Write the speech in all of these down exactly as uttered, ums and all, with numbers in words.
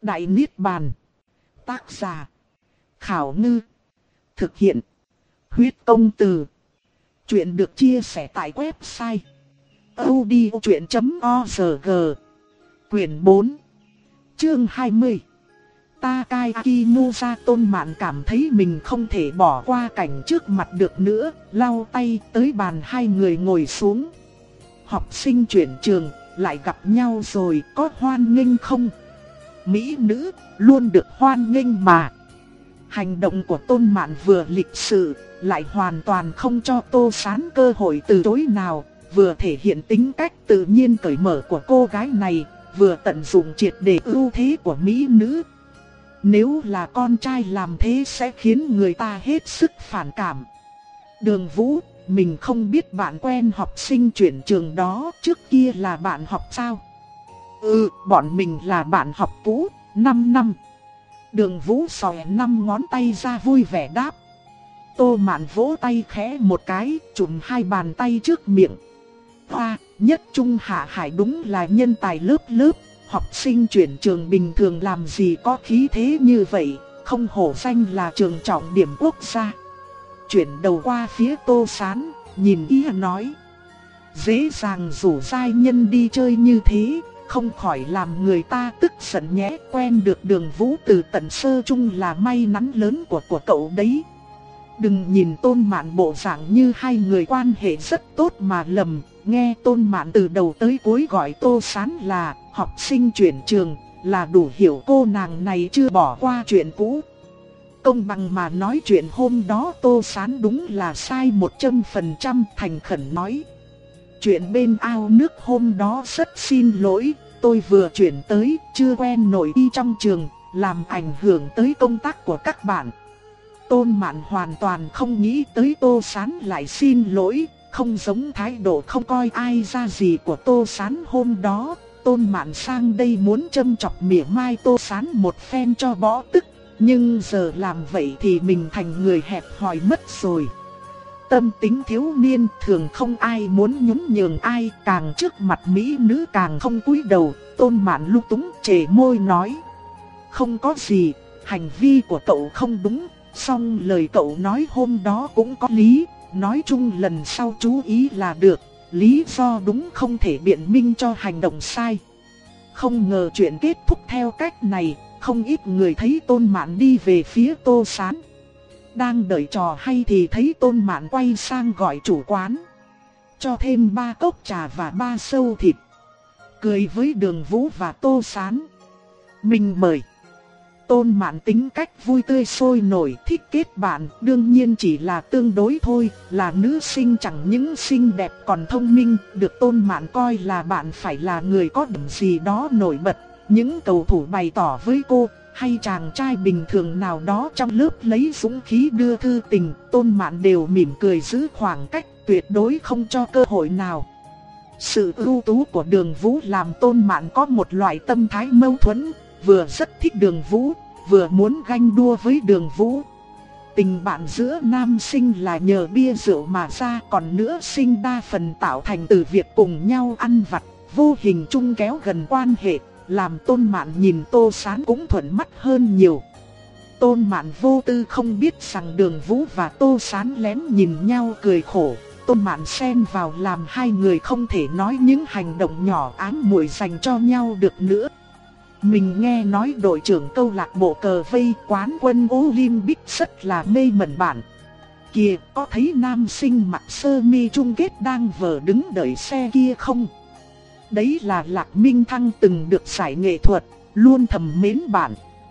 Đại Niết Bàn. Tác giả. Khảo Ngư. Thực hiện. Huyết Công Từ. Chuyện được chia sẻ tại website audiochuyện chấm org. Quyển bốn. Chương hai mươi. Takaaki Musa. Tôn Mạn cảm thấy mình không thể bỏ qua cảnh trước mặt được nữa, lau tay tới bàn hai người ngồi xuống. Học sinh chuyển trường, lại gặp nhau rồi, có hoan nghênh không? Mỹ nữ, luôn được hoan nghênh mà. Hành động của Tôn Mạn vừa lịch sự, lại hoàn toàn không cho Tô Sán cơ hội từ chối nào, vừa thể hiện tính cách tự nhiên cởi mở của cô gái này, vừa tận dụng triệt để ưu thế của Mỹ nữ. Nếu là con trai làm thế sẽ khiến người ta hết sức phản cảm. Đường Vũ, mình không biết bạn quen học sinh chuyển trường đó, trước kia là bạn học sao? Ừ, bọn mình là bạn học cũ, năm năm. Đường Vũ xòe năm ngón tay ra vui vẻ đáp. Tô Mạn vỗ tay khẽ một cái, chụm hai bàn tay trước miệng. Hoa, Nhất Trung Hạ Hải đúng là nhân tài lớp lớp. Học sinh chuyển trường bình thường làm gì có khí thế như vậy, không hổ danh là trường trọng điểm quốc gia. Chuyển đầu qua phía Tô Sán, nhìn y nói. Dễ dàng rủ giai nhân đi chơi như thế, không khỏi làm người ta tức giận nhé. Quen được Đường Vũ từ tận sơ chung là may mắn lớn của của cậu đấy. Đừng nhìn Tôn Mạn bộ dạng như hai người quan hệ rất tốt mà lầm. Nghe Tôn Mạn từ đầu tới cuối gọi Tô Sán là học sinh chuyển trường, là đủ hiểu cô nàng này chưa bỏ qua chuyện cũ. Công bằng mà nói, chuyện hôm đó Tô Sán đúng là sai một trăm phần trăm, thành khẩn nói. Chuyện bên ao nước hôm đó rất xin lỗi, tôi vừa chuyển tới, chưa quen nổi đi trong trường, làm ảnh hưởng tới công tác của các bạn. Tôn Mạn hoàn toàn không nghĩ tới Tô Sán lại xin lỗi, không giống thái độ không coi ai ra gì của Tô Sán hôm đó. Tôn Mạn sang đây muốn châm chọc mỉa mai Tô Sán một phen cho bỏ tức, nhưng giờ làm vậy thì mình thành người hẹp hòi mất rồi. Tâm tính thiếu niên thường không ai muốn nhún nhường ai, càng trước mặt mỹ nữ càng không cúi đầu. Tôn Mạn lung túng chề môi nói. Không có gì, hành vi của cậu không đúng, song lời cậu nói hôm đó cũng có lý. Nói chung lần sau chú ý là được, lý do đúng không thể biện minh cho hành động sai. Không ngờ chuyện kết thúc theo cách này, không ít người thấy Tôn Mạn đi về phía Tô Sán. Đang đợi trò hay thì thấy Tôn Mạn quay sang gọi chủ quán. Cho thêm ba cốc trà và ba sâu thịt. Cười với Đường Vũ và Tô Sán. Mình mời. Tôn Mạn tính cách vui tươi sôi nổi, thích kết bạn, đương nhiên chỉ là tương đối thôi, là nữ sinh chẳng những xinh đẹp còn thông minh, được Tôn Mạn coi là bạn phải là người có điểm gì đó nổi bật. Những cầu thủ bày tỏ với cô, hay chàng trai bình thường nào đó trong lớp lấy dũng khí đưa thư tình, Tôn Mạn đều mỉm cười giữ khoảng cách, tuyệt đối không cho cơ hội nào. Sự ưu tú của Đường Vũ làm Tôn Mạn có một loại tâm thái mâu thuẫn, vừa rất thích Đường Vũ, vừa muốn ganh đua với Đường Vũ. Tình bạn giữa nam sinh là nhờ bia rượu mà ra, còn nữ sinh đa phần tạo thành từ việc cùng nhau ăn vặt, vô hình chung kéo gần quan hệ, làm Tôn Mạn nhìn Tô Sán cũng thuận mắt hơn nhiều. Tôn Mạn vô tư không biết rằng Đường Vũ và Tô Sán lén nhìn nhau cười khổ. Tôn Mạn xen vào làm hai người không thể nói những hành động nhỏ ám muội dành cho nhau được nữa. Mình nghe nói đội trưởng câu lạc bộ cờ vây quán quân Olympic rất là mê mẩn bạn. Kìa, có thấy nam sinh mặc sơ mi chung kết đang vờ đứng đợi xe kia không? Đấy là Lạc Minh Thăng, từng được giải nghệ thuật, luôn thầm mến bạn.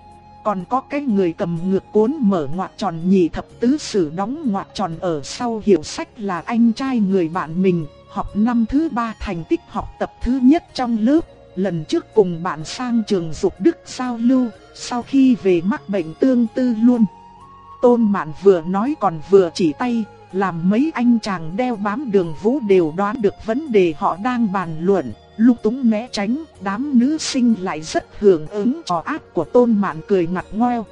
Còn có cái người cầm ngược cuốn mở ngoặc tròn nhị thập tứ sử đóng ngoặc tròn ở sau hiệu sách là anh trai người bạn mình, học năm thứ ba, thành tích học tập thứ nhất trong lớp. Lần trước cùng bạn sang trường Dục Đức giao lưu, sau khi về mắc bệnh tương tư luôn. Tôn Mạn vừa nói còn vừa chỉ tay, làm mấy anh chàng đeo bám Đường Vũ đều đoán được vấn đề họ đang bàn luận, lung túng né tránh. Đám nữ sinh lại rất hưởng ứng trò ác của Tôn Mạn, cười ngặt ngoeo.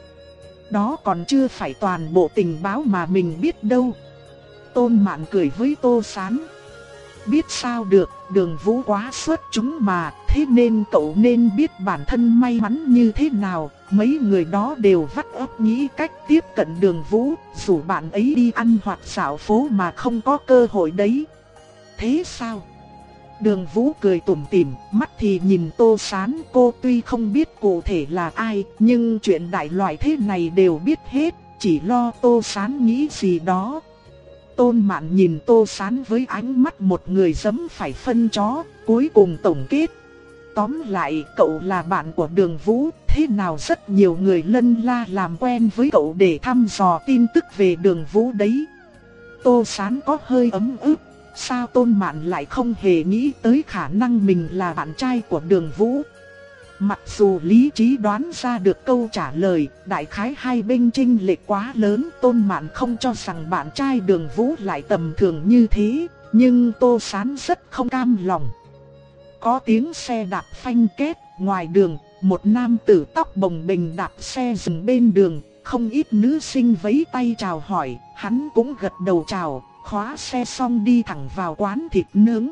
Đó còn chưa phải toàn bộ tình báo mà mình biết đâu. Tôn Mạn cười với Tô Sán. Biết sao được, Đường Vũ quá xuất chúng mà, thế nên cậu nên biết bản thân may mắn như thế nào. Mấy người đó đều vắt óc nghĩ cách tiếp cận Đường Vũ, rủ bạn ấy đi ăn hoặc dạo phố mà không có cơ hội đấy. Thế sao? Đường Vũ cười tủm tỉm, mắt thì nhìn Tô Sán. Cô tuy không biết cụ thể là ai, nhưng chuyện đại loại thế này đều biết hết, chỉ lo Tô Sán nghĩ gì đó. Tôn Mạn nhìn Tô Sán với ánh mắt một người giẫm phải phân chó, cuối cùng tổng kết. Tóm lại, cậu là bạn của Đường Vũ, thế nào rất nhiều người lân la làm quen với cậu để thăm dò tin tức về Đường Vũ đấy. Tô Sán có hơi ấm ức, sao Tôn Mạn lại không hề nghĩ tới khả năng mình là bạn trai của Đường Vũ. Mặc dù lý trí đoán ra được câu trả lời, đại khái hai bên chênh lệch quá lớn, Tôn Mạn không cho rằng bạn trai Đường Vũ lại tầm thường như thế, nhưng Tô Sán rất không cam lòng. Có tiếng xe đạp phanh két, ngoài đường, một nam tử tóc bồng bềnh đạp xe dừng bên đường, không ít nữ sinh vẫy tay chào hỏi, hắn cũng gật đầu chào, khóa xe xong đi thẳng vào quán thịt nướng.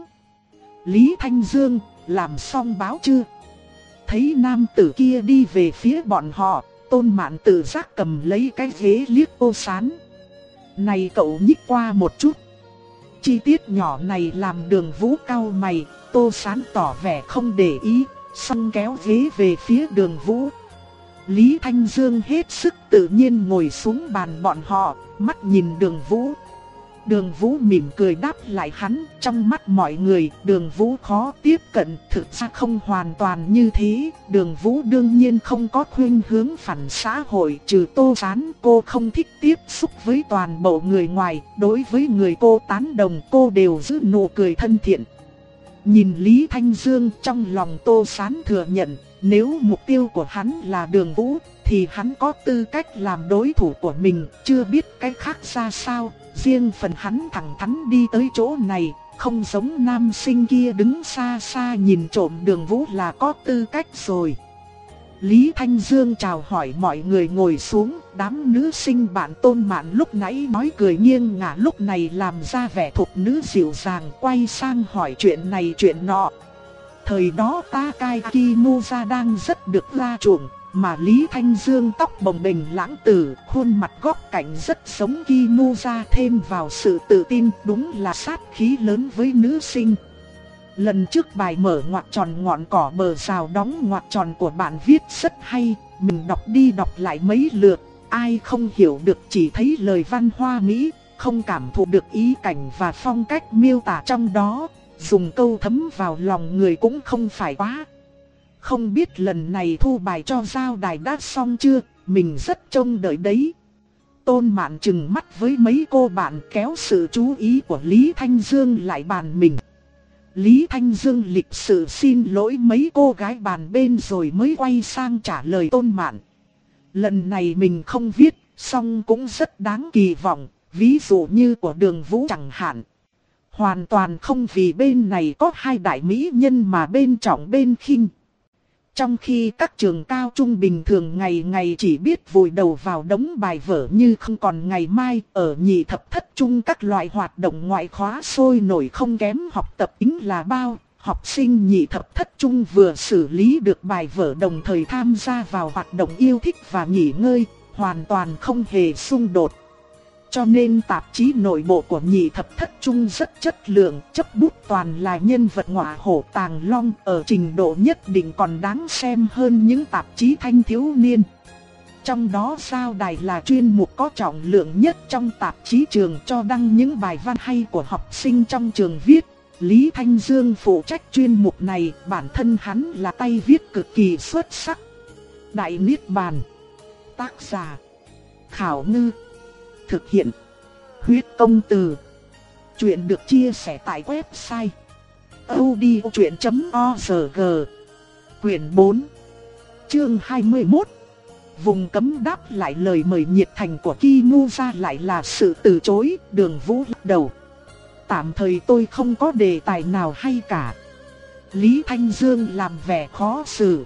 Lý Thanh Dương, làm xong báo chưa? Thấy nam tử kia đi về phía bọn họ, Tôn Mạn tự giác cầm lấy cái ghế liếc Tô Sán. Này cậu nhích qua một chút. Chi tiết nhỏ này làm Đường Vũ cau mày, Tô Sán tỏ vẻ không để ý, xong kéo ghế về phía Đường Vũ. Lý Thanh Dương hết sức tự nhiên ngồi xuống bàn bọn họ, mắt nhìn Đường Vũ. Đường Vũ mỉm cười đáp lại hắn, trong mắt mọi người, Đường Vũ khó tiếp cận, thực ra không hoàn toàn như thế. Đường Vũ đương nhiên không có khuynh hướng phản xã hội, trừ Tô Sán, cô không thích tiếp xúc với toàn bộ người ngoài, đối với người cô tán đồng cô đều giữ nụ cười thân thiện. Nhìn Lý Thanh Dương, trong lòng Tô Sán thừa nhận, nếu mục tiêu của hắn là Đường Vũ, thì hắn có tư cách làm đối thủ của mình, chưa biết cái khác ra sao. Riêng phần hắn thẳng thắn đi tới chỗ này, không giống nam sinh kia đứng xa xa nhìn trộm Đường Vũ là có tư cách rồi. Lý Thanh Dương chào hỏi mọi người ngồi xuống, đám nữ sinh bạn Tôn Mạn lúc nãy nói cười nghiêng ngả lúc này làm ra vẻ thục nữ dịu dàng, quay sang hỏi chuyện này chuyện nọ. Thời đó Takai Kinuza đang rất được la chuộng, mà Lý Thanh Dương tóc bồng bềnh lãng tử, khuôn mặt góc cạnh rất giống Kinuza, thêm vào sự tự tin, đúng là sát khí lớn với nữ sinh. Lần trước bài mở ngoặc tròn ngọn cỏ bờ rào đóng ngoặc tròn của bạn viết rất hay, mình đọc đi đọc lại mấy lượt, ai không hiểu được chỉ thấy lời văn hoa mỹ, không cảm thụ được ý cảnh và phong cách miêu tả trong đó, dùng câu thấm vào lòng người cũng không phải quá. Không biết lần này thu bài cho giao đài đã xong chưa, mình rất trông đợi đấy. Tôn Mạn trừng mắt với mấy cô bạn kéo sự chú ý của Lý Thanh Dương lại bàn mình. Lý Thanh Dương lịch sự xin lỗi mấy cô gái bàn bên rồi mới quay sang trả lời Tôn Mạn. Lần này mình không viết, song cũng rất đáng kỳ vọng, ví dụ như của Đường Vũ chẳng hạn. Hoàn toàn không vì bên này có hai đại mỹ nhân mà bên trọng bên khinh. Trong khi các trường cao trung bình thường ngày ngày chỉ biết vùi đầu vào đống bài vở như không còn ngày mai, ở nhị thập thất trung các loại hoạt động ngoại khóa sôi nổi không kém học tập tính là bao. Học sinh nhị thập thất trung vừa xử lý được bài vở đồng thời tham gia vào hoạt động yêu thích và nghỉ ngơi, hoàn toàn không hề xung đột. Cho nên tạp chí nội bộ của nhị thập thất trung rất chất lượng, chấp bút toàn là nhân vật ngọa hổ tàng long, ở trình độ nhất định còn đáng xem hơn những tạp chí thanh thiếu niên. Trong đó giao đài là chuyên mục có trọng lượng nhất trong tạp chí trường, cho đăng những bài văn hay của học sinh trong trường viết. Lý Thanh Dương phụ trách chuyên mục này, bản thân hắn là tay viết cực kỳ xuất sắc. Đại Niết Bàn. Tác giả Khảo Ngư. Thực hiện Huyết Công Từ. Chuyện được chia sẻ tại website audiochuyện chấm org. Quyển bốn, chương hai mươi mốt. Vùng cấm đáp lại lời mời nhiệt thành của Kinuza lại là sự từ chối. Đường Vũ lắc đầu. Tạm thời tôi không có đề tài nào hay cả. Lý Thanh Dương làm vẻ khó xử.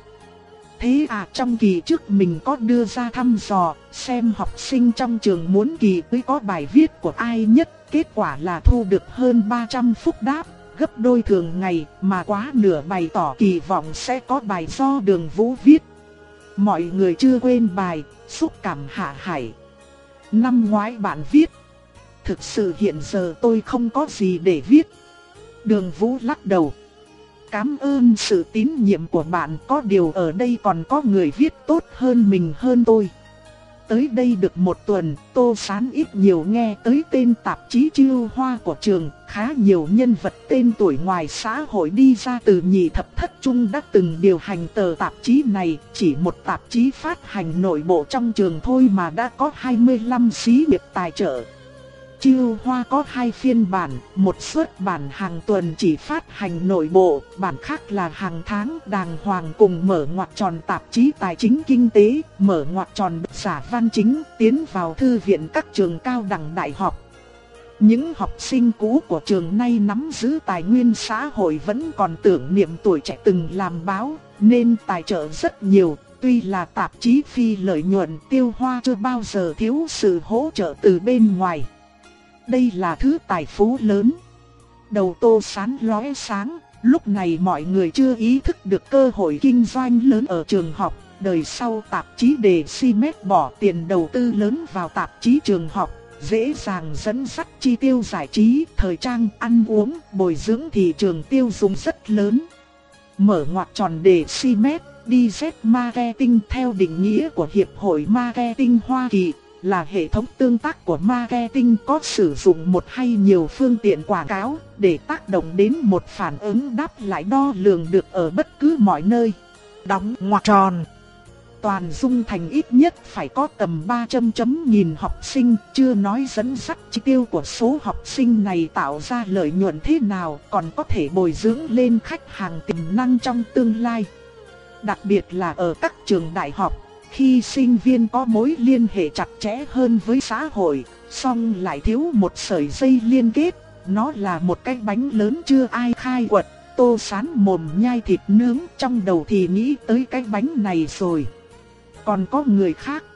Thế à, trong kỳ trước mình có đưa ra thăm dò, xem học sinh trong trường muốn kỳ tới có bài viết của ai nhất, kết quả là thu được hơn ba trăm phút đáp. gấp đôi thường ngày, mà quá nửa bày tỏ kỳ vọng sẽ có bài do Đường Vũ viết. Mọi người chưa quên bài, xúc cảm hạ hải. Năm ngoái bạn viết. Thực sự hiện giờ tôi không có gì để viết. Đường Vũ lắc đầu. Cảm ơn sự tín nhiệm của bạn, có điều ở đây còn có người viết tốt hơn mình hơn tôi. Tới đây được một tuần, Tô Sán ít nhiều nghe tới tên tạp chí Chiêu Hoa của trường, khá nhiều nhân vật tên tuổi ngoài xã hội đi ra từ nhị thập thất trung đã từng điều hành tờ tạp chí này, chỉ một tạp chí phát hành nội bộ trong trường thôi mà đã có hai mươi lăm xí nghiệp tài trợ. Chiêu Hoa có hai phiên bản, một xuất bản hàng tuần chỉ phát hành nội bộ, bản khác là hàng tháng đàng hoàng cùng mở ngoặc tròn tạp chí tài chính kinh tế, mở ngoặc tròn độc giả văn chính, tiến vào thư viện các trường cao đẳng đại học. Những học sinh cũ của trường nay nắm giữ tài nguyên xã hội vẫn còn tưởng niệm tuổi trẻ từng làm báo, nên tài trợ rất nhiều. Tuy là tạp chí phi lợi nhuận, Tiêu Hoa chưa bao giờ thiếu sự hỗ trợ từ bên ngoài. Đây là thứ tài phú lớn. Đầu Tô Sán lóe sáng, lúc này mọi người chưa ý thức được cơ hội kinh doanh lớn ở trường học. Đời sau tạp chí đề xi mét bỏ tiền đầu tư lớn vào tạp chí trường học, dễ dàng dẫn dắt chi tiêu giải trí, thời trang, ăn uống, bồi dưỡng thị trường tiêu dùng rất lớn. Mở ngoặc tròn đề xi mét, đê zét Marketing theo định nghĩa của Hiệp hội Marketing Hoa Kỳ, là hệ thống tương tác của marketing có sử dụng một hay nhiều phương tiện quảng cáo để tác động đến một phản ứng đáp lại đo lường được ở bất cứ mọi nơi. Đóng ngoặc tròn. Toàn dung thành ít nhất phải có tầm ba trăm chấm nghìn học sinh, chưa nói dẫn dắt chi tiêu của số học sinh này tạo ra lợi nhuận thế nào, còn có thể bồi dưỡng lên khách hàng tiềm năng trong tương lai. Đặc biệt là ở các trường đại học, khi sinh viên có mối liên hệ chặt chẽ hơn với xã hội, song lại thiếu một sợi dây liên kết, nó là một cái bánh lớn chưa ai khai quật. Tô Sán mồm nhai thịt nướng, trong đầu thì nghĩ tới cái bánh này rồi. Còn có người khác.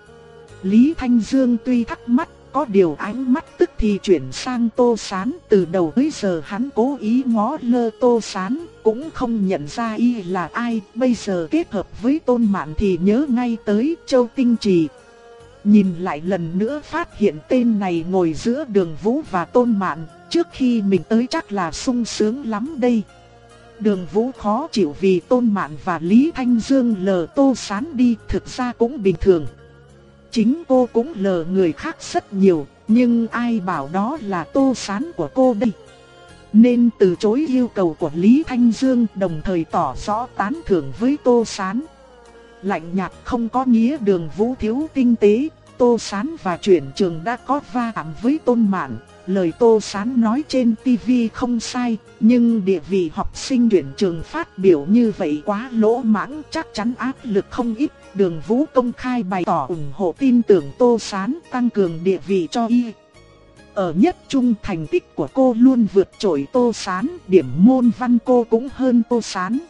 Lý Thanh Dương tuy thắc mắc, có điều ánh mắt tức thì chuyển sang Tô Sán. Từ đầu tới giờ hắn cố ý ngó lơ Tô Sán, cũng không nhận ra y là ai. Bây giờ kết hợp với Tôn Mạn thì nhớ ngay tới Châu Tinh Trì. Nhìn lại lần nữa phát hiện tên này ngồi giữa Đường Vũ và Tôn Mạn, trước khi mình tới chắc là sung sướng lắm đây. Đường Vũ khó chịu vì Tôn Mạn và Lý Thanh Dương lờ Tô Sán đi, thực ra cũng bình thường. Chính cô cũng lờ người khác rất nhiều, nhưng ai bảo đó là Tô Sán của cô đây. Nên từ chối yêu cầu của Lý Thanh Dương, đồng thời tỏ rõ tán thưởng với Tô Sán. Lạnh nhạt không có nghĩa Đường Vũ thiếu tinh tế. Tô Sán và chuyển trường đã có va chạm với Tôn Mạn. Lời Tô Sán nói trên tivi không sai, nhưng địa vị học sinh chuyển trường phát biểu như vậy quá lỗ mãng, chắc chắn áp lực không ít. Đường Vũ công khai bày tỏ ủng hộ tin tưởng Tô Sán, tăng cường địa vị cho y. Ở nhất trung thành tích của cô luôn vượt trội Tô Sán, điểm môn văn cô cũng hơn Tô Sán.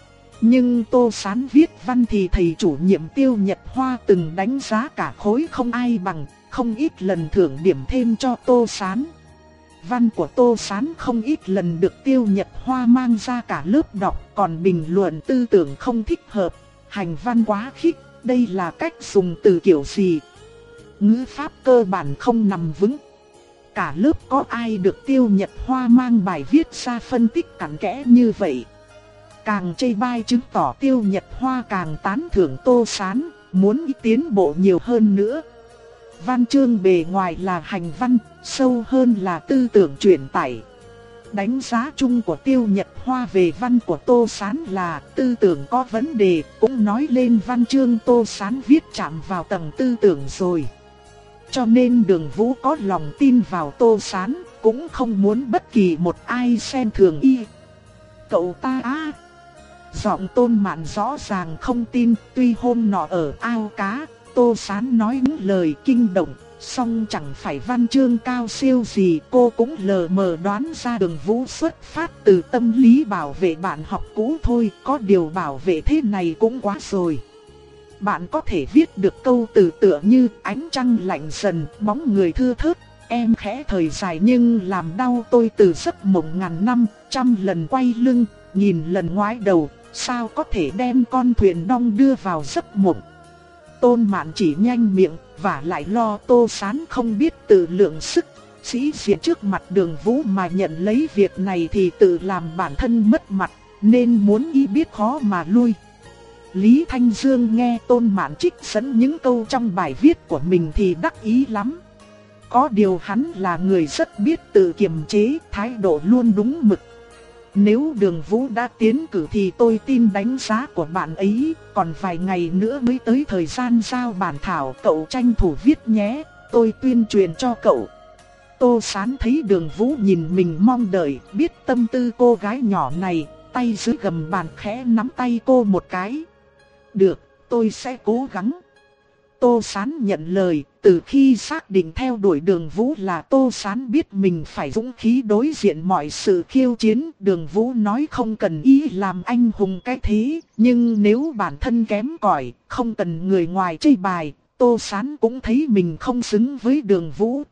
Nhưng Tô Sán viết văn thì thầy chủ nhiệm Tiêu Nhật Hoa từng đánh giá cả khối không ai bằng, không ít lần thưởng điểm thêm cho Tô Sán. Văn của Tô Sán không ít lần được Tiêu Nhật Hoa mang ra cả lớp đọc, còn bình luận tư tưởng không thích hợp, hành văn quá khích, đây là cách dùng từ kiểu gì. Ngữ pháp cơ bản không nằm vững. Cả lớp có ai được Tiêu Nhật Hoa mang bài viết ra phân tích cặn kẽ như vậy. Càng chê bai chứng tỏ Tiêu Nhật Hoa càng tán thưởng Tô Sán, muốn ý tiến bộ nhiều hơn nữa. Văn chương bề ngoài là hành văn, sâu hơn là tư tưởng truyền tải. Đánh giá chung của Tiêu Nhật Hoa về văn của Tô Sán là tư tưởng có vấn đề, cũng nói lên văn chương Tô Sán viết chạm vào tầng tư tưởng rồi. Cho nên Đường Vũ có lòng tin vào Tô Sán, cũng không muốn bất kỳ một ai xem thường y. Cậu ta á! Giọng Tôn Mạn rõ ràng không tin, tuy hôm nọ ở ao cá, Tô Sán nói những lời kinh động, song chẳng phải văn chương cao siêu gì, cô cũng lờ mờ đoán ra Đường Vũ xuất phát từ tâm lý bảo vệ bạn học cũ thôi, có điều bảo vệ thế này cũng quá rồi. Bạn có thể viết được câu từ tựa như ánh trăng lạnh dần, bóng người thưa thớt, Em khẽ thời dài nhưng làm đau tôi từ giấc mộng ngàn năm, trăm lần quay lưng, nghìn lần ngoái đầu, sao có thể đem con thuyền đong đưa vào giấc mộng. Tôn Mạn chỉ nhanh miệng, và lại lo Tô Sán không biết tự lượng sức, sĩ diện trước mặt Đường Vũ mà nhận lấy việc này thì tự làm bản thân mất mặt, nên muốn y biết khó mà lui. Lý Thanh Dương nghe Tôn Mạn trích dẫn những câu trong bài viết của mình thì đắc ý lắm. Có điều hắn là người rất biết tự kiềm chế, thái độ luôn đúng mực. Nếu Đường Vũ đã tiến cử thì tôi tin đánh giá của bạn ấy, còn vài ngày nữa mới tới thời gian giao bản thảo, cậu tranh thủ viết nhé, tôi tuyên truyền cho cậu. Tô Sán thấy Đường Vũ nhìn mình mong đợi, biết tâm tư cô gái nhỏ này, tay dưới gầm bàn khẽ nắm tay cô một cái. Được, tôi sẽ cố gắng. Tô Sán nhận lời, từ khi xác định theo đuổi Đường Vũ là Tô Sán biết mình phải dũng khí đối diện mọi sự khiêu chiến. Đường Vũ nói không cần ý làm anh hùng cái thế, nhưng nếu bản thân kém cỏi, không cần người ngoài chê bài, Tô Sán cũng thấy mình không xứng với Đường Vũ.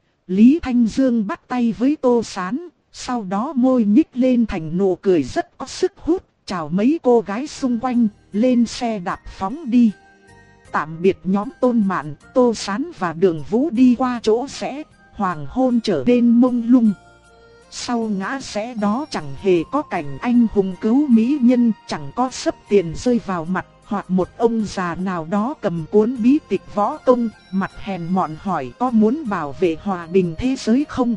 Lý Thanh Dương bắt tay với Tô Sán, sau đó môi nhích lên thành nụ cười rất có sức hút, chào mấy cô gái xung quanh, lên xe đạp phóng đi. Tạm biệt nhóm Tôn Mạn, Tô Sán và Đường Vũ đi qua chỗ rẽ, hoàng hôn trở nên mông lung. Sau ngã rẽ đó chẳng hề có cảnh anh hùng cứu mỹ nhân, chẳng có sấp tiền rơi vào mặt, hoặc một ông già nào đó cầm cuốn bí tịch võ công, mặt hèn mọn hỏi có muốn bảo vệ hòa bình thế giới không?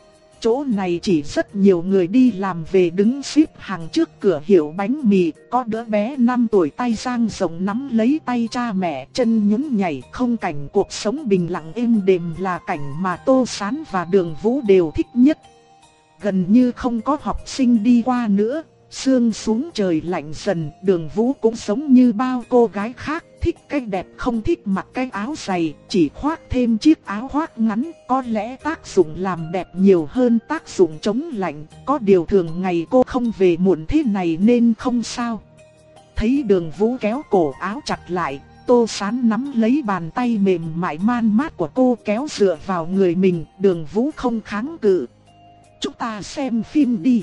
Chỗ này chỉ rất nhiều người đi làm về đứng xếp hàng trước cửa hiệu bánh mì, có đứa bé năm tuổi tay dang rộng nắm lấy tay cha mẹ, chân nhún nhảy, không cảnh cuộc sống bình lặng êm đềm là cảnh mà Tô Sán và Đường Vũ đều thích nhất. Gần như không có học sinh đi qua nữa, sương xuống trời lạnh dần, Đường Vũ cũng giống như bao cô gái khác, thích cái đẹp không thích mặc cái áo dày, chỉ khoác thêm chiếc áo khoác ngắn, có lẽ tác dụng làm đẹp nhiều hơn tác dụng chống lạnh, có điều thường ngày cô không về muộn thế này nên không sao. Thấy Đường Vũ kéo cổ áo chặt lại, Tô Sán nắm lấy bàn tay mềm mại man mát của cô kéo dựa vào người mình, Đường Vũ không kháng cự. Chúng ta xem phim đi.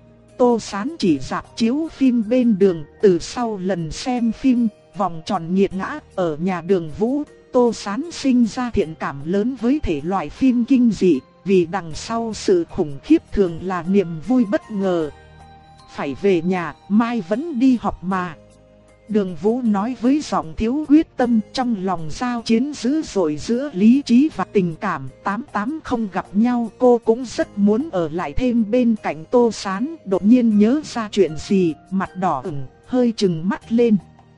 Tô Sán chỉ rạp chiếu phim bên đường, từ sau lần xem phim Vòng Tròn Nghiệt Ngã ở nhà Đường Vũ, Tô Sán sinh ra thiện cảm lớn với thể loại phim kinh dị, vì đằng sau sự khủng khiếp thường là niềm vui bất ngờ. Phải về nhà, mai vẫn đi học mà. Đường Vũ nói với giọng thiếu quyết tâm, trong lòng giao chiến dữ dội giữa lý trí và tình cảm. Tám tám không gặp nhau, cô cũng rất muốn ở lại thêm bên cạnh Tô Sán. Đột nhiên nhớ ra chuyện gì, mặt đỏ ửng, hơi trừng mắt lên.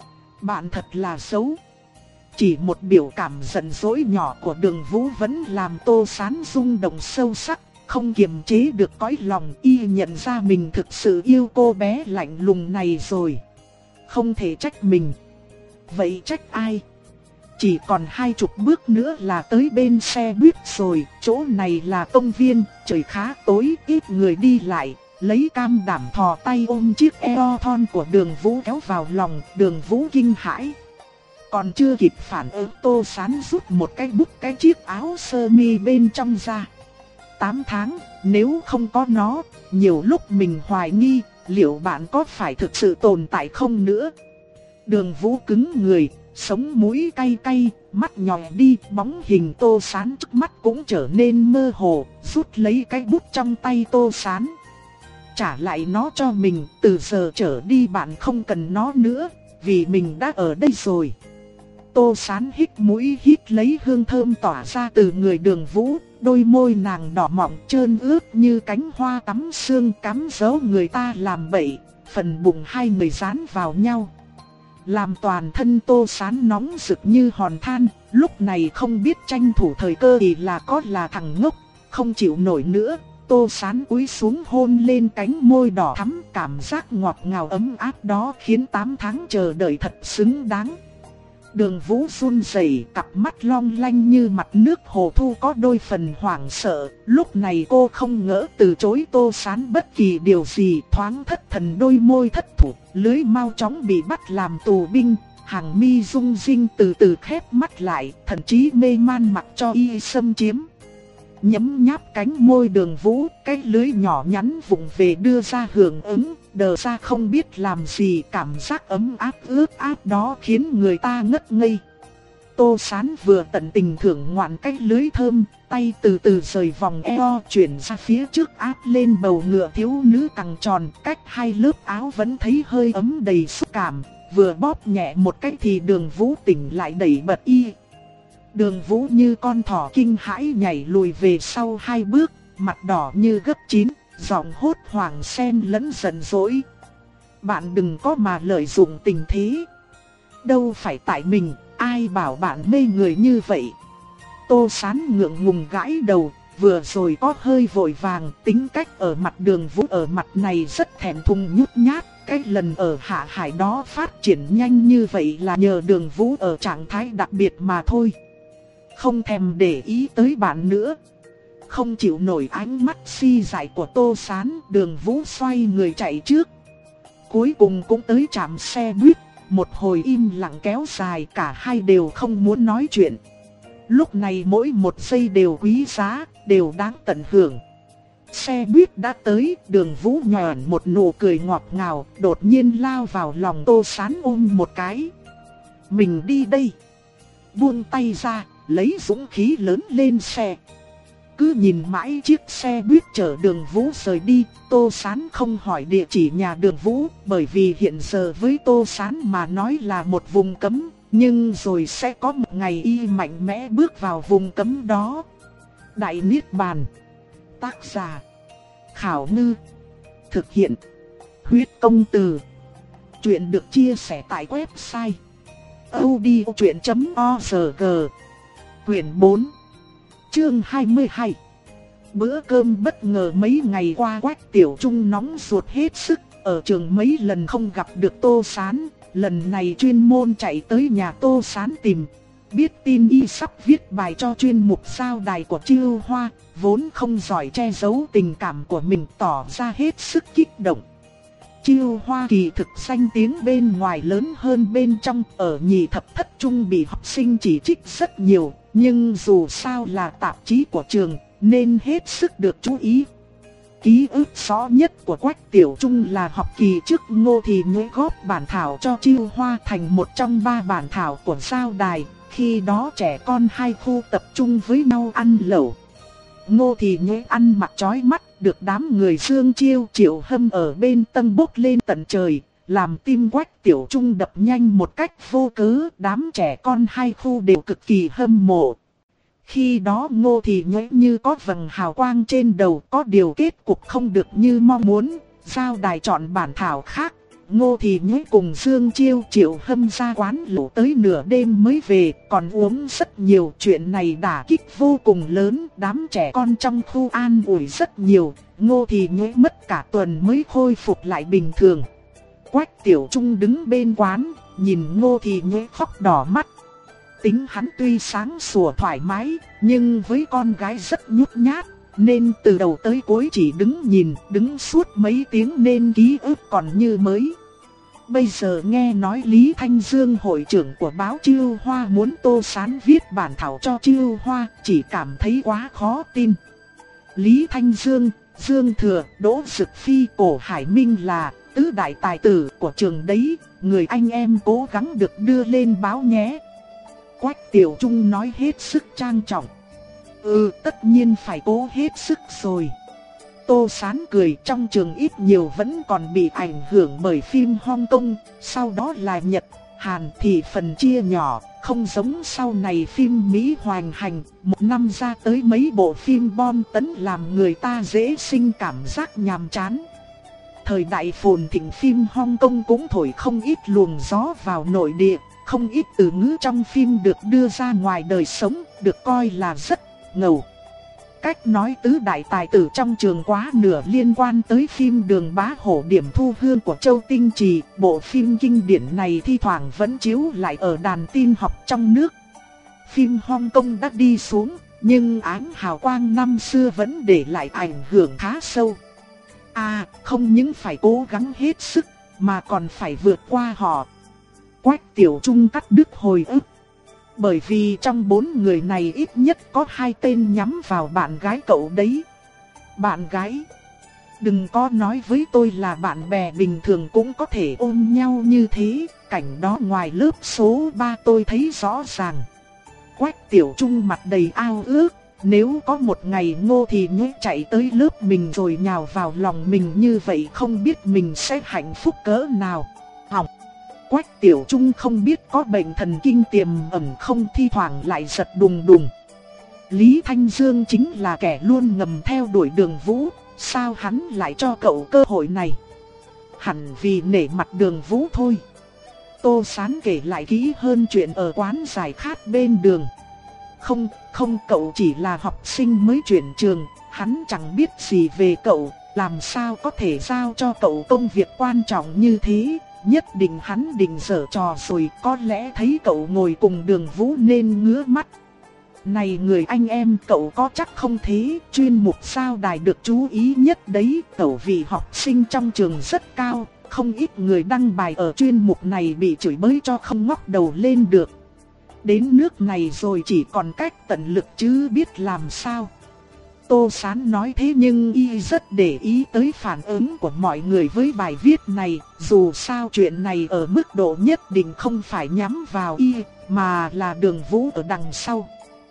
Bạn thật là xấu. Chỉ một biểu cảm giận dỗi nhỏ của Đường Vũ vẫn làm Tô Sán rung động sâu sắc, không kiềm chế được cõi lòng. Y nhận ra mình thực sự yêu cô bé lạnh lùng này rồi. Không thể trách mình. Vậy trách ai? Chỉ còn hai chục bước nữa là tới bên xe buýt rồi. Chỗ này là công viên, trời khá tối, ít người đi lại. Lấy cam đảm thò tay ôm chiếc eo thon của Đường Vũ kéo vào lòng. Đường Vũ kinh hãi. Còn chưa kịp phản ứng, Tô Sán rút một cái bút cái chiếc áo sơ mi bên trong ra. Tám tháng, nếu không có nó, nhiều lúc mình hoài nghi liệu bạn có phải thực sự tồn tại không nữa. Đường Vũ cứng người, sống mũi cay cay, mắt nhòe đi, bóng hình Tô Sán trước mắt cũng trở nên mơ hồ, rút lấy cái bút trong tay Tô Sán. Trả lại nó cho mình, từ giờ trở đi bạn không cần nó nữa, vì mình đã ở đây rồi. Tô Sán hít mũi hít lấy hương thơm tỏa ra từ người Đường Vũ, đôi môi nàng đỏ mọng trơn ướt như cánh hoa tắm sương cắm dấu người ta làm bậy, phần bụng hai người dán vào nhau. Làm toàn thân Tô Sán nóng rực như hòn than, lúc này không biết tranh thủ thời cơ thì là có là thằng ngốc, không chịu nổi nữa. Tô Sán cúi xuống hôn lên cánh môi đỏ thắm, cảm giác ngọt ngào ấm áp đó khiến tám tháng chờ đợi thật xứng đáng. Đường Vũ run rẩy, cặp mắt long lanh như mặt nước hồ thu có đôi phần hoảng sợ. Lúc này cô không ngỡ từ chối Tô Sán bất kỳ điều gì, thoáng thất thần đôi môi thất thủ, lưỡi mau chóng bị bắt làm tù binh. Hàng mi rung rinh từ từ khép mắt lại, thậm chí mê man mặc cho y xâm chiếm. nhấm nháp cánh môi Đường Vũ, cái lưỡi nhỏ nhắn vụng về đưa ra hưởng ứng, đờ ra không biết làm gì, cảm giác ấm áp ướt át đó khiến người ta ngất ngây. Tô Sán vừa tận tình thưởng ngoạn cái lưỡi thơm, tay từ từ rời vòng eo chuyển ra phía trước áp lên bầu ngựa thiếu nữ cẳng tròn, cách hai lớp áo vẫn thấy hơi ấm đầy xúc cảm, vừa bóp nhẹ một cái thì Đường Vũ tỉnh lại đẩy bật y. Đường Vũ như con thỏ kinh hãi nhảy lùi về sau hai bước, mặt đỏ như gấp chín, giọng hốt hoảng xen lẫn giận dỗi. Bạn đừng có mà lợi dụng tình thế. Đâu phải tại mình, ai bảo bạn mê người như vậy. Tô Sán ngượng ngùng gãi đầu, vừa rồi có hơi vội vàng, tính cách ở mặt Đường Vũ ở mặt này rất thèm thùng nhút nhát. Cái lần ở Hạ Hải đó phát triển nhanh như vậy là nhờ Đường Vũ ở trạng thái đặc biệt mà thôi. Không thèm để ý tới bạn nữa. Không chịu nổi ánh mắt si dại của Tô Sán, Đường Vũ xoay người chạy trước. Cuối cùng cũng tới trạm xe buýt, một hồi im lặng kéo dài, cả hai đều không muốn nói chuyện. Lúc này mỗi một giây đều quý giá, đều đáng tận hưởng. Xe buýt đã tới, Đường Vũ nhoẻn một nụ cười ngọt ngào, đột nhiên lao vào lòng Tô Sán ôm một cái. Mình đi đây. Buông tay ra, lấy dũng khí lớn lên xe. Cứ nhìn mãi chiếc xe buýt chở Đường Vũ rời đi, Tô Sán không hỏi địa chỉ nhà Đường Vũ, bởi vì hiện giờ với Tô Sán mà nói là một vùng cấm, nhưng rồi sẽ có một ngày y mạnh mẽ bước vào vùng cấm đó. Đại Niết Bàn. Tác giả Khảo Ngư. Thực hiện Huyết Công Từ. Chuyện được chia sẻ tại website audiochuyện chấm org. Quyển bốn, chương hai mươi hai. Bữa cơm bất ngờ mấy ngày qua Quách Tiểu Trung nóng ruột hết sức, ở trường mấy lần không gặp được Tô Sán, lần này chuyên môn chạy tới nhà Tô Sán tìm. Biết tin y sắp viết bài cho chuyên mục sao đài của Chiêu Hoa, vốn không giỏi che giấu tình cảm của mình, tỏ ra hết sức kích động. Chiêu Hoa kỳ thực danh tiếng bên ngoài lớn hơn bên trong, ở nhị thập thất trung bị học sinh chỉ trích rất nhiều, nhưng dù sao là tạp chí của trường, nên hết sức được chú ý. Ký ức rõ nhất của Quách Tiểu Trung là học kỳ trước Ngô Thì Nhuế góp bản thảo cho Chiêu Hoa thành một trong ba bản thảo của sao đài, khi đó trẻ con hai khu tập trung với nhau ăn lẩu. Ngô Thì Nhuế ăn mặc chói mắt, được đám người Dương Chiêu Triệu Hâm ở bên tầng bốc lên tận trời, làm tim Quách Tiểu Trung đập nhanh một cách vô cớ, đám trẻ con hai khu đều cực kỳ hâm mộ. Khi đó Ngô Thì Nhuế như có vầng hào quang trên đầu, có điều kết cục không được như mong muốn, sao đài chọn bản thảo khác. Ngô Thì Nhuế cùng Dương Chiêu Triệu Hâm ra quán lẩu tới nửa đêm mới về, còn uống rất nhiều. Chuyện này đả kích vô cùng lớn, đám trẻ con trong khu an ủi rất nhiều. Ngô Thì Nhuế mất cả tuần mới khôi phục lại bình thường. Quách Tiểu Trung đứng bên quán, nhìn Ngô Thì Nhuế khóc đỏ mắt. Tính hắn tuy sáng sủa thoải mái, nhưng với con gái rất nhút nhát, nên từ đầu tới cuối chỉ đứng nhìn, đứng suốt mấy tiếng nên ký ức còn như mới. Bây giờ nghe nói Lý Thanh Dương, hội trưởng của báo Chiêu Hoa, muốn Tô Sán viết bản thảo cho Chiêu Hoa, chỉ cảm thấy quá khó tin. Lý Thanh Dương, Dương Thừa, Đỗ Dực Phi, Cổ Hải Minh là tứ đại tài tử của trường đấy, người anh em cố gắng được đưa lên báo nhé. Quách Tiểu Trung nói hết sức trang trọng. Ừ, tất nhiên phải cố hết sức rồi. Tô Sán cười, trong trường ít nhiều vẫn còn bị ảnh hưởng bởi phim Hong Kong, sau đó là Nhật, Hàn thì phần chia nhỏ, không giống sau này phim Mỹ hoành hành, một năm ra tới mấy bộ phim bom tấn làm người ta dễ sinh cảm giác nhàm chán. Thời đại phồn thịnh phim Hong Kong cũng thổi không ít luồng gió vào nội địa, không ít từ ngữ trong phim được đưa ra ngoài đời sống, được coi là rất ngầu. Cách nói tứ đại tài tử trong trường quá nửa liên quan tới phim Đường Bá Hổ Điểm Thu Hương của Châu Tinh Trì. Bộ phim kinh điển này thi thoảng vẫn chiếu lại ở đàn tin học trong nước. Phim Hong Kong đã đi xuống, nhưng ánh hào quang năm xưa vẫn để lại ảnh hưởng khá sâu. À, không những phải cố gắng hết sức, mà còn phải vượt qua họ. Quách Tiểu Trung cắt đứt hồi ức. Bởi vì trong bốn người này ít nhất có hai tên nhắm vào bạn gái cậu đấy. Bạn gái? Đừng có nói với tôi là bạn bè bình thường cũng có thể ôm nhau như thế, cảnh đó ngoài lớp số ba tôi thấy rõ ràng. Quách Tiểu Trung mặt đầy ao ước, nếu có một ngày Ngô Thì Nhũ chạy tới lớp mình rồi nhào vào lòng mình như vậy không biết mình sẽ hạnh phúc cỡ nào. Hỏng! Quách Tiểu Trung không biết có bệnh thần kinh tiềm ẩn không, thi thoảng lại giật đùng đùng. Lý Thanh Dương chính là kẻ luôn ngầm theo đuổi Đường Vũ, sao hắn lại cho cậu cơ hội này? Hẳn vì nể mặt Đường Vũ thôi. Tô Sán kể lại kỹ hơn chuyện ở quán giải khát bên đường. Không, không, cậu chỉ là học sinh mới chuyển trường, hắn chẳng biết gì về cậu, làm sao có thể giao cho cậu công việc quan trọng như thế. Nhất định hắn định giở trò rồi, có lẽ thấy cậu ngồi cùng Đường Vũ nên ngứa mắt. Này người anh em, cậu có chắc không thế? Chuyên mục sao đài được chú ý nhất đấy, cậu vì học sinh trong trường rất cao, không ít người đăng bài ở chuyên mục này bị chửi bới cho không ngóc đầu lên được. Đến nước này rồi chỉ còn cách tận lực chứ biết làm sao. Tô Sán nói thế nhưng y rất để ý tới phản ứng của mọi người với bài viết này. Dù sao chuyện này ở mức độ nhất định không phải nhắm vào y, mà là Đường Vũ ở đằng sau.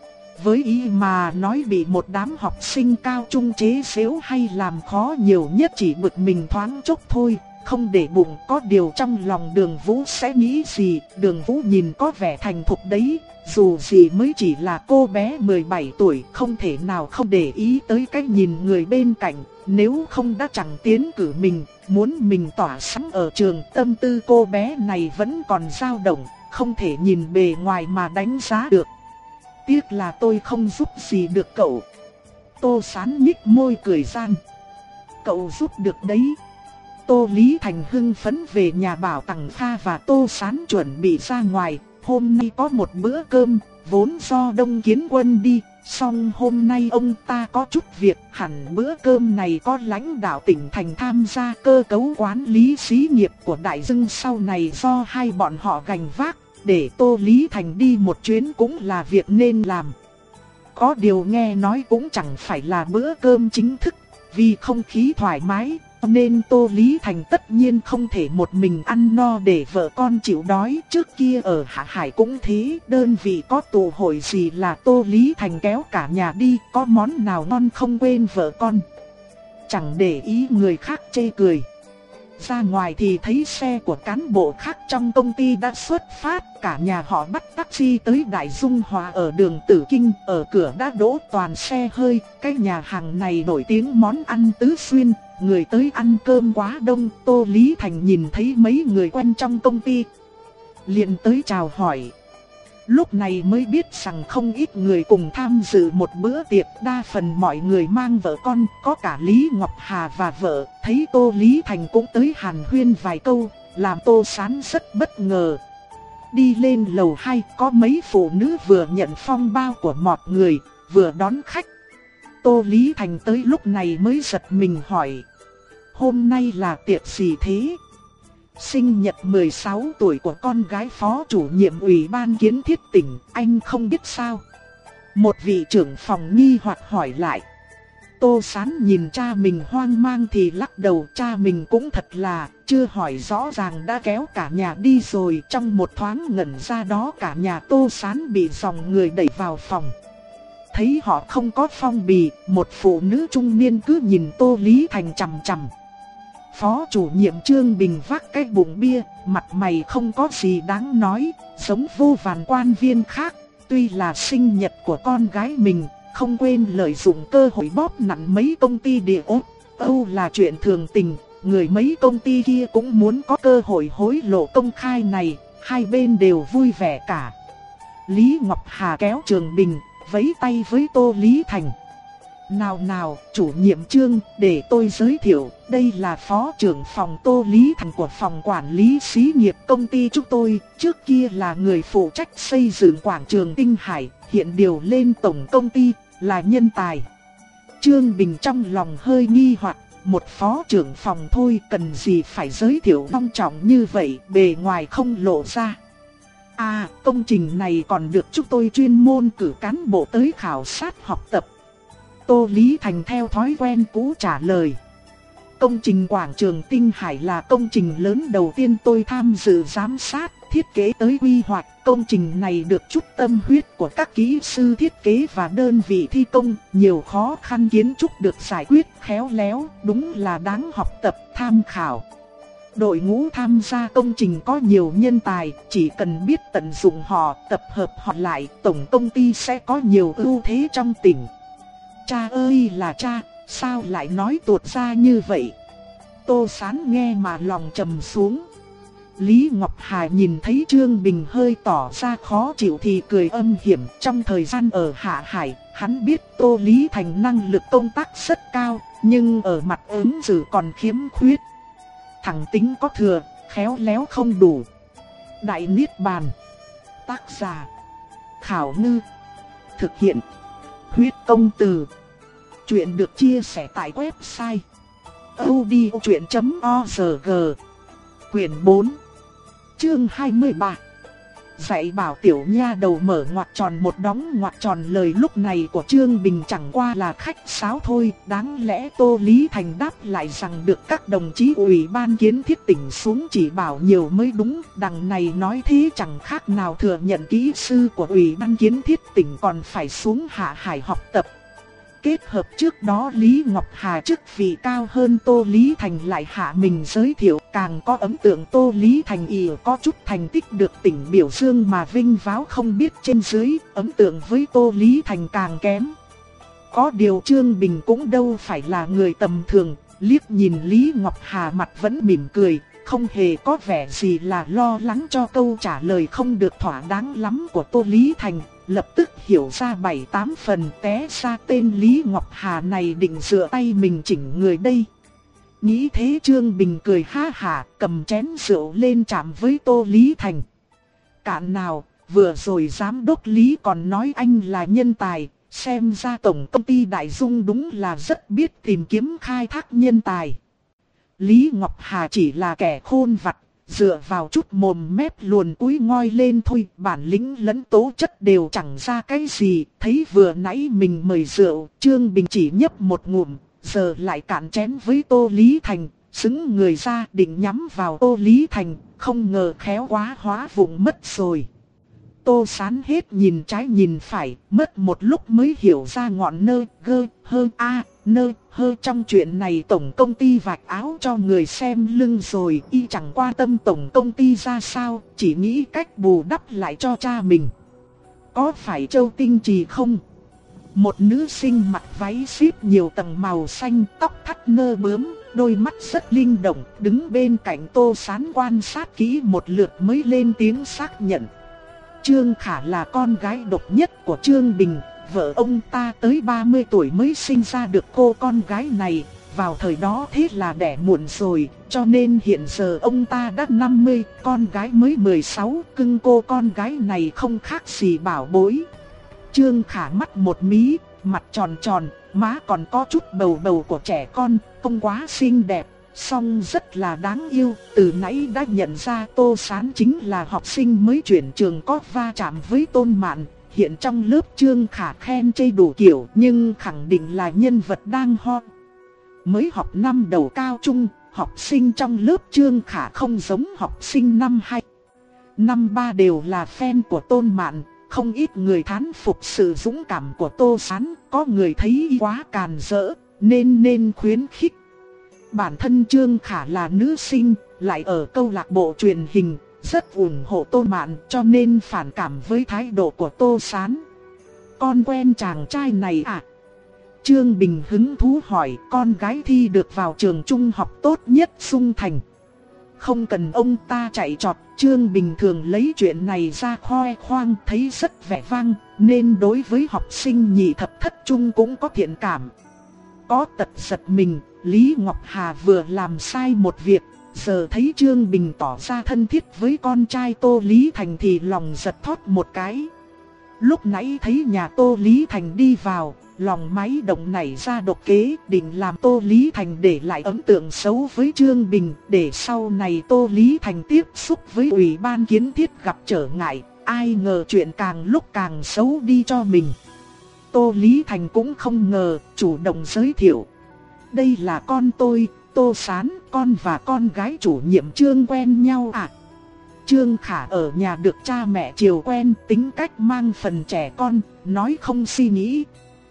Với y mà nói bị một đám học sinh cao trung chế giễu hay làm khó nhiều nhất chỉ bực mình thoáng chốc thôi, không để bụng. Có điều trong lòng Đường Vũ sẽ nghĩ gì, Đường Vũ nhìn có vẻ thành thục đấy, dù gì mới chỉ là cô bé mười bảy tuổi, không thể nào không để ý tới cái nhìn người bên cạnh, nếu không đã chẳng tiến cử mình, muốn mình tỏa sáng ở trường. Tâm tư cô bé này vẫn còn dao động, không thể nhìn bề ngoài mà đánh giá được. Tiếc là tôi không giúp gì được cậu. Tô Sán nhích môi cười gian. Cậu giúp được đấy. Tô Lý Thành hưng phấn về nhà bảo Tằng Kha và Tô Sán chuẩn bị ra ngoài. Hôm nay có một bữa cơm, vốn do Đông Kiến Quân đi, song hôm nay ông ta có chút việc, hẳn bữa cơm này có lãnh đạo tỉnh thành tham gia. Cơ cấu quản lý xí nghiệp của Đại Dương sau này do hai bọn họ gánh vác, để Tô Lý Thành đi một chuyến cũng là việc nên làm. Có điều nghe nói cũng chẳng phải là bữa cơm chính thức, vì không khí thoải mái, nên Tô Lý Thành tất nhiên không thể một mình ăn no để vợ con chịu đói. Trước kia ở Hạ Hải cũng thế, đơn vị có tụ hội gì là Tô Lý Thành kéo cả nhà đi, có món nào ngon không quên vợ con. Chẳng để ý người khác chê cười. Ra ngoài thì thấy xe của cán bộ khác trong công ty đã xuất phát, cả nhà họ bắt taxi tới Đại Dung Hòa ở đường Tử Kinh, ở cửa đã đỗ toàn xe hơi. Cái nhà hàng này nổi tiếng món ăn tứ xuyên, người tới ăn cơm quá đông. Tô Lý Thành nhìn thấy mấy người quen trong công ty, liền tới chào hỏi. Lúc này mới biết rằng không ít người cùng tham dự một bữa tiệc, đa phần mọi người mang vợ con, có cả Lý Ngọc Hà và vợ. Thấy Tô Lý Thành cũng tới hàn huyên vài câu, làm Tô Sán rất bất ngờ. Đi lên lầu hai, có mấy phụ nữ vừa nhận phong bao của mọi người, vừa đón khách. Tô Lý Thành tới lúc này mới giật mình hỏi: hôm nay là tiệc gì thế? Sinh nhật mười sáu tuổi của con gái phó chủ nhiệm ủy ban kiến thiết tỉnh, anh không biết sao? Một vị trưởng phòng nghi hoặc hỏi lại. Tô Sán nhìn cha mình hoang mang thì lắc đầu. Cha mình cũng thật là, chưa hỏi rõ ràng đã kéo cả nhà đi rồi. Trong một thoáng ngẩn ra đó, cả nhà Tô Sán bị dòng người đẩy vào phòng. Thấy họ không có phong bì, một phụ nữ trung niên cứ nhìn Tô Lý Thành chằm chằm. Phó chủ nhiệm Trương Bình vác cái bụng bia, mặt mày không có gì đáng nói, giống vô vàn quan viên khác. Tuy là sinh nhật của con gái mình, không quên lợi dụng cơ hội bóp nặn mấy công ty địa ốc. Âu là chuyện thường tình, người mấy công ty kia cũng muốn có cơ hội hối lộ công khai này, hai bên đều vui vẻ cả. Lý Ngọc Hà kéo Trường Bình, vẫy tay với Tô Lý Thành. Nào nào, chủ nhiệm Trương, để tôi giới thiệu, đây là phó trưởng phòng Tô Lý Thành của phòng quản lý xí nghiệp công ty chúng tôi, trước kia là người phụ trách xây dựng quảng trường Tinh Hải, hiện điều lên tổng công ty, là nhân tài. Trương Bình trong lòng hơi nghi hoặc, một phó trưởng phòng thôi cần gì phải giới thiệu long trọng như vậy, bề ngoài không lộ ra. À, công trình này còn được chúng tôi chuyên môn cử cán bộ tới khảo sát học tập. Tô Lý Thành theo thói quen cũ trả lời. Công trình quảng trường Tinh Hải là công trình lớn đầu tiên tôi tham dự giám sát, thiết kế tới quy hoạch. Công trình này được chút tâm huyết của các kỹ sư thiết kế và đơn vị thi công, nhiều khó khăn kiến trúc được giải quyết khéo léo, đúng là đáng học tập, tham khảo. Đội ngũ tham gia công trình có nhiều nhân tài, chỉ cần biết tận dụng họ, tập hợp họ lại, tổng công ty sẽ có nhiều ưu thế trong tỉnh. Cha ơi là cha, sao lại nói tuột ra như vậy? Tô Sán nghe mà lòng trầm xuống. Lý Ngọc Hà nhìn thấy Trương Bình hơi tỏ ra khó chịu thì cười âm hiểm. Trong thời gian ở Hạ Hải, hắn biết Tô Lý Thành năng lực công tác rất cao, nhưng ở mặt ứng xử còn khiếm khuyết. Thẳng tính có thừa, khéo léo không đủ. Đại Niết Bàn. Tác giả: Khảo Ngư. Thực hiện: Huyết Công Từ. Chuyện được chia sẻ tại website audiochuyện chấm org. Quyển bốn, chương hai mươi ba. Dạy bảo tiểu nha đầu mở ngoặc tròn một đóng ngoặc tròn. Lời lúc này của Trương Bình chẳng qua là khách sáo thôi. Đáng lẽ Tô Lý Thành đáp lại rằng được các đồng chí ủy ban kiến thiết tỉnh xuống chỉ bảo nhiều mới đúng. Đằng này nói thế chẳng khác nào thừa nhận kỹ sư của ủy ban kiến thiết tỉnh còn phải xuống Hạ Hải học tập. Kết hợp trước đó Lý Ngọc Hà chức vị cao hơn Tô Lý Thành lại hạ mình giới thiệu, càng có ấn tượng Tô Lý Thành ỷ có chút thành tích được tỉnh biểu dương mà vinh váo không biết trên dưới, ấn tượng với Tô Lý Thành càng kém. Có điều Trương Bình cũng đâu phải là người tầm thường, liếc nhìn Lý Ngọc Hà mặt vẫn mỉm cười, không hề có vẻ gì là lo lắng cho câu trả lời không được thỏa đáng lắm của Tô Lý Thành. Lập tức hiểu ra bảy tám phần, té ra tên Lý Ngọc Hà này định dựa tay mình chỉnh người đây. Nghĩ thế Trương Bình cười ha hả, cầm chén rượu lên chạm với Tô Lý Thành. Cạn nào, vừa rồi giám đốc Lý còn nói anh là nhân tài, xem ra tổng công ty Đại Dung đúng là rất biết tìm kiếm khai thác nhân tài. Lý Ngọc Hà chỉ là kẻ khôn vặt, dựa vào chút mồm mép luồn cúi ngoi lên thôi, bản lĩnh lẫn tố chất đều chẳng ra cái gì. Thấy vừa nãy mình mời rượu, Trương Bình chỉ nhấp một ngụm, giờ lại cạn chén với Tô Lý Thành, xứng người ra định nhắm vào Tô Lý Thành, không ngờ khéo quá hóa vụng mất rồi. Tô Sán hết nhìn trái nhìn phải, mất một lúc mới hiểu ra ngọn nơ, gơ, hơ, a, nơ, hơ trong chuyện này tổng công ty vạch áo cho người xem lưng rồi, y chẳng quan tâm tổng công ty ra sao, chỉ nghĩ cách bù đắp lại cho cha mình. Có phải Châu Tinh Trì không? Một nữ sinh mặc váy xíp nhiều tầng màu xanh, tóc thắt nơ bướm, đôi mắt rất linh động, đứng bên cạnh Tô Sán quan sát kỹ một lượt mới lên tiếng xác nhận. Trương Khả là con gái độc nhất của Trương Bình, vợ ông ta tới ba mươi tuổi mới sinh ra được cô con gái này, vào thời đó thế là đẻ muộn rồi, cho nên hiện giờ ông ta đã năm mươi, con gái mới mười sáu, cưng cô con gái này không khác gì bảo bối. Trương Khả mắt một mí, mặt tròn tròn, má còn có chút bầu bầu của trẻ con, không quá xinh đẹp, song rất là đáng yêu. Từ nãy đã nhận ra Tô Sán chính là học sinh mới chuyển trường có va chạm với Tôn Mạn. Hiện trong lớp Trương Khả khen chê đủ kiểu, nhưng khẳng định là nhân vật đang hot. Mới học năm đầu cao trung, học sinh trong lớp Trương Khả không giống học sinh năm hai, năm ba đều là fan của Tôn Mạn. Không ít người thán phục sự dũng cảm của Tô Sán, có người thấy y quá càn rỡ, nên nên khuyến khích. Bản thân Trương Khả là nữ sinh, lại ở câu lạc bộ truyền hình, rất ủng hộ Tôn Mạn, cho nên phản cảm với thái độ của Tô Sán. Con quen chàng trai này à? Trương Bình hứng thú hỏi. Con gái thi được vào trường trung học tốt nhất Dung Thành. Không cần ông ta chạy trọt, Trương Bình thường lấy chuyện này ra khoe khoang, thấy rất vẻ vang, nên đối với học sinh nhị thập thất trung cũng có thiện cảm. Có tật giật mình, Lý Ngọc Hà vừa làm sai một việc, giờ thấy Trương Bình tỏ ra thân thiết với con trai Tô Lý Thành thì lòng giật thót một cái. Lúc nãy thấy nhà Tô Lý Thành đi vào, lòng máy động nảy ra độc kế, định làm Tô Lý Thành để lại ấn tượng xấu với Trương Bình, để sau này Tô Lý Thành tiếp xúc với ủy ban kiến thiết gặp trở ngại, ai ngờ chuyện càng lúc càng xấu đi cho mình. Tô Lý Thành cũng không ngờ, chủ động giới thiệu. Đây là con tôi, Tô Sán, con và con gái chủ nhiệm Trương quen nhau à? Trương Khả ở nhà được cha mẹ chiều quen, tính cách mang phần trẻ con, nói không suy nghĩ.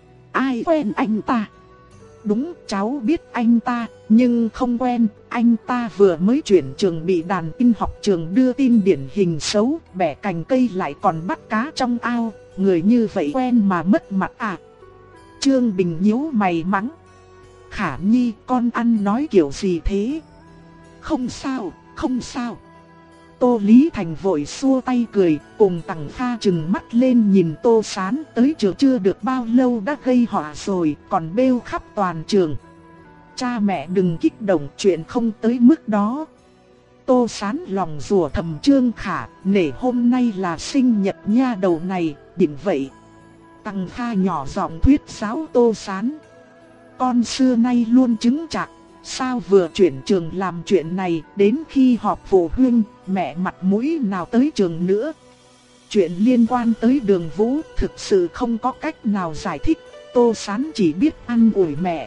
Ai quen anh ta? Đúng, cháu biết anh ta, nhưng không quen. Anh ta vừa mới chuyển trường bị đàn tin học trường đưa tin điển hình xấu, bẻ cành cây lại còn bắt cá trong ao. Người như vậy quen mà mất mặt à? Trương Bình nhíu mày mắng. Khả Nhi, con ăn nói kiểu gì thế? Không sao, không sao. Tô Lý Thành vội xua tay cười, cùng Tằng Kha trừng mắt lên nhìn Tô Sán, tới trường chưa được bao lâu đã gây họa rồi, còn bêu khắp toàn trường. Cha mẹ đừng kích động, chuyện không tới mức đó. Tô Sán lòng rủa thầm Trương Khả, nể hôm nay là sinh nhật nha đầu này, định vậy. Tằng Kha nhỏ giọng thuyết giáo Tô Sán. Con xưa nay luôn chứng chạc, sao vừa chuyển trường làm chuyện này, đến khi họp phụ huynh, mẹ mặt mũi nào tới trường nữa. Chuyện liên quan tới Đường Vũ thực sự không có cách nào giải thích, Tô Sán chỉ biết an ủi mẹ.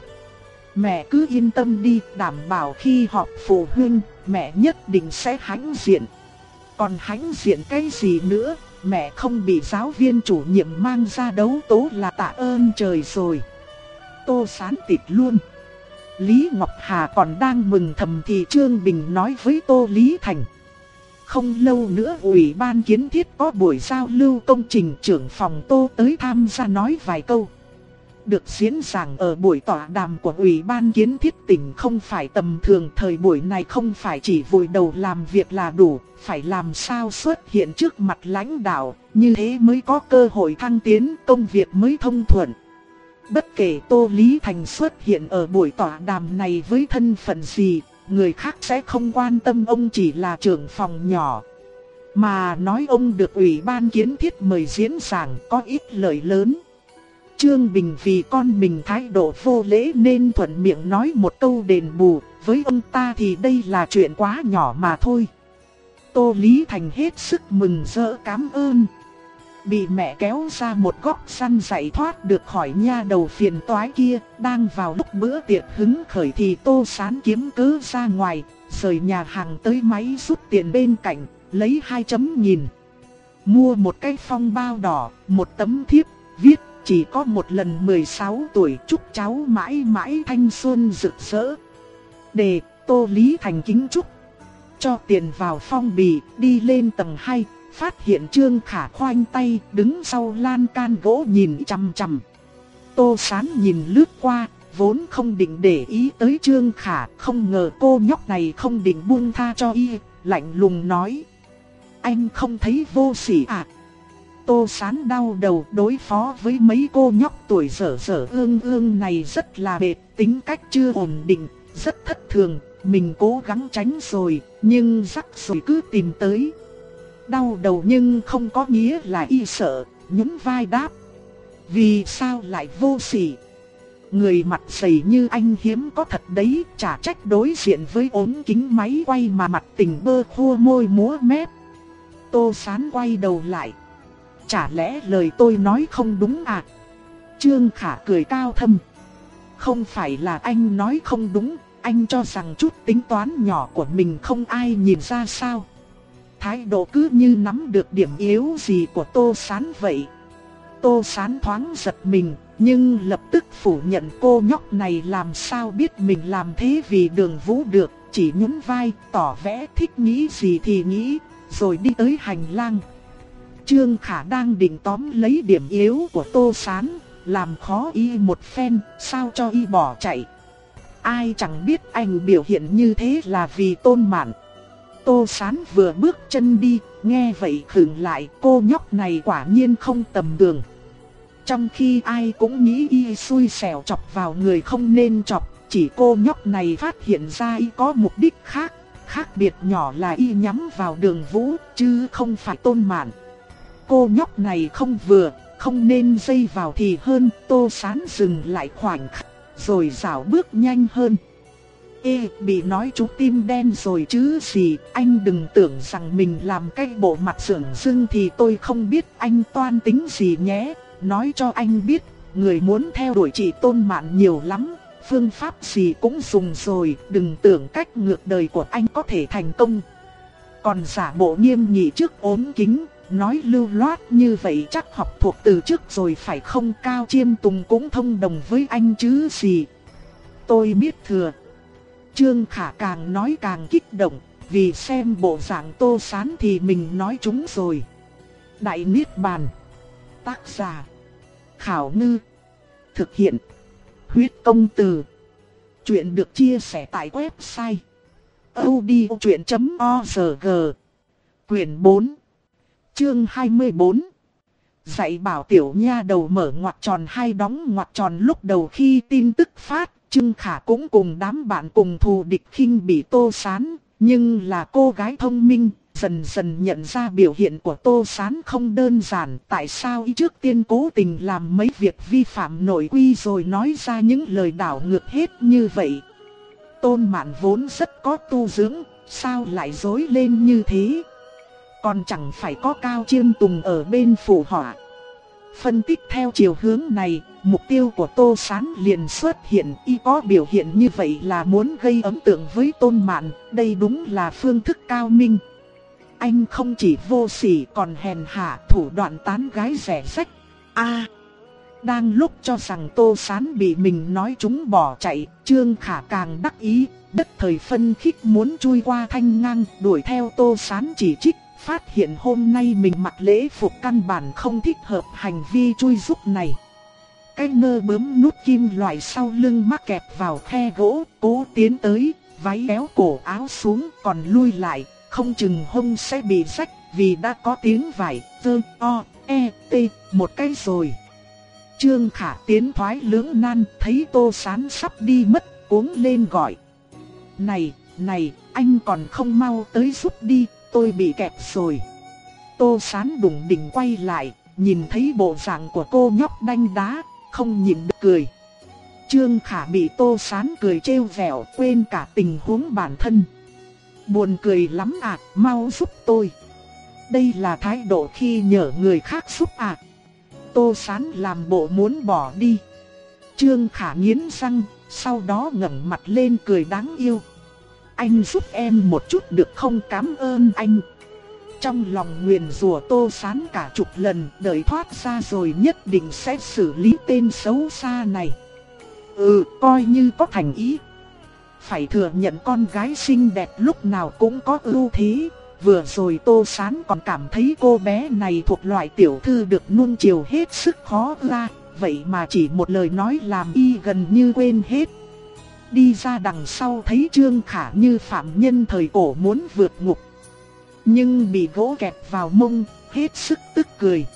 Mẹ cứ yên tâm đi, đảm bảo khi họp phụ huynh, mẹ nhất định sẽ hãnh diện. Còn hãnh diện cái gì nữa, mẹ không bị giáo viên chủ nhiệm mang ra đấu tố là tạ ơn trời rồi. Tô Sán tịt luôn. Lý Ngọc Hà còn đang mừng thầm thì Trương Bình nói với Tô Lý Thành. Không lâu nữa Ủy ban Kiến thiết có buổi giao lưu công trình, trưởng phòng Tô tới tham gia nói vài câu. Được diễn giảng ở buổi tọa đàm của Ủy ban Kiến thiết tỉnh không phải tầm thường. Thời buổi này không phải chỉ vùi đầu làm việc là đủ, phải làm sao xuất hiện trước mặt lãnh đạo, như thế mới có cơ hội thăng tiến, công việc mới thông thuận. Bất kể Tô Lý Thành xuất hiện ở buổi tọa đàm này với thân phận gì, người khác sẽ không quan tâm ông chỉ là trưởng phòng nhỏ. Mà nói ông được Ủy ban Kiến thiết mời diễn giảng có ít lợi lớn. Trương Bình vì con mình thái độ vô lễ nên thuận miệng nói một câu đền bù, với ông ta thì đây là chuyện quá nhỏ mà thôi. Tô Lý Thành hết sức mừng rỡ cảm ơn. Bị mẹ kéo ra một góc săn dạy thoát được khỏi nha đầu phiền toái kia, đang vào lúc bữa tiệc hứng khởi thì Tô Sán kiếm cớ ra ngoài, rời nhà hàng tới máy rút tiền bên cạnh, lấy hai chấm nghìn. Mua một cái phong bao đỏ, một tấm thiếp, viết chỉ có một lần mười sáu tuổi, chúc cháu mãi mãi thanh xuân rực rỡ. Đề Tô Lý Thành kính chúc. Cho tiền vào phong bì, đi lên tầng hai. Phát hiện Trương Khả khoanh tay đứng sau lan can gỗ nhìn chằm chằm. Tô Sán nhìn lướt qua, vốn không định để ý tới Trương Khả, không ngờ cô nhóc này không định buông tha cho y, lạnh lùng nói. Anh không thấy vô sỉ à? Tô Sán đau đầu, đối phó với mấy cô nhóc tuổi dở dở ương ương này rất là mệt, tính cách chưa ổn định, rất thất thường. Mình cố gắng tránh rồi, nhưng rắc rối cứ tìm tới. Đau đầu nhưng không có nghĩa là y sợ, nhún vai đáp. Vì sao lại vô sỉ? Người mặt dày như anh hiếm có thật đấy, chả trách đối diện với ốm kính máy quay mà mặt tình bơ khô môi múa mép. Tô Sán quay đầu lại. Chả lẽ lời tôi nói không đúng à? Trương Khả cười cao thâm. Không phải là anh nói không đúng, anh cho rằng chút tính toán nhỏ của mình không ai nhìn ra sao? Thái độ cứ như nắm được điểm yếu gì của Tô Sán vậy. Tô Sán thoáng giật mình, nhưng lập tức phủ nhận cô nhóc này làm sao biết mình làm thế vì Đường Vũ được, chỉ nhún vai, tỏ vẻ thích nghĩ gì thì nghĩ, rồi đi tới hành lang. Trương Khả đang định tóm lấy điểm yếu của Tô Sán, làm khó y một phen, sao cho y bỏ chạy. Ai chẳng biết anh biểu hiện như thế là vì Tôn Mạn. Tô Sán vừa bước chân đi, nghe vậy khựng lại, cô nhóc này quả nhiên không tầm thường. Trong khi ai cũng nghĩ y xui xẻo chọc vào người không nên chọc, chỉ cô nhóc này phát hiện ra y có mục đích khác. Khác biệt nhỏ là y nhắm vào Đường Vũ, chứ không phải Tôn Mạn. Cô nhóc này không vừa, không nên dây vào thì hơn. Tô Sán dừng lại khoảnh khắc, rồi dạo bước nhanh hơn. Ê, bị nói chú tim đen rồi chứ gì, anh đừng tưởng rằng mình làm cái bộ mặt sượng dưng thì tôi không biết anh toan tính gì nhé. Nói cho anh biết, người muốn theo đuổi chị Tôn Mạn nhiều lắm, phương pháp gì cũng dùng rồi, đừng tưởng cách ngược đời của anh có thể thành công. Còn giả bộ nghiêm nghị trước ốm kính, nói lưu loát như vậy chắc học thuộc từ trước rồi phải không? Cao Chiêm Tùng cũng thông đồng với anh chứ gì. Tôi biết thừa. Trương Khả càng nói càng kích động, vì xem bộ dạng Tô Sán thì mình nói trúng rồi. Đại Niết Bàn. Tác giả Khảo Ngư. Thực hiện Huyết Công Từ. Chuyện được chia sẻ tại website audiochuyện chấm org. Quyển bốn. Chương hai mươi bốn. Dạy bảo tiểu nha đầu mở ngoặc tròn hay đóng ngoặc tròn. Lúc đầu khi tin tức phát, Trương Khả cũng cùng đám bạn cùng thù địch khinh bỉ Tô Sán, nhưng là cô gái thông minh, dần dần nhận ra biểu hiện của Tô Sán không đơn giản. Tại sao y trước tiên cố tình làm mấy việc vi phạm nội quy rồi nói ra những lời đảo ngược hết như vậy. Tôn Mạn vốn rất có tu dưỡng, sao lại dối lên như thế? Còn chẳng phải có Cao Chiêm Tùng ở bên phụ họa. Phân tích theo chiều hướng này, mục tiêu của Tô Sán liền xuất hiện. Y có biểu hiện như vậy là muốn gây ấn tượng với Tôn Mạn. Đây đúng là phương thức cao minh. Anh không chỉ vô sỉ còn hèn hạ, thủ đoạn tán gái rẻ rách. A, đang lúc cho rằng Tô Sán bị mình nói trúng bỏ chạy, Trương Khả càng đắc ý, đất thời phân khích muốn chui qua thanh ngang, đuổi theo Tô Sán chỉ trích. Phát hiện hôm nay mình mặc lễ phục căn bản không thích hợp hành vi chui rúc này. Cái nơ bướm nút kim loại sau lưng mắc kẹp vào khe gỗ, cố tiến tới, váy kéo cổ áo xuống còn lui lại, không chừng hông sẽ bị rách vì đã có tiếng vải tơ o e t một cái rồi. Trương Khả tiến thoái lưỡng nan, thấy Tô Sán sắp đi mất, cuống lên gọi: Này, này, anh còn không mau tới giúp đi, tôi bị kẹp rồi. Tô Sán đùng đỉnh quay lại, nhìn thấy bộ dạng của cô nhóc đanh đá, không nhịn được cười. Trương Khả bị Tô Sán cười trêu vẻo, quên cả tình huống bản thân. Buồn cười lắm à, mau giúp tôi. Đây là thái độ khi nhờ người khác giúp à? Tô Sán làm bộ muốn bỏ đi. Trương Khả nghiến răng, sau đó ngẩng mặt lên cười đáng yêu. Anh giúp em một chút được không? Cảm ơn anh. Trong lòng nguyền rủa Tô Sán cả chục lần, đợi thoát ra rồi nhất định sẽ xử lý tên xấu xa này. Ừ, coi như có thành ý. Phải thừa nhận con gái xinh đẹp lúc nào cũng có ưu thế. Vừa rồi Tô Sán còn cảm thấy cô bé này thuộc loại tiểu thư được nuông chiều hết sức khó ra. Vậy mà chỉ một lời nói làm y gần như quên hết. Đi ra đằng sau thấy Trương Khả như phạm nhân thời cổ muốn vượt ngục, nhưng bị gỗ kẹp vào mông, hết sức tức cười.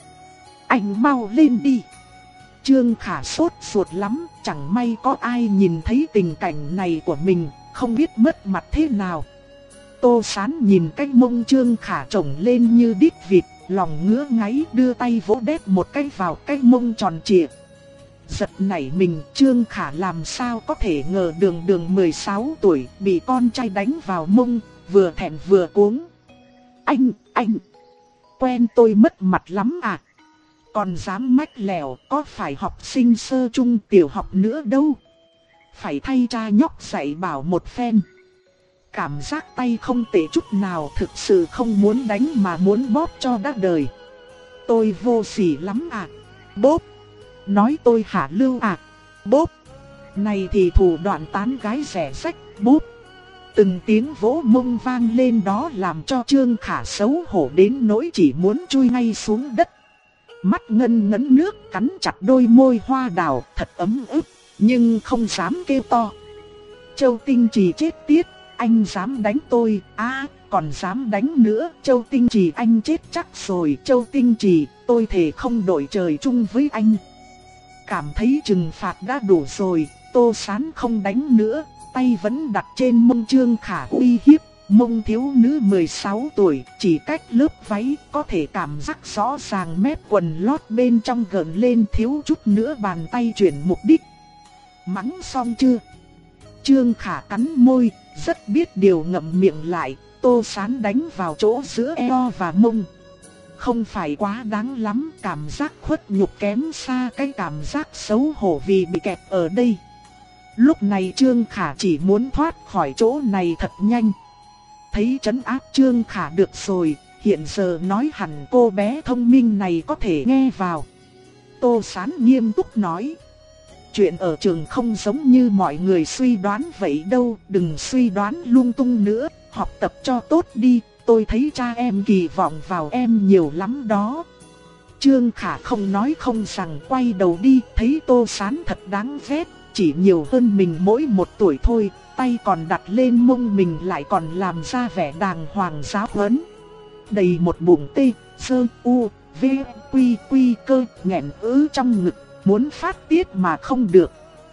Anh mau lên đi. Trương Khả sốt ruột lắm, chẳng may có ai nhìn thấy tình cảnh này của mình, không biết mất mặt thế nào. Tô Sán nhìn cái mông Trương Khả trồng lên như đít vịt, lòng ngứa ngáy, đưa tay vỗ đét một cái vào cái mông tròn trịa. Giật nảy mình, Trương Khả làm sao có thể ngờ Đường Đường mười sáu tuổi bị con trai đánh vào mông, vừa thẹn vừa cuống. Anh, anh, quen tôi mất mặt lắm à? Còn dám mách lèo, có phải học sinh sơ trung tiểu học nữa đâu. Phải thay cha nhóc dạy bảo một phen. Cảm giác tay không tệ chút nào, thực sự không muốn đánh mà muốn bóp cho đã đời. Tôi vô sỉ lắm à? Bóp. Nói tôi hạ lưu à? Bóp. Này thì thủ đoạn tán gái rẻ rách. Bóp. Từng tiếng vỗ mông vang lên đó làm cho Trương Khả xấu hổ đến nỗi chỉ muốn chui ngay xuống đất. Mắt ngân ngấn nước, cắn chặt đôi môi hoa đào, thật ấm ức, nhưng không dám kêu to. Châu Tinh Trì chết tiết, anh dám đánh tôi, à, còn dám đánh nữa. Châu Tinh Trì anh chết chắc rồi. Châu Tinh Trì, tôi thề không đổi trời chung với anh. Cảm thấy trừng phạt đã đủ rồi, Tô Sán không đánh nữa, tay vẫn đặt trên mông Trương Khả uy hiếp. Mông thiếu nữ mười sáu tuổi, chỉ cách lớp váy có thể cảm giác rõ ràng mép quần lót bên trong gợn lên thiếu chút nữa bàn tay chuyển mục đích. Mắng xong chưa? Trương Khả cắn môi, rất biết điều ngậm miệng lại, Tô Sán đánh vào chỗ giữa eo và mông. Không phải quá đáng lắm, cảm giác khuất nhục kém xa cái cảm giác xấu hổ vì bị kẹp ở đây. Lúc này Trương Khả chỉ muốn thoát khỏi chỗ này thật nhanh. Thấy trấn áp Trương Khả được rồi, hiện giờ nói hẳn cô bé thông minh này có thể nghe vào. Tô Sán nghiêm túc nói. Chuyện ở trường không giống như mọi người suy đoán vậy đâu, đừng suy đoán lung tung nữa, học tập cho tốt đi, tôi thấy cha em kỳ vọng vào em nhiều lắm đó. Trương Khả không nói không rằng quay đầu đi, thấy Tô Sán thật đáng ghét, chỉ nhiều hơn mình mỗi một tuổi thôi, tay còn đặt lên mông mình lại còn làm ra vẻ đàng hoàng giáo huấn. Đầy một bụng tê, sơ, u, v, quy, quy cơ, nghẹn ứ trong ngực. Muốn phát tiết mà không được.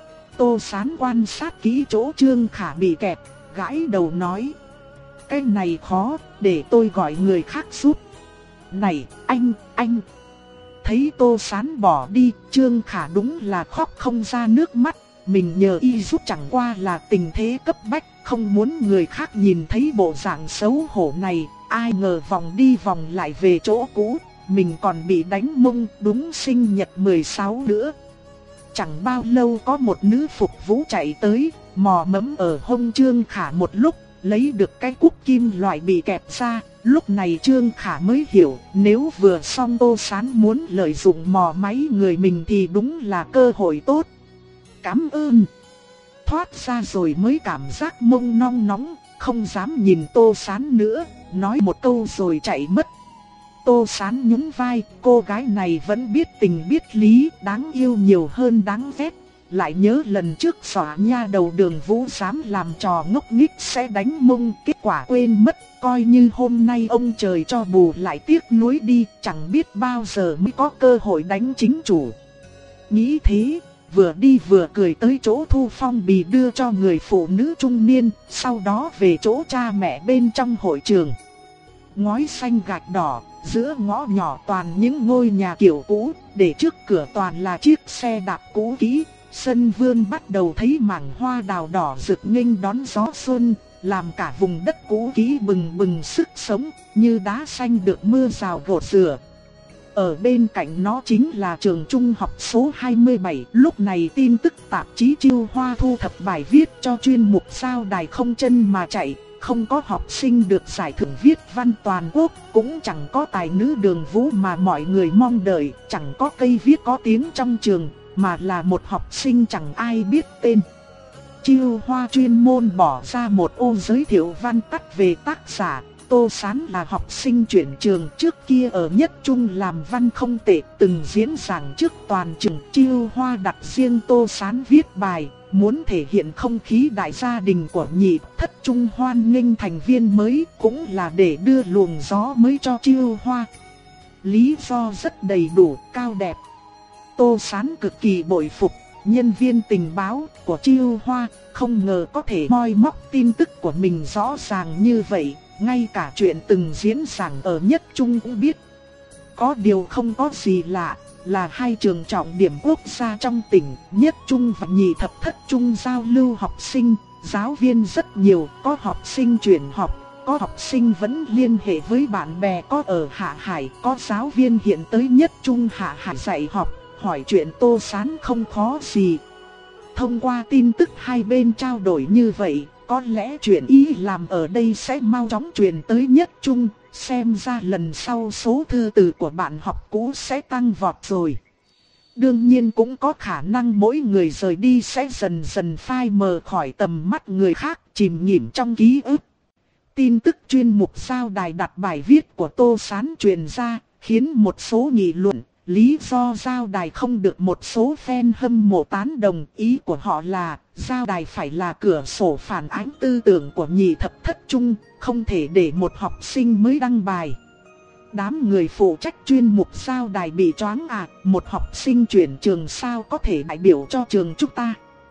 Tô Sán quan sát kỹ chỗ Trương Khả bị kẹp, gãi đầu nói. Cái này khó, để tôi gọi người khác giúp. Này, anh, anh. Thấy Tô Sán bỏ đi, Trương Khả đúng là khóc không ra nước mắt. Mình nhờ y giúp chẳng qua là tình thế cấp bách, không muốn người khác nhìn thấy bộ dạng xấu hổ này. Ai ngờ vòng đi vòng lại về chỗ cũ. Mình còn bị đánh mông, đúng sinh nhật mười sáu nữa. Chẳng bao lâu có một nữ phục vụ chạy tới, mò mẫm ở hông Trương Khả một lúc, lấy được cái cúc kim loại bị kẹp ra. Lúc này Trương Khả mới hiểu, nếu vừa xong Tô Sán muốn lợi dụng mò máy người mình thì đúng là cơ hội tốt. Cảm ơn. Thoát ra rồi mới cảm giác mông nong nóng, không dám nhìn Tô Sán nữa, nói một câu rồi chạy mất. Tô Sán nhún vai, cô gái này vẫn biết tình biết lý, đáng yêu nhiều hơn đáng ghét. Lại nhớ lần trước xóa nha đầu Đường Vũ dám làm trò ngốc nghếch sẽ đánh mông, kết quả quên mất, coi như hôm nay ông trời cho bù lại tiếc nuối đi, chẳng biết bao giờ mới có cơ hội đánh chính chủ. Nghĩ thế, vừa đi vừa cười tới chỗ thu phong bì đưa cho người phụ nữ trung niên, sau đó về chỗ cha mẹ bên trong hội trường. Ngói xanh gạch đỏ, giữa ngõ nhỏ toàn những ngôi nhà kiểu cũ, để trước cửa toàn là chiếc xe đạp cũ kỹ. Sân vườn bắt đầu thấy mảng hoa đào đỏ rực nghênh đón gió xuân, làm cả vùng đất cũ kỹ bừng bừng sức sống, như đá xanh được mưa rào gột rửa. Ở bên cạnh nó chính là trường trung học số hai mươi bảy, lúc này tin tức tạp chí Chiêu Hoa thu thập bài viết cho chuyên mục sao đài không chân mà chạy. Không có học sinh được giải thưởng viết văn toàn quốc, cũng chẳng có tài nữ Đường Vũ mà mọi người mong đợi, chẳng có cây viết có tiếng trong trường, mà là một học sinh chẳng ai biết tên. Chiêu Hoa chuyên môn bỏ ra một ô giới thiệu văn tắt về tác giả. Tô Sán là học sinh chuyển trường, trước kia ở Nhất Trung làm văn không tệ, từng diễn giảng trước toàn trường. Chiêu Hoa đặt riêng Tô Sán viết bài, muốn thể hiện không khí đại gia đình của nhị thất trung hoan nghênh thành viên mới, cũng là để đưa luồng gió mới cho Chiêu Hoa. Lý do rất đầy đủ, cao đẹp. Tô Sán cực kỳ bội phục nhân viên tình báo của Chiêu Hoa, không ngờ có thể moi móc tin tức của mình rõ ràng như vậy, ngay cả chuyện từng diễn giảng ở Nhất Trung cũng biết. Có điều không có gì lạ, là hai trường trọng điểm quốc gia trong tỉnh, Nhất Trung và Nhị Thập Thất Trung giao lưu học sinh, giáo viên rất nhiều, có học sinh chuyển học, có học sinh vẫn liên hệ với bạn bè có ở Hạ Hải, có giáo viên hiện tới Nhất Trung Hạ Hải dạy học, hỏi chuyện Tô Sán không khó gì. Thông qua tin tức hai bên trao đổi như vậy, có lẽ chuyện ý làm ở đây sẽ mau chóng truyền tới Nhất Trung. Xem ra lần sau số thư từ của bạn học cũ sẽ tăng vọt rồi. Đương nhiên cũng có khả năng mỗi người rời đi sẽ dần dần phai mờ khỏi tầm mắt người khác, chìm nghỉm trong ký ức. Tin tức chuyên mục sao đài đặt bài viết của Tô Sán truyền ra, khiến một số nghị luận. Lý do giao đài không được một số fan hâm mộ tán đồng, ý của họ là giao đài phải là cửa sổ phản ánh tư tưởng của Nhị Thập Thất Trung, không thể để một học sinh mới đăng bài. Đám người phụ trách chuyên mục giao đài bị choáng à, một học sinh chuyển trường sao có thể đại biểu cho trường chúng ta.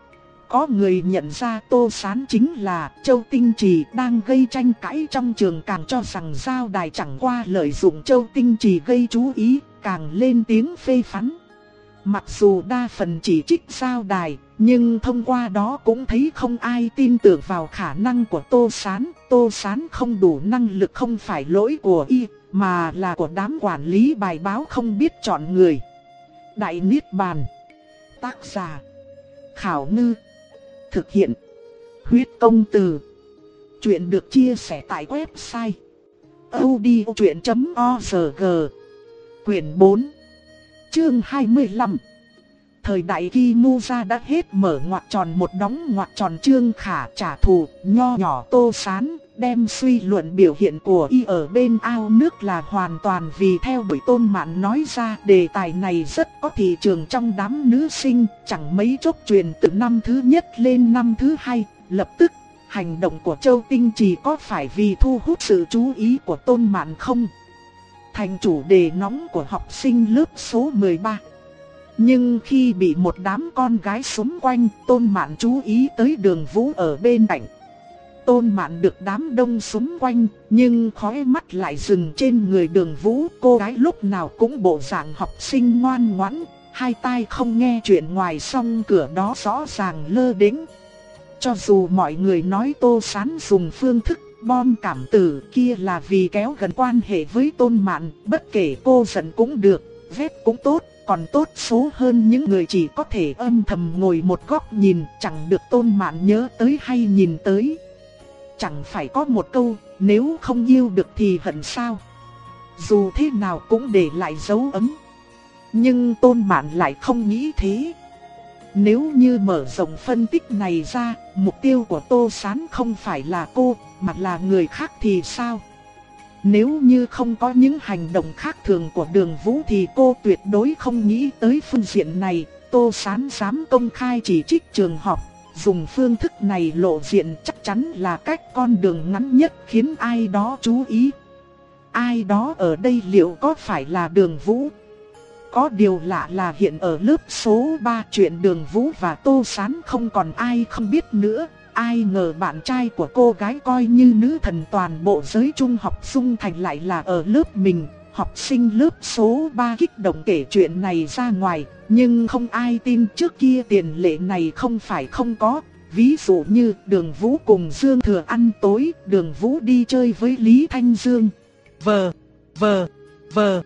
Có người nhận ra Tô Sán chính là Châu Tinh Trì đang gây tranh cãi trong trường, càng cho rằng giao đài chẳng qua lợi dụng Châu Tinh Trì gây chú ý, càng lên tiếng phê phán. Mặc dù đa phần chỉ trích Giao Đài, nhưng thông qua đó cũng thấy không ai tin tưởng vào khả năng của Tô Sán. Tô Sán không đủ năng lực không phải lỗi của y, mà là của đám quản lý bài báo không biết chọn người. Đại Niết Bàn. Tác giả: Khảo Ngư. Thực hiện: Huyết Công Từ. Chuyện được chia sẻ tại website audiochuyện chấm org. Quyển bốn, chương hai mươi lăm. Thời đại Kimuza đã hết, mở ngoặc tròn một đóng ngoặc tròn. Trương Khả trả thù, nho nhỏ Tô Sán, đem suy luận biểu hiện của y ở bên ao nước là hoàn toàn vì theo đuổi Tôn Mạn nói ra. Đề tài này rất có thị trường trong đám nữ sinh, chẳng mấy chốc truyền từ năm thứ nhất lên năm thứ hai. Lập tức, hành động của Châu Tinh Trì có phải vì thu hút sự chú ý của Tôn Mạn không? Thành chủ đề nóng của học sinh lớp số mười ba. Nhưng khi bị một đám con gái xúm quanh, Tôn Mạn chú ý tới Đường Vũ ở bên cạnh. Tôn Mạn được đám đông xúm quanh, nhưng khóe mắt lại dừng trên người Đường Vũ. Cô gái lúc nào cũng bộ dạng học sinh ngoan ngoãn, hai tai không nghe chuyện ngoài song cửa đó rõ ràng lơ đễnh. Cho dù mọi người nói Tô Sán dùng phương thức bom cảm tử kia là vì kéo gần quan hệ với Tôn Mạn, bất kể cô giận cũng được, ghét cũng tốt, còn tốt số hơn những người chỉ có thể âm thầm ngồi một góc nhìn, chẳng được Tôn Mạn nhớ tới hay nhìn tới. Chẳng phải có một câu, nếu không yêu được thì hận sao? Dù thế nào cũng để lại dấu ấn. Nhưng Tôn Mạn lại không nghĩ thế. Nếu như mở rộng phân tích này ra, mục tiêu của Tô Sán không phải là cô, mà là người khác thì sao? Nếu như không có những hành động khác thường của Đường Vũ thì cô tuyệt đối không nghĩ tới phương diện này. Tô Sán dám công khai chỉ trích trường học, dùng phương thức này lộ diện chắc chắn là cách con đường ngắn nhất khiến ai đó chú ý. Ai đó ở đây liệu có phải là Đường Vũ? Có điều lạ là hiện ở lớp số ba chuyện Đường Vũ và Tô Sán không còn ai không biết nữa. Ai ngờ bạn trai của cô gái coi như nữ thần toàn bộ giới trung học Dung Thành lại là ở lớp mình. Học sinh lớp số ba kích động kể chuyện này ra ngoài, nhưng không ai tin. Trước kia tiền lệ này không phải không có. Ví dụ như Đường Vũ cùng Dương Thừa ăn tối, Đường Vũ đi chơi với Lý Thanh Dương. Vờ, vờ, vờ.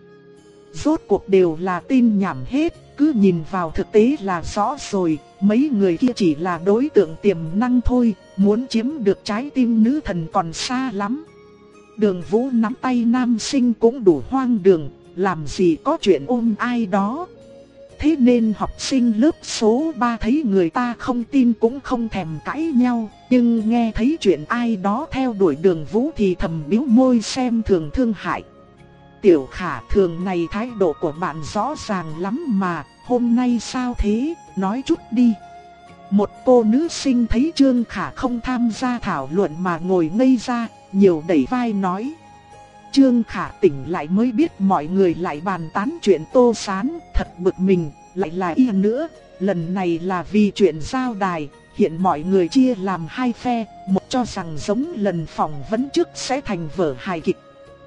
Rốt cuộc đều là tin nhảm hết, cứ nhìn vào thực tế là rõ rồi, mấy người kia chỉ là đối tượng tiềm năng thôi, muốn chiếm được trái tim nữ thần còn xa lắm. Đường Vũ nắm tay nam sinh cũng đủ hoang đường, làm gì có chuyện ôm ai đó. Thế nên học sinh lớp số ba thấy người ta không tin cũng không thèm cãi nhau, nhưng nghe thấy chuyện ai đó theo đuổi Đường Vũ thì thầm bĩu môi xem thường thương hại. Tiểu Khả, thường này thái độ của bạn rõ ràng lắm mà, hôm nay sao thế, nói chút đi. Một cô nữ sinh thấy Trương Khả không tham gia thảo luận mà ngồi ngây ra, nhiều đẩy vai nói. Trương Khả tỉnh lại mới biết mọi người lại bàn tán chuyện Tô Sán, thật bực mình, lại là y nữa. Lần này là vì chuyện Giao Đài, hiện mọi người chia làm hai phe, một cho rằng giống lần phỏng vấn trước sẽ thành vở hài kịch.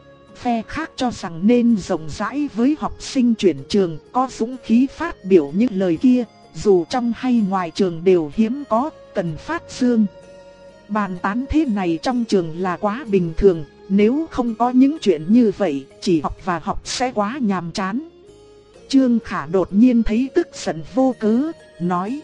Phe khác cho rằng nên rộng rãi với học sinh chuyển trường, có dũng khí phát biểu những lời kia, dù trong hay ngoài trường đều hiếm có, cần phát dương. Bàn tán thế này trong trường là quá bình thường, nếu không có những chuyện như vậy, chỉ học và học sẽ quá nhàm chán. Trương Khả đột nhiên thấy tức giận vô cớ, nói.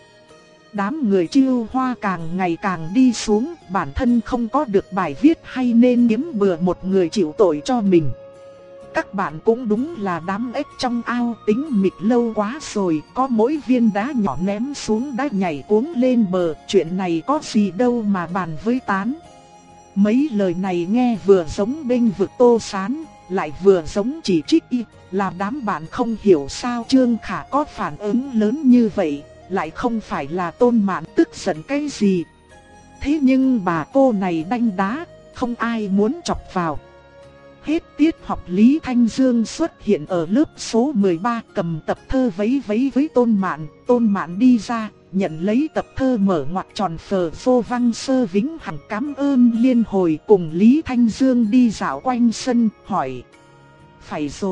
Đám người Chiêu Hoa càng ngày càng đi xuống, bản thân không có được bài viết hay nên kiếm bừa một người chịu tội cho mình. Các bạn cũng đúng là đám ếch trong ao, tính mịt lâu quá rồi, có mỗi viên đá nhỏ ném xuống đã nhảy cuống lên bờ, chuyện này có gì đâu mà bàn với tán. Mấy lời này nghe vừa giống bênh vực Tô Sán, lại vừa giống chỉ trích y, làm đám bạn không hiểu sao Trương Khả có phản ứng lớn như vậy. Lại không phải là Tôn Mạn tức giận cái gì. Thế nhưng bà cô này đanh đá, không ai muốn chọc vào. Hết tiết học Lý Thanh Dương xuất hiện ở lớp số mười ba, cầm tập thơ vấy vấy với Tôn Mạn. Tôn Mạn đi ra, nhận lấy tập thơ mở ngoặc tròn phờ phô văng sơ vĩnh hằng cảm ơn liên hồi, cùng Lý Thanh Dương đi dạo quanh sân, hỏi. Phải rồi,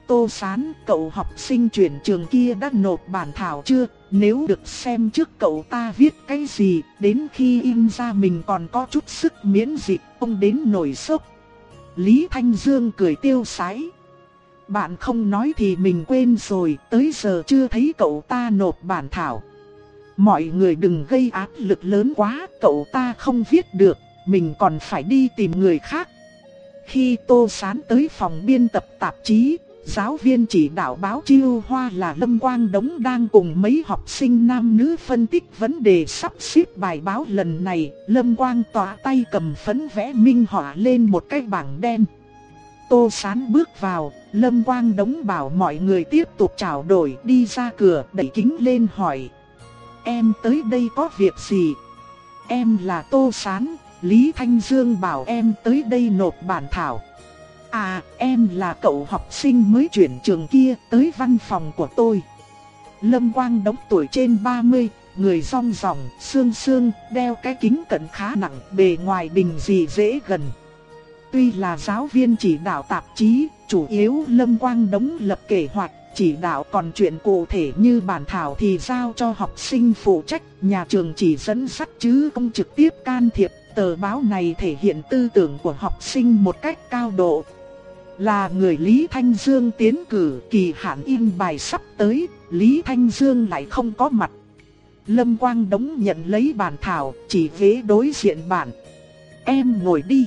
Tô Sán, cậu học sinh chuyển trường kia đã nộp bản thảo chưa? Nếu được xem trước cậu ta viết cái gì, đến khi in ra mình còn có chút sức miễn dịch, không đến nổi sốc. Lý Thanh Dương cười tiêu sái. Bạn không nói thì mình quên rồi, tới giờ chưa thấy cậu ta nộp bản thảo. Mọi người đừng gây áp lực lớn quá, cậu ta không viết được, mình còn phải đi tìm người khác. Khi Tô Sán tới phòng biên tập tạp chí, giáo viên chỉ đạo báo Chiêu Hoa là Lâm Quang Đống đang cùng mấy học sinh nam nữ phân tích vấn đề sắp xếp bài báo lần này. Lâm Quang tỏa tay cầm phấn vẽ minh họa lên một cái bảng đen. Tô Sán bước vào, Lâm Quang Đống bảo mọi người tiếp tục trao đổi, đi ra cửa đẩy kính lên hỏi: em tới đây có việc gì? Em là Tô Sán, Lý Thanh Dương bảo em tới đây nộp bản thảo. À, em là cậu học sinh mới chuyển trường kia, tới văn phòng của tôi. Lâm Quang Đống tuổi trên ba mươi, người rong ròng, xương xương, đeo cái kính cận khá nặng, bề ngoài bình dị dễ gần. Tuy là giáo viên chỉ đạo tạp chí, chủ yếu Lâm Quang Đống lập kế hoạch, chỉ đạo, còn chuyện cụ thể như bản thảo thì giao cho học sinh phụ trách, nhà trường chỉ dẫn dắt chứ không trực tiếp can thiệp. Tờ báo này thể hiện tư tưởng của học sinh một cách cao độ. Là người Lý Thanh Dương tiến cử, kỳ hạn in bài sắp tới, Lý Thanh Dương lại không có mặt. Lâm Quang Đống nhận lấy bản thảo, chỉ ghế đối diện bản. Em ngồi đi.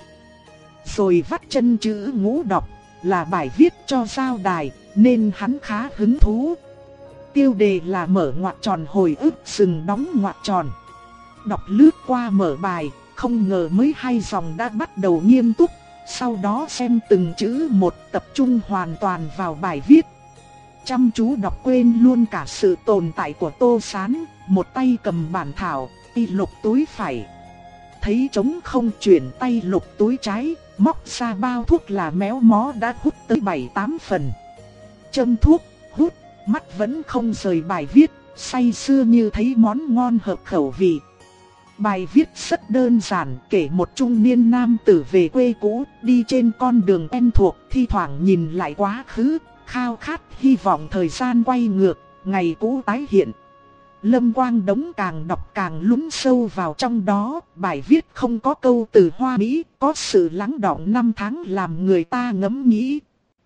Rồi vắt chân chữ ngũ đọc, là bài viết cho giao đài, nên hắn khá hứng thú. Tiêu đề là mở ngoặc tròn hồi ức dừng đóng ngoặc tròn. Đọc lướt qua mở bài, không ngờ mới hai dòng đã bắt đầu nghiêm túc. Sau đó xem từng chữ một, tập trung hoàn toàn vào bài viết. Chăm chú đọc quên luôn cả sự tồn tại của Tô Sán, một tay cầm bản thảo, tay lục túi phải. Thấy trống không, chuyển tay lục túi trái, móc ra bao thuốc là méo mó đã hút tới bảy tám phần. Châm thuốc, hút, mắt vẫn không rời bài viết, say sưa như thấy món ngon hợp khẩu vị. Bài viết rất đơn giản, kể một trung niên nam tử về quê cũ, đi trên con đường quen thuộc, thi thoảng nhìn lại quá khứ, khao khát hy vọng thời gian quay ngược, ngày cũ tái hiện. Lâm Quang Đống càng đọc càng lún sâu vào trong đó, bài viết không có câu từ hoa mỹ, có sự lắng đọng năm tháng làm người ta ngẫm nghĩ.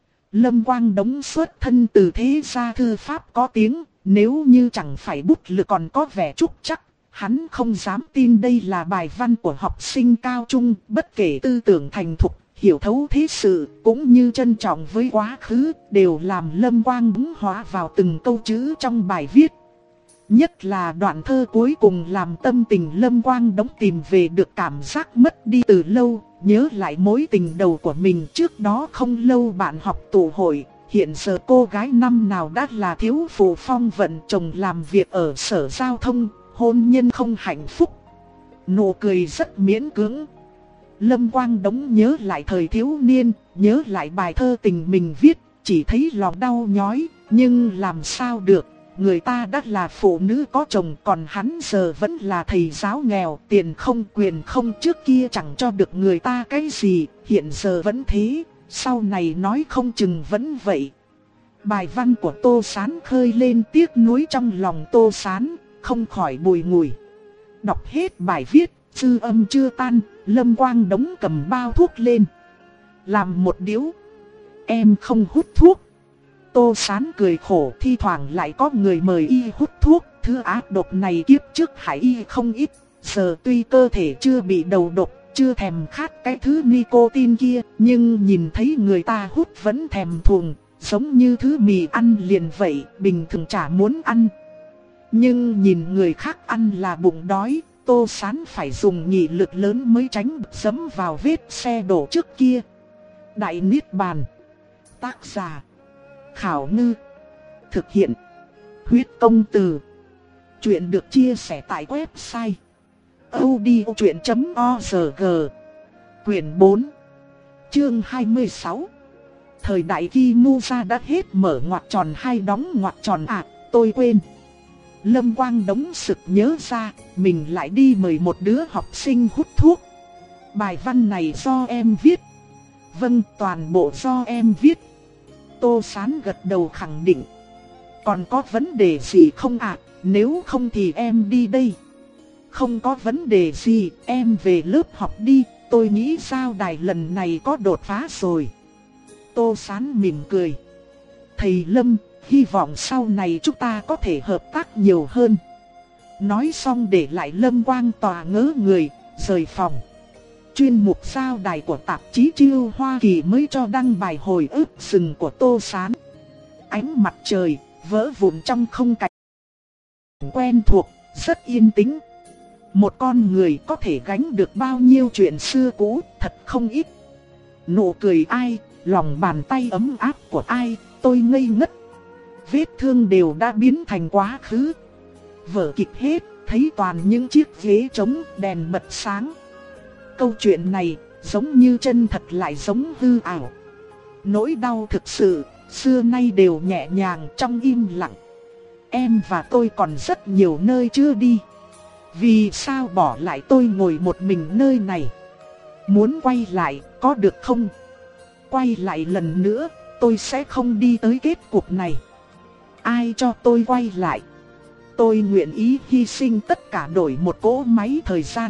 Lâm Quang Đống xuất thân từ thế gia thư pháp có tiếng, nếu như chẳng phải bút lực còn có vẻ trúc chắc. Hắn không dám tin đây là bài văn của học sinh cao trung, bất kể tư tưởng thành thục, hiểu thấu thế sự, cũng như trân trọng với quá khứ, đều làm Lâm Quang Đống hóa vào từng câu chữ trong bài viết. Nhất là đoạn thơ cuối cùng làm tâm tình Lâm Quang Đống tìm về được cảm giác mất đi từ lâu, nhớ lại mối tình đầu của mình trước đó không lâu bạn học tụ hội. Hiện giờ cô gái năm nào đã là thiếu phụ phong vận, chồng làm việc ở sở giao thông, hôn nhân không hạnh phúc. Nụ cười rất miễn cưỡng. Lâm Quang Đống nhớ lại thời thiếu niên, nhớ lại bài thơ tình mình viết, chỉ thấy lòng đau nhói, nhưng làm sao được, người ta đã là phụ nữ có chồng, còn hắn giờ vẫn là thầy giáo nghèo, tiền không quyền không, trước kia chẳng cho được người ta cái gì, hiện giờ vẫn thế, sau này nói không chừng vẫn vậy. Bài văn của Tô Sán khơi lên tiếc nuối trong lòng Tô Sán, không khỏi bùi ngùi. Đọc hết bài viết, dư âm chưa tan, Lâm Quang Đống cầm bao thuốc lên. Làm một điếu. Em không hút thuốc. Tô Sán cười khổ, thi thoảng lại có người mời y hút thuốc. Thứ ác độc này kiếp trước hại y không ít. Giờ tuy cơ thể chưa bị đầu độc, chưa thèm khát cái thứ nicotine kia, nhưng nhìn thấy người ta hút vẫn thèm thuồng, giống như thứ mì ăn liền vậy, bình thường chả muốn ăn. Nhưng nhìn người khác ăn là bụng đói, Tô Sán phải dùng nghị lực lớn mới tránh dẫm vào vết xe đổ trước kia. Đại Niết Bàn. Tác giả Khảo Ngư. Thực hiện Huyết Công Từ. Chuyện được chia sẻ tại website audiochuyện chấm org. Quyển bốn, chương hai mươi sáu. Thời đại Kimusa đã hết, mở ngoặc tròn hay đóng ngoặc tròn à, tôi quên. Lâm Quang Đống sực nhớ ra, mình lại đi mời một đứa học sinh hút thuốc. Bài văn này do em viết. Vâng, toàn bộ do em viết. Tô Sán gật đầu khẳng định. Còn có vấn đề gì không ạ? À? Nếu không thì em đi đây. Không có vấn đề gì, em về lớp học đi. Tôi nghĩ sao đài lần này có đột phá rồi. Tô Sán mỉm cười. Thầy Lâm, hy vọng sau này chúng ta có thể hợp tác nhiều hơn. Nói xong để lại Lâm Quang Tòa ngớ người, rời phòng. Chuyên mục sao đài của tạp chí Chiêu Hoa Kỳ mới cho đăng bài hồi ức rừng của Tô Sán. Ánh mặt trời vỡ vụn trong không cảnh quen thuộc, rất yên tĩnh. Một con người có thể gánh được bao nhiêu chuyện xưa cũ, thật không ít. Nụ cười ai, lòng bàn tay ấm áp của ai, tôi ngây ngất. Vết thương đều đã biến thành quá khứ. Vở kịch hết, thấy toàn những chiếc ghế trống, đèn bật sáng. Câu chuyện này, giống như chân thật lại giống hư ảo. Nỗi đau thực sự, xưa nay đều nhẹ nhàng trong im lặng. Em và tôi còn rất nhiều nơi chưa đi. Vì sao bỏ lại tôi ngồi một mình nơi này? Muốn quay lại, có được không? Quay lại lần nữa, tôi sẽ không đi tới kết cục này. Ai cho tôi quay lại? Tôi nguyện ý hy sinh tất cả đổi một cỗ máy thời gian.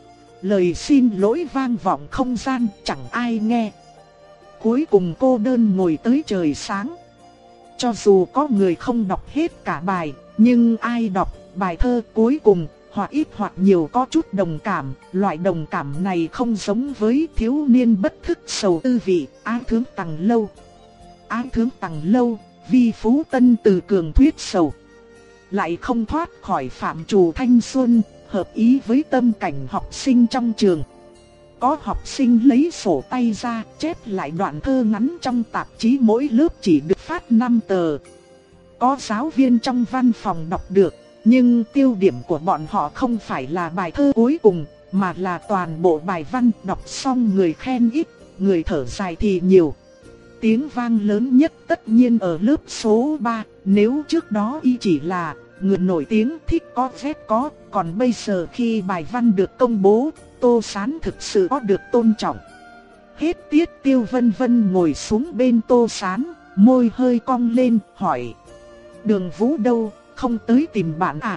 Lời xin lỗi vang vọng không gian, chẳng ai nghe. Cuối cùng cô đơn ngồi tới trời sáng. Cho dù có người không đọc hết cả bài, nhưng ai đọc bài thơ cuối cùng, hoặc ít hoặc nhiều có chút đồng cảm. Loại đồng cảm này không giống với thiếu niên bất thức sầu tư vị, ái thương tằng lâu. Ái thương tằng lâu, vi phú tân từ cường thuyết sầu. Lại không thoát khỏi phạm trù thanh xuân, hợp ý với tâm cảnh học sinh trong trường. Có học sinh lấy sổ tay ra, chép lại đoạn thơ ngắn trong tạp chí mỗi lớp chỉ được phát năm tờ. Có giáo viên trong văn phòng đọc được, nhưng tiêu điểm của bọn họ không phải là bài thơ cuối cùng, mà là toàn bộ bài văn. Đọc xong người khen ít, người thở dài thì nhiều. Tiếng vang lớn nhất tất nhiên ở lớp số ba, nếu trước đó y chỉ là người nổi tiếng thích có phép có, còn bây giờ khi bài văn được công bố, Tô Sán thực sự có được tôn trọng. Hết tiết Tiêu Vân Vân ngồi xuống bên Tô Sán, môi hơi cong lên, hỏi. Đường Vũ đâu, không tới tìm bạn à?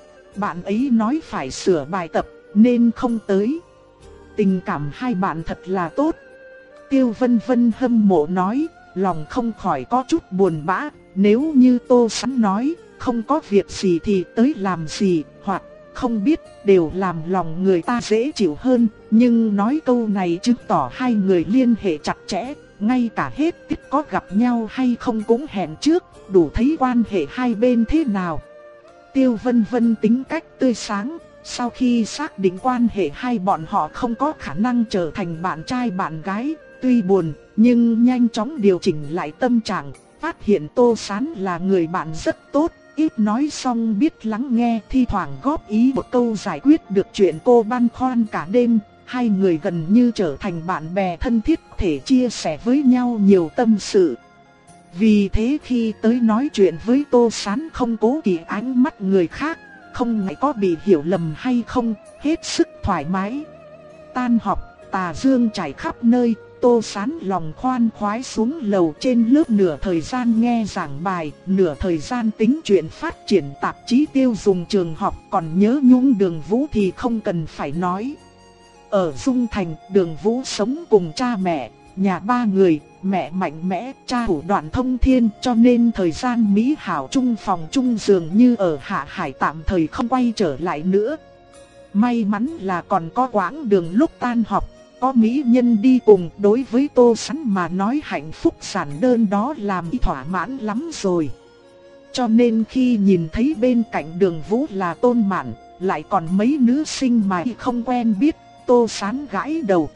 Bạn ấy nói phải sửa bài tập, nên không tới. Tình cảm hai bạn thật là tốt. Tiêu Vân Vân hâm mộ nói, lòng không khỏi có chút buồn bã. Nếu như Tô Sán nói, không có việc gì thì tới làm gì, hoặc không biết, đều làm lòng người ta dễ chịu hơn. Nhưng nói câu này chứng tỏ hai người liên hệ chặt chẽ, ngay cả hết tiết có gặp nhau hay không cũng hẹn trước, đủ thấy quan hệ hai bên thế nào. Tiêu Vân Vân tính cách tươi sáng, sau khi xác định quan hệ hai bọn họ không có khả năng trở thành bạn trai bạn gái, tuy buồn, nhưng nhanh chóng điều chỉnh lại tâm trạng, phát hiện Tô Sán là người bạn rất tốt, ít nói xong biết lắng nghe, thi thoảng góp ý một câu giải quyết được chuyện cô băn khoăn cả đêm. Hai người gần như trở thành bạn bè thân thiết, thể chia sẻ với nhau nhiều tâm sự. Vì thế khi tới nói chuyện với Tô Sán không cố kỵ ánh mắt người khác, không ngại có bị hiểu lầm hay không, hết sức thoải mái. Tan học, tà dương trải khắp nơi, Tô Sán lòng khoan khoái xuống lầu trên lớp, nửa thời gian nghe giảng bài, nửa thời gian tính chuyện phát triển tạp chí tiêu dùng trường học. Còn nhớ nhung Đường Vũ thì không cần phải nói. Ở Dung Thành, Đường Vũ sống cùng cha mẹ, nhà ba người, mẹ mạnh mẽ, cha thủ đoạn thông thiên, cho nên thời gian mỹ hảo chung phòng chung giường như ở Hạ Hải tạm thời không quay trở lại nữa. May mắn là còn có quãng đường lúc tan học, có mỹ nhân đi cùng, đối với Tô Sán mà nói hạnh phúc giản đơn đó làm y thỏa mãn lắm rồi. Cho nên khi nhìn thấy bên cạnh Đường Vũ là Tôn Mạn, lại còn mấy nữ sinh mà y không quen biết, Tô Sán gãi đầu.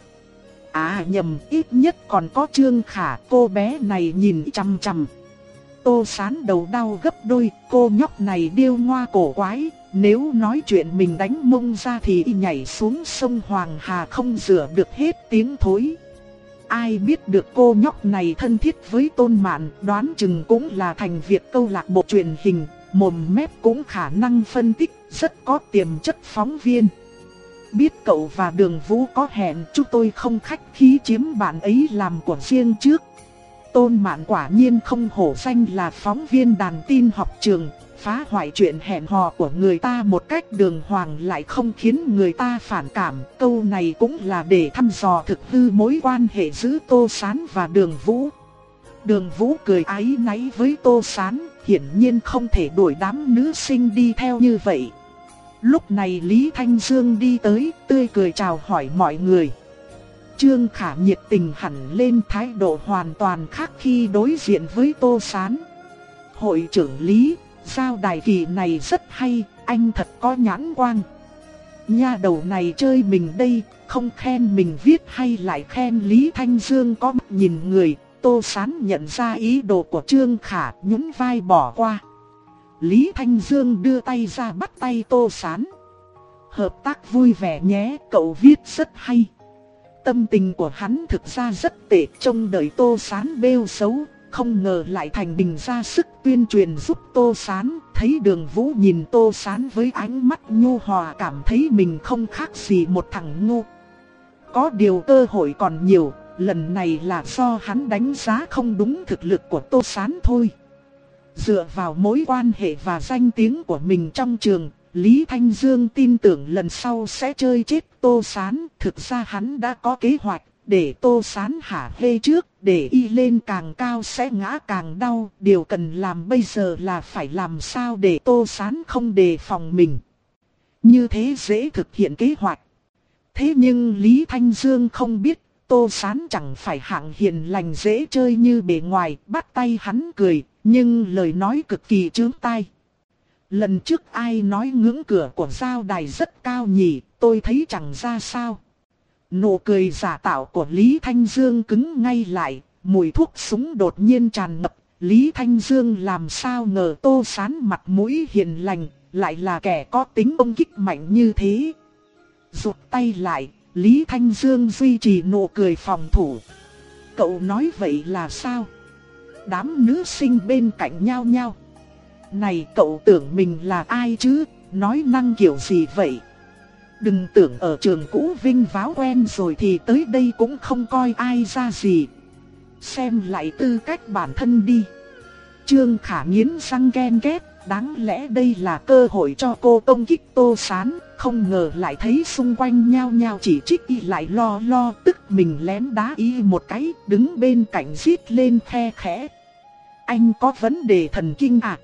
À nhầm, ít nhất còn có Trương Khả, cô bé này nhìn chằm chằm. Tô Sán đầu đau gấp đôi, cô nhóc này điêu ngoa cổ quái, nếu nói chuyện mình đánh mông ra thì y nhảy xuống sông Hoàng Hà không rửa được hết tiếng thối. Ai biết được cô nhóc này thân thiết với Tôn Mạn, đoán chừng cũng là thành việc câu lạc bộ truyền hình, mồm mép cũng khả năng phân tích, rất có tiềm chất phóng viên. Biết cậu và Đường Vũ có hẹn, chúng tôi không khách khí chiếm bạn ấy làm của riêng trước. Tôn Mạn quả nhiên không hổ danh là phóng viên đàn tin học trường, phá hoại chuyện hẹn hò của người ta một cách đường hoàng lại không khiến người ta phản cảm. Câu này cũng là để thăm dò thực hư mối quan hệ giữa Tô Sán và Đường Vũ. Đường Vũ cười áy náy với Tô Sán, hiển nhiên không thể đuổi đám nữ sinh đi theo như vậy. Lúc này Lý Thanh Dương đi tới, tươi cười chào hỏi mọi người. Trương Khả nhiệt tình hẳn lên, thái độ hoàn toàn khác khi đối diện với Tô Sán. Hội trưởng Lý, giao đài kỳ này rất hay, anh thật có nhãn quang. Nha đầu này chơi mình đây, không khen mình viết hay lại khen. Lý Thanh Dương có mắt nhìn người. Tô Sán nhận ra ý đồ của Trương Khả, nhún vai bỏ qua. Lý Thanh Dương đưa tay ra bắt tay Tô Sán. Hợp tác vui vẻ nhé, cậu viết rất hay. Tâm tình của hắn thực ra rất tệ, trông đợi Tô Sán bêu xấu, không ngờ lại thành bình ra sức tuyên truyền giúp Tô Sán. Thấy Đường Vũ nhìn Tô Sán với ánh mắt nhu hòa, cảm thấy mình không khác gì một thằng ngu. Có điều cơ hội còn nhiều, lần này là do hắn đánh giá không đúng thực lực của Tô Sán thôi. Dựa vào mối quan hệ và danh tiếng của mình trong trường, Lý Thanh Dương tin tưởng lần sau sẽ chơi chết Tô Sán. Thực ra hắn đã có kế hoạch, để Tô Sán hả hê trước, để y lên càng cao sẽ ngã càng đau. Điều cần làm bây giờ là phải làm sao để Tô Sán không đề phòng mình. Như thế dễ thực hiện kế hoạch. Thế nhưng Lý Thanh Dương không biết, Tô Sán chẳng phải hạng hiền lành dễ chơi như bề ngoài. Bắt tay hắn cười, nhưng lời nói cực kỳ chướng tai. Lần trước ai nói ngưỡng cửa của giao đài rất cao nhỉ, tôi thấy chẳng ra sao. Nụ cười giả tạo của Lý Thanh Dương cứng ngay lại, mùi thuốc súng đột nhiên tràn ngập. Lý Thanh Dương làm sao ngờ Tô Sán mặt mũi hiền lành, lại là kẻ có tính công kích mạnh như thế. Rụt tay lại, Lý Thanh Dương duy trì nụ cười phòng thủ. Cậu nói vậy là sao? Đám nữ sinh bên cạnh nhao nhao. Này cậu tưởng mình là ai chứ, nói năng kiểu gì vậy? Đừng tưởng ở trường cũ vinh váo quen rồi thì tới đây cũng không coi ai ra gì. Xem lại tư cách bản thân đi. Trương Khả nghiến răng ghen ghét, đáng lẽ đây là cơ hội cho cô công kích Tô Sán, không ngờ lại thấy xung quanh nhao nhao chỉ trích y, lại lo lo tức mình lén đá y một cái, đứng bên cạnh rít lên khe khẽ. Anh có vấn đề thần kinh à?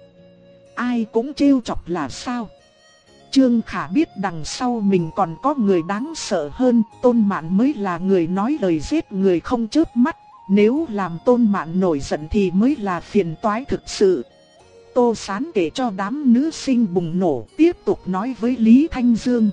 Ai cũng trêu chọc là sao? Trương Khả biết đằng sau mình còn có người đáng sợ hơn, Tôn Mạn mới là người nói lời giết người không chớp mắt. Nếu làm Tôn Mạn nổi giận thì mới là phiền toái thực sự. Tô Sán kể cho đám nữ sinh bùng nổ, tiếp tục nói với Lý Thanh Dương.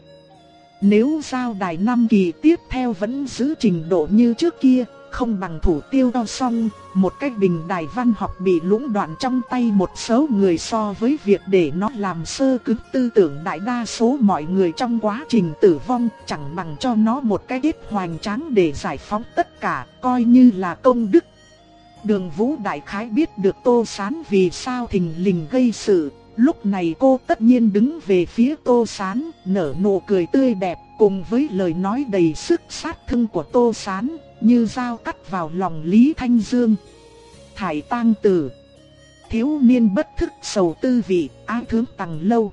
Nếu giao đài năm kỳ tiếp theo vẫn giữ trình độ như trước kia, không bằng Thủ Tiêu Cao Song, một cái bình đài văn học bị lũng đoạn trong tay một số người, so với việc để nó làm sơ cứng tư tưởng đại đa số mọi người trong quá trình tử vong, chẳng bằng cho nó một cái kết hoành tráng để giải phóng tất cả, coi như là công đức. Đường Vũ đại khái biết được Tô Sán vì sao thình lình gây sự, lúc này cô tất nhiên đứng về phía Tô Sán, nở nụ cười tươi đẹp, cùng với lời nói đầy sức sát thương của Tô Sán, như dao cắt vào lòng Lý Thanh Dương. Thải tang tử, thiếu niên bất thức sầu tư vị, á thướng tầng lâu.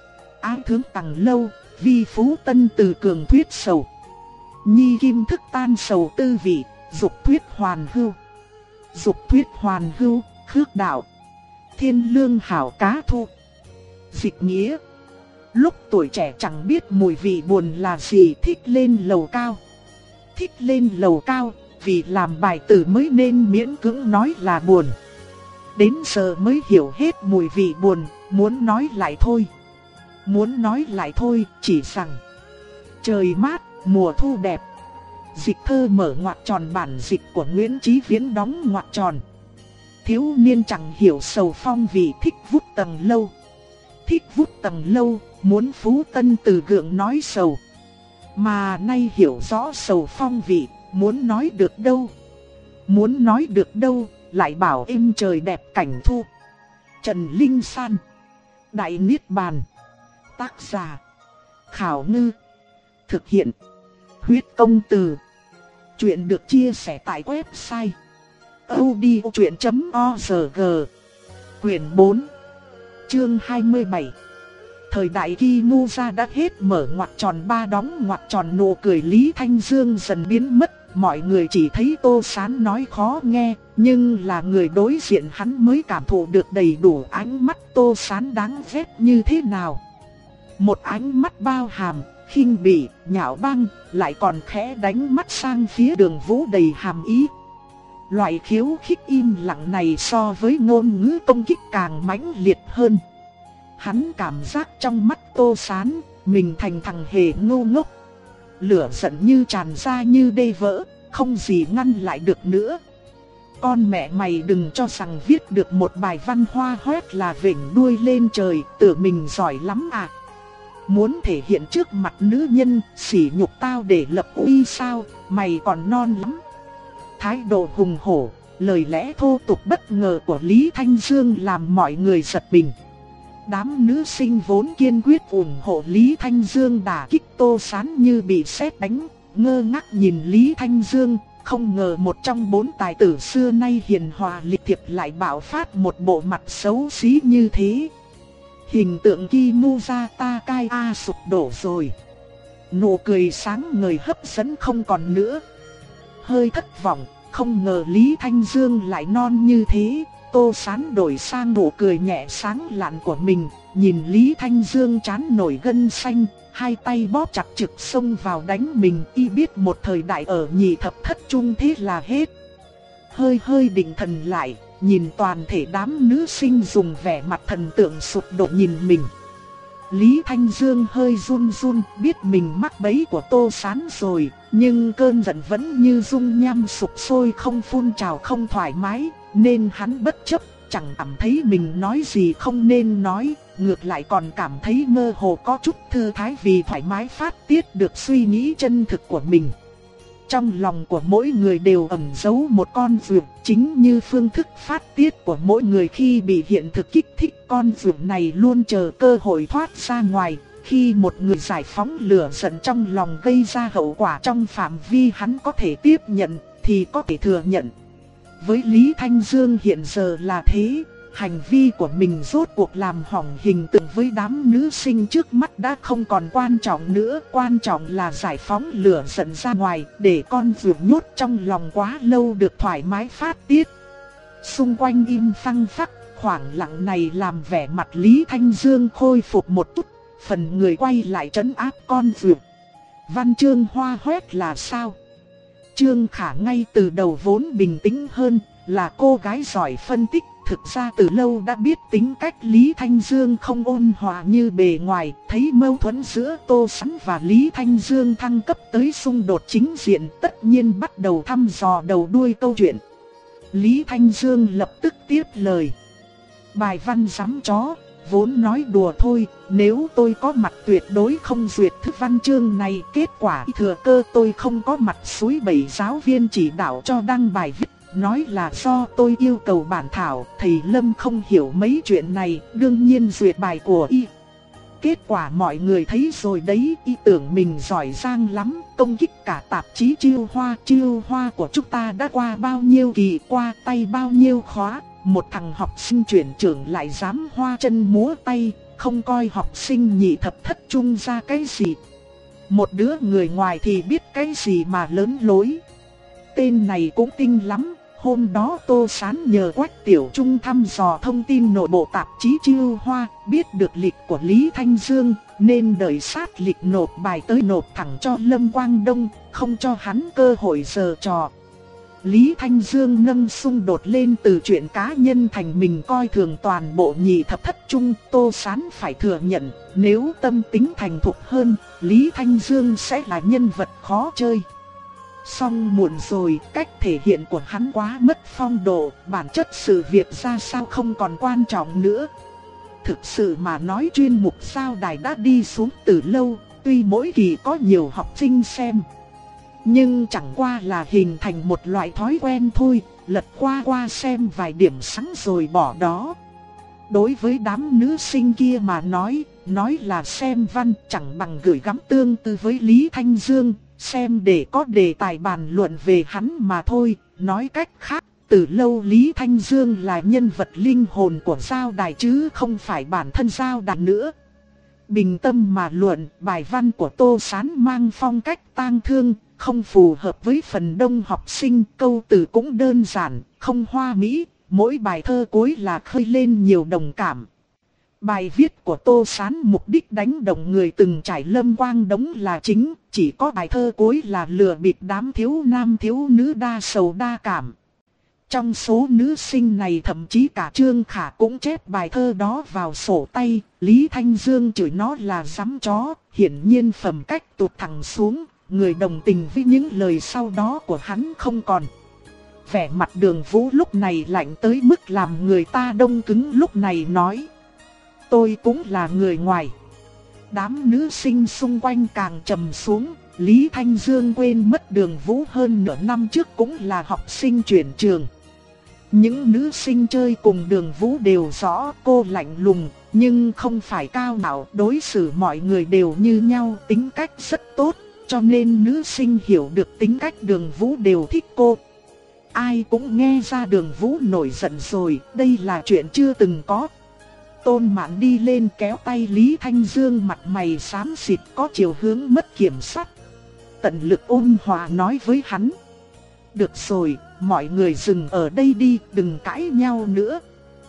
Á thướng tầng lâu, vi phú tân từ cường thuyết sầu. Nhi kim thức tan sầu tư vị, dục thuyết hoàn hưu. Dục thuyết hoàn hưu, khước đạo. Thiên lương hảo cá thu. Dịch nghĩa. Lúc tuổi trẻ chẳng biết mùi vị buồn là gì, thích lên lầu cao. Thích lên lầu cao, vì làm bài tử mới nên miễn cưỡng nói là buồn. Đến giờ mới hiểu hết mùi vị buồn, muốn nói lại thôi. Muốn nói lại thôi, chỉ rằng trời mát, mùa thu đẹp. Dịch thơ mở ngoặc tròn, bản dịch của Nguyễn Chí Viễn đóng ngoặc tròn. Thiếu niên chẳng hiểu sầu phong vị, thích vút tầng lâu. Thích vút tầng lâu, muốn phú tân từ gượng nói sầu. Mà nay hiểu rõ sầu phong vị, muốn nói được đâu. Muốn nói được đâu, lại bảo êm trời đẹp cảnh thu. Trần Linh San. Đại Niết Bàn. Tác giả Khảo Ngư. Thực hiện Huyết Công Từ. Chuyện được chia sẻ tại website audiotruyen chấm org. Quyển bốn, chương hai mươi bảy. Thời đại Kinuza đã hết, mở ngoặc tròn ba đóng ngoặc tròn. Nụ cười Lý Thanh Dương dần biến mất, mọi người chỉ thấy Tô Sán nói khó nghe, nhưng là người đối diện hắn mới cảm thụ được đầy đủ ánh mắt Tô Sán đáng ghét như thế nào. Một ánh mắt bao hàm, khinh bỉ, nhạo báng, lại còn khẽ đánh mắt sang phía Đường Vũ đầy hàm ý. Loại khiêu khích im lặng này so với ngôn ngữ công kích càng mãnh liệt hơn. Hắn cảm giác trong mắt Tô Sán, mình thành thằng hề ngu ngốc. Lửa giận như tràn ra như đê vỡ, không gì ngăn lại được nữa. Con mẹ mày đừng cho rằng viết được một bài văn hoa hoét là vểnh đuôi lên trời, tưởng mình giỏi lắm à. Muốn thể hiện trước mặt nữ nhân, sỉ nhục tao để lập uy sao, mày còn non lắm. Thái độ hùng hổ, lời lẽ thô tục bất ngờ của Lý Thanh Dương làm mọi người giật mình. Đám nữ sinh vốn kiên quyết ủng hộ Lý Thanh Dương đả kích Tô Sán như bị sét đánh, ngơ ngác nhìn Lý Thanh Dương, không ngờ một trong bốn tài tử xưa nay hiền hòa lịch thiệp lại bạo phát một bộ mặt xấu xí như thế. Hình tượng Kinuza Takaya sụp đổ rồi. Nụ cười sáng ngời hấp dẫn không còn nữa. Hơi thất vọng, không ngờ Lý Thanh Dương lại non như thế. Tô Sán đổi sang nụ cười nhẹ sáng lạn của mình, nhìn Lý Thanh Dương trán nổi gân xanh, hai tay bóp chặt trực xông vào đánh mình. Y biết một thời đại ở nhị thập thất trung thế là hết. Hơi hơi định thần lại, nhìn toàn thể đám nữ sinh dùng vẻ mặt thần tượng sụp đổ nhìn mình. Lý Thanh Dương hơi run run, biết mình mắc bẫy của Tô Sán rồi, nhưng cơn giận vẫn như dung nham sục sôi không phun trào không thoải mái, nên hắn bất chấp, chẳng cảm thấy mình nói gì không nên nói, ngược lại còn cảm thấy mơ hồ có chút thư thái vì thoải mái phát tiết được suy nghĩ chân thực của mình. Trong lòng của mỗi người đều ẩn giấu một con vượn, chính như phương thức phát tiết của mỗi người khi bị hiện thực kích thích. Con vượn này luôn chờ cơ hội thoát ra ngoài. Khi một người giải phóng lửa giận trong lòng gây ra hậu quả trong phạm vi hắn có thể tiếp nhận, thì có thể thừa nhận. Với Lý Thanh Dương hiện giờ là thế. Hành vi của mình rốt cuộc làm hỏng hình tượng với đám nữ sinh trước mắt đã không còn quan trọng nữa. Quan trọng là giải phóng lửa giận ra ngoài, để con vượn nhốt trong lòng quá lâu được thoải mái phát tiết. Xung quanh im phăng phắc, khoảng lặng này làm vẻ mặt Lý Thanh Dương khôi phục một chút. Phần người quay lại trấn áp con vượn. Văn chương hoa hoét là sao? Trương Khả ngay từ đầu vốn bình tĩnh hơn, là cô gái giỏi phân tích. Thực ra từ lâu đã biết tính cách Lý Thanh Dương không ôn hòa như bề ngoài, thấy mâu thuẫn giữa Tô Sán và Lý Thanh Dương thăng cấp tới xung đột chính diện, tất nhiên bắt đầu thăm dò đầu đuôi câu chuyện. Lý Thanh Dương lập tức tiếp lời. Bài văn giám chó, vốn nói đùa thôi, nếu tôi có mặt tuyệt đối không duyệt thức văn chương này. Kết quả thừa cơ tôi không có mặt suối bảy giáo viên chỉ đạo cho đăng bài viết. Nói là do tôi yêu cầu bản thảo, thầy Lâm không hiểu mấy chuyện này, đương nhiên duyệt bài của y. Kết quả mọi người thấy rồi đấy, y tưởng mình giỏi giang lắm, công kích cả tạp chí Chiêu Hoa. Chiêu Hoa của chúng ta đã qua bao nhiêu kỳ, qua tay bao nhiêu khóa, một thằng học sinh chuyển trưởng lại dám hoa chân múa tay, không coi học sinh nhị thập thất trung ra cái gì. Một đứa người ngoài thì biết cái gì mà lớn lối. Tên này cũng tinh lắm. Hôm đó Tô Sán nhờ Quách Tiểu Trung thăm dò thông tin nội bộ tạp chí Chiêu Hoa, biết được lịch của Lý Thanh Dương, nên đợi sát lịch nộp bài tới nộp thẳng cho Lâm Quang Đông, không cho hắn cơ hội giở trò. Lý Thanh Dương nâng xung đột lên từ chuyện cá nhân thành mình coi thường toàn bộ nhị thập thất trung. Tô Sán phải thừa nhận, nếu tâm tính thành thục hơn, Lý Thanh Dương sẽ là nhân vật khó chơi. Xong muộn rồi, cách thể hiện của hắn quá mất phong độ, bản chất sự việc ra sao không còn quan trọng nữa. Thực sự mà nói, chuyên mục sao đài đã đi xuống từ lâu, tuy mỗi kỳ có nhiều học sinh xem, nhưng chẳng qua là hình thành một loại thói quen thôi, lật qua qua xem vài điểm sáng rồi bỏ đó. Đối với đám nữ sinh kia mà nói, nói là xem văn chẳng bằng gửi gắm tương tư với Lý Thanh Dương, xem để có đề tài bàn luận về hắn mà thôi. Nói cách khác, từ lâu Lý Thanh Dương là nhân vật linh hồn của Giao Đài chứ không phải bản thân Giao Đài nữa. Bình tâm mà luận, bài văn của Tô Sán mang phong cách tang thương, không phù hợp với phần đông học sinh, câu từ cũng đơn giản, không hoa mỹ, mỗi bài thơ cuối là khơi lên nhiều đồng cảm. Bài viết của Tô Sán mục đích đánh động người từng trải lâm quang đống là chính, chỉ có bài thơ cuối là lừa bịp đám thiếu nam thiếu nữ đa sầu đa cảm. Trong số nữ sinh này thậm chí cả Trương Khả cũng chép bài thơ đó vào sổ tay, Lý Thanh Dương chửi nó là giám chó, hiển nhiên phẩm cách tụt thẳng xuống, người đồng tình với những lời sau đó của hắn không còn. Vẻ mặt Đường Vũ lúc này lạnh tới mức làm người ta đông cứng, lúc này nói: tôi cũng là người ngoài. Đám nữ sinh xung quanh càng trầm xuống, Lý Thanh Dương quên mất Đường Vũ hơn nửa năm trước cũng là học sinh chuyển trường. Những nữ sinh chơi cùng Đường Vũ đều rõ cô lạnh lùng, nhưng không phải cao ngạo, đối xử mọi người đều như nhau, tính cách rất tốt, cho nên nữ sinh hiểu được tính cách Đường Vũ đều thích cô. Ai cũng nghe ra Đường Vũ nổi giận rồi, đây là chuyện chưa từng có. Tôn Mạn đi lên kéo tay Lý Thanh Dương, mặt mày xám xịt có chiều hướng mất kiểm soát. Tận lực ôn hòa nói với hắn: được rồi, mọi người dừng ở đây đi, đừng cãi nhau nữa.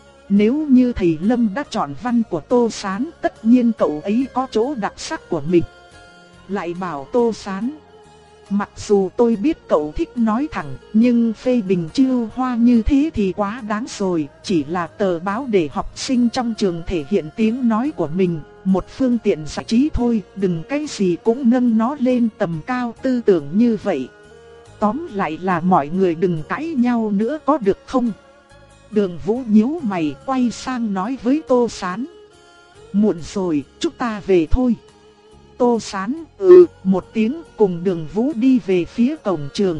Nếu như thầy Lâm đã chọn văn của Tô Sán, tất nhiên cậu ấy có chỗ đặc sắc của mình. Lại bảo Tô Sán: mặc dù tôi biết cậu thích nói thẳng, nhưng phê bình chiêu hoa như thế thì quá đáng rồi, chỉ là tờ báo để học sinh trong trường thể hiện tiếng nói của mình, một phương tiện giải trí thôi, đừng cái gì cũng nâng nó lên tầm cao tư tưởng như vậy. Tóm lại là mọi người đừng cãi nhau nữa có được không? Đường Vũ nhíu mày quay sang nói với Tô Sán: muộn rồi, chúng ta về thôi. Tô Sán ừ một tiếng cùng Đường Vũ đi về phía cổng trường.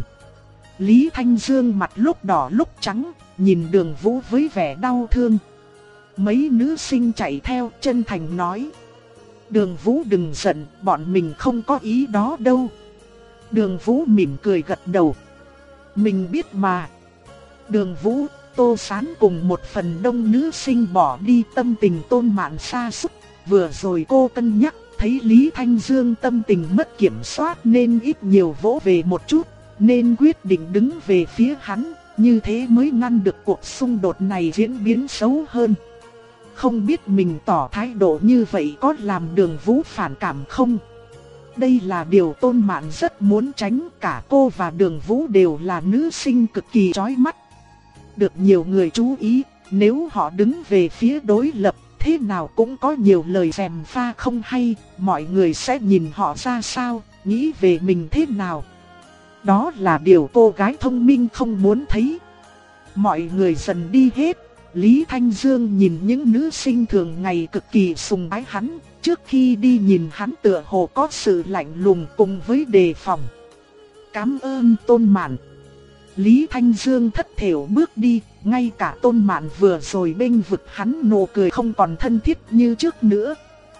Lý Thanh Dương mặt lúc đỏ lúc trắng, nhìn Đường Vũ với vẻ đau thương. Mấy nữ sinh chạy theo chân thành nói: Đường Vũ đừng giận, bọn mình không có ý đó đâu. Đường Vũ mỉm cười gật đầu: mình biết mà. Đường Vũ, Tô Sán cùng một phần đông nữ sinh bỏ đi, tâm tình Tôn Mạn sa sút. Vừa rồi cô cân nhắc, thấy Lý Thanh Dương tâm tình mất kiểm soát nên ít nhiều vỗ về một chút, nên quyết định đứng về phía hắn, như thế mới ngăn được cuộc xung đột này diễn biến xấu hơn. Không biết mình tỏ thái độ như vậy có làm Đường Vũ phản cảm không? Đây là điều Tôn Mạn rất muốn tránh, cả cô và Đường Vũ đều là nữ sinh cực kỳ chói mắt. Được nhiều người chú ý, nếu họ đứng về phía đối lập, thế nào cũng có nhiều lời gièm pha không hay, mọi người sẽ nhìn họ ra sao, nghĩ về mình thế nào. Đó là điều cô gái thông minh không muốn thấy. Mọi người dần đi hết, Lý Thanh Dương nhìn những nữ sinh thường ngày cực kỳ sùng bái hắn, trước khi đi nhìn hắn tựa hồ có sự lạnh lùng cùng với đề phòng. Cảm ơn Tôn Mạn. Lý Thanh Dương thất thểu bước đi, ngay cả Tôn Mạn vừa rồi bênh vực hắn nụ cười không còn thân thiết như trước nữa.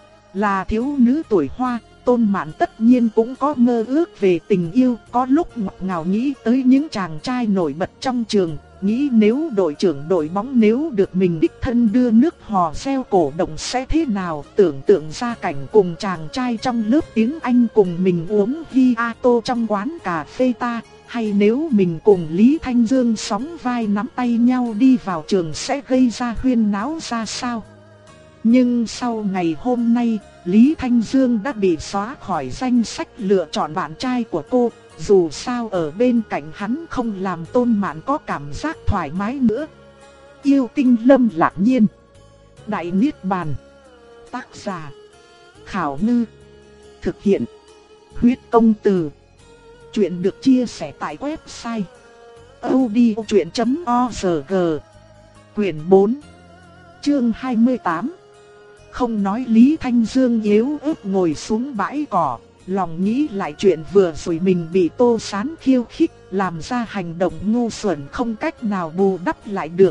Là thiếu nữ tuổi hoa, Tôn Mạn tất nhiên cũng có mơ ước về tình yêu, có lúc ngọt ngào nghĩ tới những chàng trai nổi bật trong trường, nghĩ nếu đội trưởng đội bóng nếu được mình đích thân đưa nước hò reo cổ động sẽ thế nào, tưởng tượng ra cảnh cùng chàng trai trong lớp tiếng Anh cùng mình uống Hiato trong quán cà phê ta. Hay nếu mình cùng Lý Thanh Dương sóng vai nắm tay nhau đi vào trường sẽ gây ra huyên náo ra sao? Nhưng sau ngày hôm nay, Lý Thanh Dương đã bị xóa khỏi danh sách lựa chọn bạn trai của cô. Dù sao ở bên cạnh hắn không làm Tôn Mạn có cảm giác thoải mái nữa. Yêu Tinh Lâm Lạc Nhiên. Đại Niết Bàn. Tác giả: Khảo Ngư. Thực hiện: Huyết Công Từ. Chuyện được chia sẻ tại website audiochuyện chấm org. Quyển bốn, chương hai mươi tám. Không nói Lý Thanh Dương yếu ớt ngồi xuống bãi cỏ, lòng nghĩ lại chuyện vừa rồi mình bị Tô Sán khiêu khích, làm ra hành động ngu xuẩn không cách nào bù đắp lại được.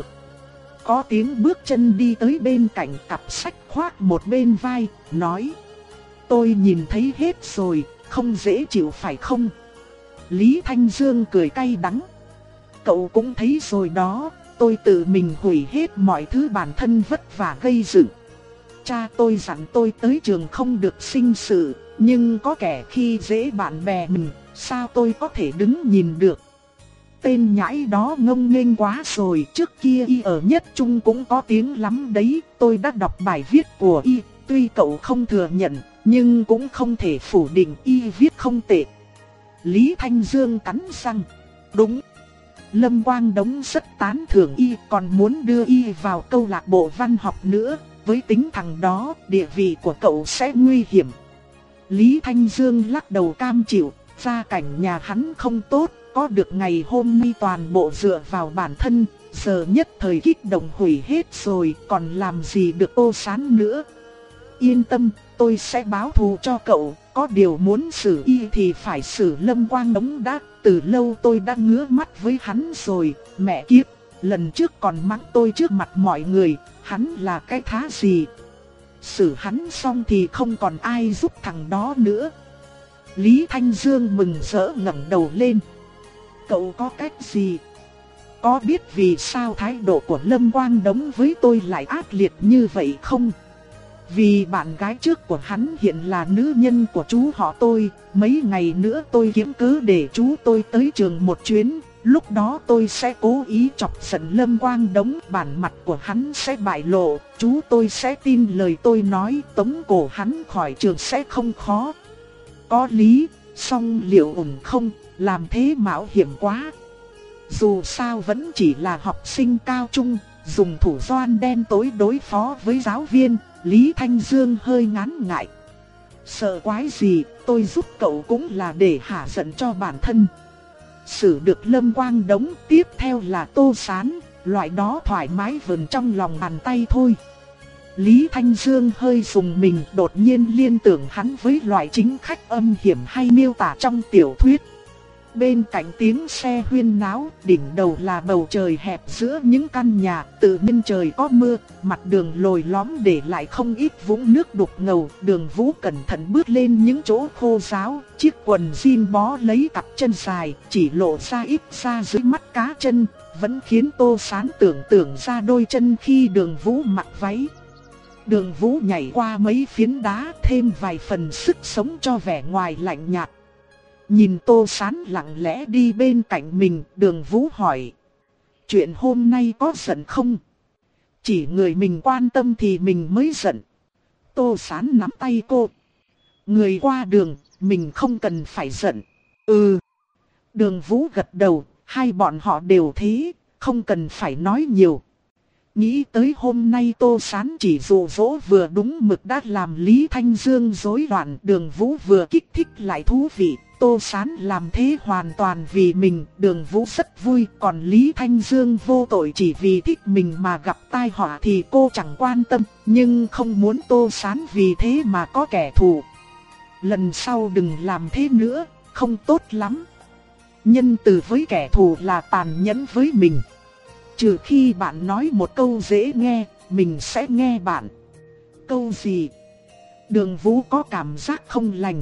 Có tiếng bước chân đi tới bên cạnh, cặp sách khoác một bên vai, nói: tôi nhìn thấy hết rồi, không dễ chịu phải không? Lý Thanh Dương cười cay đắng: cậu cũng thấy rồi đó, tôi tự mình hủy hết mọi thứ bản thân vất vả gây dựng. Cha tôi dặn tôi tới trường không được sinh sự, nhưng có kẻ khi dễ bạn bè mình, sao tôi có thể đứng nhìn được. Tên nhãi đó ngông nghênh quá rồi, trước kia y ở nhất trung cũng có tiếng lắm đấy, tôi đã đọc bài viết của y, tuy cậu không thừa nhận, nhưng cũng không thể phủ định y viết không tệ. Lý Thanh Dương cắn răng, đúng. Lâm Quang Đống rất tán thưởng y, còn muốn đưa y vào câu lạc bộ văn học nữa, với tính thằng đó, địa vị của cậu sẽ nguy hiểm. Lý Thanh Dương lắc đầu cam chịu, gia cảnh nhà hắn không tốt, có được ngày hôm nay toàn bộ dựa vào bản thân, giờ nhất thời kích động hủy hết rồi, còn làm gì được Tô Sán nữa. Yên tâm, tôi sẽ báo thù cho cậu, có điều muốn xử y thì phải xử Lâm Quang Đống đã, từ lâu tôi đã ngứa mắt với hắn rồi, mẹ kiếp, lần trước còn mắng tôi trước mặt mọi người, hắn là cái thá gì. Xử hắn xong thì không còn ai giúp thằng đó nữa. Lý Thanh Dương mừng rỡ ngẩng đầu lên. Cậu có cách gì? Có biết vì sao thái độ của Lâm Quang Đống với tôi lại ác liệt như vậy không? Vì bạn gái trước của hắn hiện là nữ nhân của chú họ tôi, mấy ngày nữa tôi kiếm cớ để chú tôi tới trường một chuyến, lúc đó tôi sẽ cố ý chọc giận Lâm Quang Đống, bản mặt của hắn sẽ bại lộ, chú tôi sẽ tin lời tôi nói, tống cổ hắn khỏi trường sẽ không khó. Có lý, song liệu ổn không, làm thế mạo hiểm quá. Dù sao vẫn chỉ là học sinh cao trung, dùng thủ doan đen tối đối phó với giáo viên, Lý Thanh Dương hơi ngán ngại. Sợ quái gì, tôi giúp cậu cũng là để hả giận cho bản thân. Xử được Lâm Quang Đống, tiếp theo là Tô Sán, loại đó thoải mái vờn trong lòng bàn tay thôi. Lý Thanh Dương hơi rùng mình, đột nhiên liên tưởng hắn với loại chính khách âm hiểm hay miêu tả trong tiểu thuyết. Bên cạnh tiếng xe huyên náo, đỉnh đầu là bầu trời hẹp giữa những căn nhà, tự nhiên trời có mưa, mặt đường lồi lõm để lại không ít vũng nước đục ngầu. Đường Vũ cẩn thận bước lên những chỗ khô ráo, chiếc quần jean bó lấy cặp chân dài, chỉ lộ ra ít da dưới mắt cá chân, vẫn khiến Tô Sán tưởng tượng ra đôi chân khi Đường Vũ mặc váy. Đường Vũ nhảy qua mấy phiến đá, thêm vài phần sức sống cho vẻ ngoài lạnh nhạt. Nhìn Tô Sán lặng lẽ đi bên cạnh mình, Đường Vũ hỏi: chuyện hôm nay có giận không? Chỉ người mình quan tâm thì mình mới giận. Tô Sán nắm tay cô. Người qua đường, mình không cần phải giận. Ừ. Đường Vũ gật đầu, hai bọn họ đều thế, không cần phải nói nhiều. Nghĩ tới hôm nay Tô Sán chỉ dụ dỗ vừa đúng mực đã làm Lý Thanh Dương rối loạn, Đường Vũ vừa kích thích lại thú vị. Tô Sán làm thế hoàn toàn vì mình, Đường Vũ rất vui, còn Lý Thanh Dương vô tội chỉ vì thích mình mà gặp tai họa thì cô chẳng quan tâm, nhưng không muốn Tô Sán vì thế mà có kẻ thù. Lần sau đừng làm thế nữa, không tốt lắm. Nhân từ với kẻ thù là tàn nhẫn với mình. Trừ khi bạn nói một câu dễ nghe, mình sẽ nghe bạn. Câu gì? Đường Vũ có cảm giác không lành.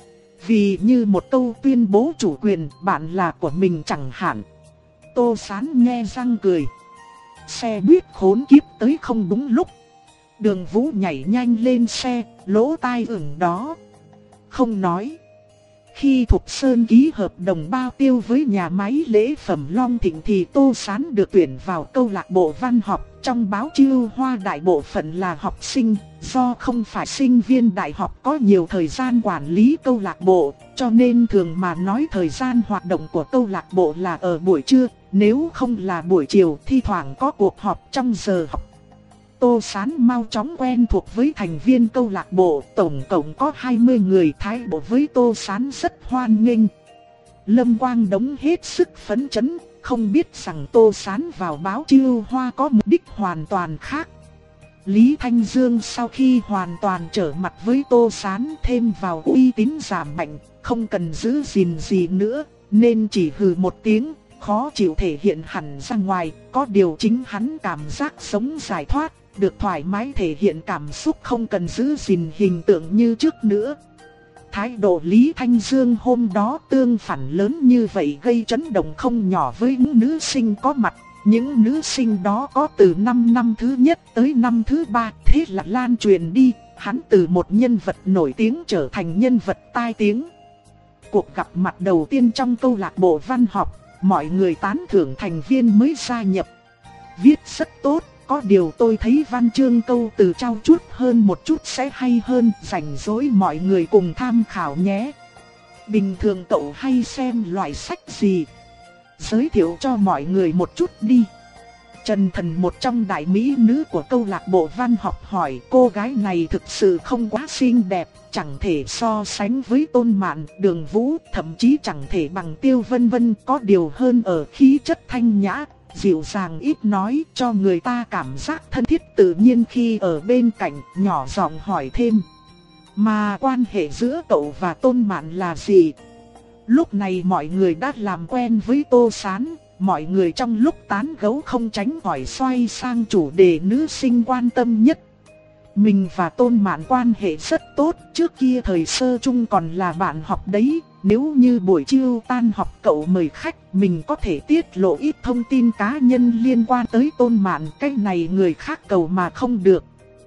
Vì như một câu tuyên bố chủ quyền, bạn là của mình chẳng hạn. Tô Sán nghe răng cười. Xe buýt khốn kiếp tới không đúng lúc. Đường Vũ nhảy nhanh lên xe, lỗ tai ửng đó. Không nói. Khi Thục Sơn ký hợp đồng bao tiêu với nhà máy lễ phẩm Long Thịnh thì Tô Sán được tuyển vào câu lạc bộ văn học. Trong báo Chiêu Hoa đại bộ phận là học sinh, do không phải sinh viên đại học có nhiều thời gian quản lý câu lạc bộ, cho nên thường mà nói thời gian hoạt động của câu lạc bộ là ở buổi trưa, nếu không là buổi chiều thi thoảng có cuộc họp trong giờ học. Tô Sán mau chóng quen thuộc với thành viên câu lạc bộ, tổng cộng có hai mươi người, thái độ với Tô Sán rất hoan nghênh. Lâm Quang Đống hết sức phấn chấn, không biết rằng Tô Sán vào báo Chiêu Hoa có mục đích hoàn toàn khác. Lý Thanh Dương sau khi hoàn toàn trở mặt với Tô Sán, thêm vào uy tín giảm mạnh, không cần giữ gìn gì nữa, nên chỉ hừ một tiếng, khó chịu thể hiện hẳn ra ngoài. Có điều chính hắn cảm giác sống giải thoát, được thoải mái thể hiện cảm xúc, không cần giữ gìn hình tượng như trước nữa. thái độ Lý Thanh Dương hôm đó tương phản lớn như vậy gây chấn động không nhỏ với những nữ sinh có mặt. Những nữ sinh đó có từ năm năm thứ nhất tới năm thứ ba, thế là lan truyền đi, hắn từ một nhân vật nổi tiếng trở thành nhân vật tai tiếng. Cuộc gặp mặt đầu tiên trong câu lạc bộ văn học, mọi người tán thưởng thành viên mới gia nhập. Viết rất tốt, có điều tôi thấy văn chương câu từ trau chuốt hơn một chút sẽ hay hơn, rảnh rỗi mọi người cùng tham khảo nhé. Bình thường cậu hay xem loại sách gì? Giới thiệu cho mọi người một chút đi. Trần Thần, một trong đại mỹ nữ của câu lạc bộ văn học hỏi. Cô gái này thực sự không quá xinh đẹp, chẳng thể so sánh với Tôn Mạn, Đường Vũ, thậm chí chẳng thể bằng Tiêu Vân Vân. Có điều hơn ở khí chất thanh nhã, dịu dàng ít nói, cho người ta cảm giác thân thiết tự nhiên khi ở bên cạnh. Nhỏ giọng hỏi thêm, mà quan hệ giữa cậu và Tôn Mạn là gì? Lúc này mọi người đã làm quen với Tô Sán, mọi người trong lúc tán gẫu không tránh khỏi xoay sang chủ đề nữ sinh quan tâm nhất. Mình và Tôn Mạn quan hệ rất tốt, trước kia thời sơ chung còn là bạn học đấy. Nếu như buổi chiều tan học cậu mời khách, mình có thể tiết lộ ít thông tin cá nhân liên quan tới Tôn Mạn, cái này người khác cầu mà không được.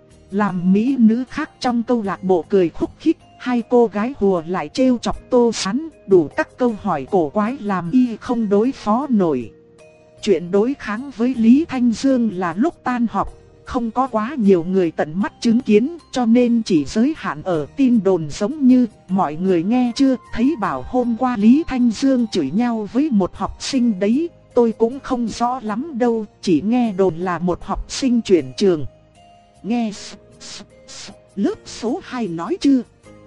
Làm mỹ nữ khác trong câu lạc bộ cười khúc khích, hai cô gái hùa lại trêu chọc Tô Sán, đủ các câu hỏi cổ quái làm y không đối phó nổi. Chuyện đối kháng với Lý Thanh Dương là lúc tan học, không có quá nhiều người tận mắt chứng kiến, cho nên chỉ giới hạn ở tin đồn, giống như mọi người nghe chưa, thấy bảo hôm qua Lý Thanh Dương chửi nhau với một học sinh đấy. Tôi cũng không rõ lắm đâu, chỉ nghe đồn là một học sinh chuyển trường. Nghe s, s, s, lớp số hai nói chưa?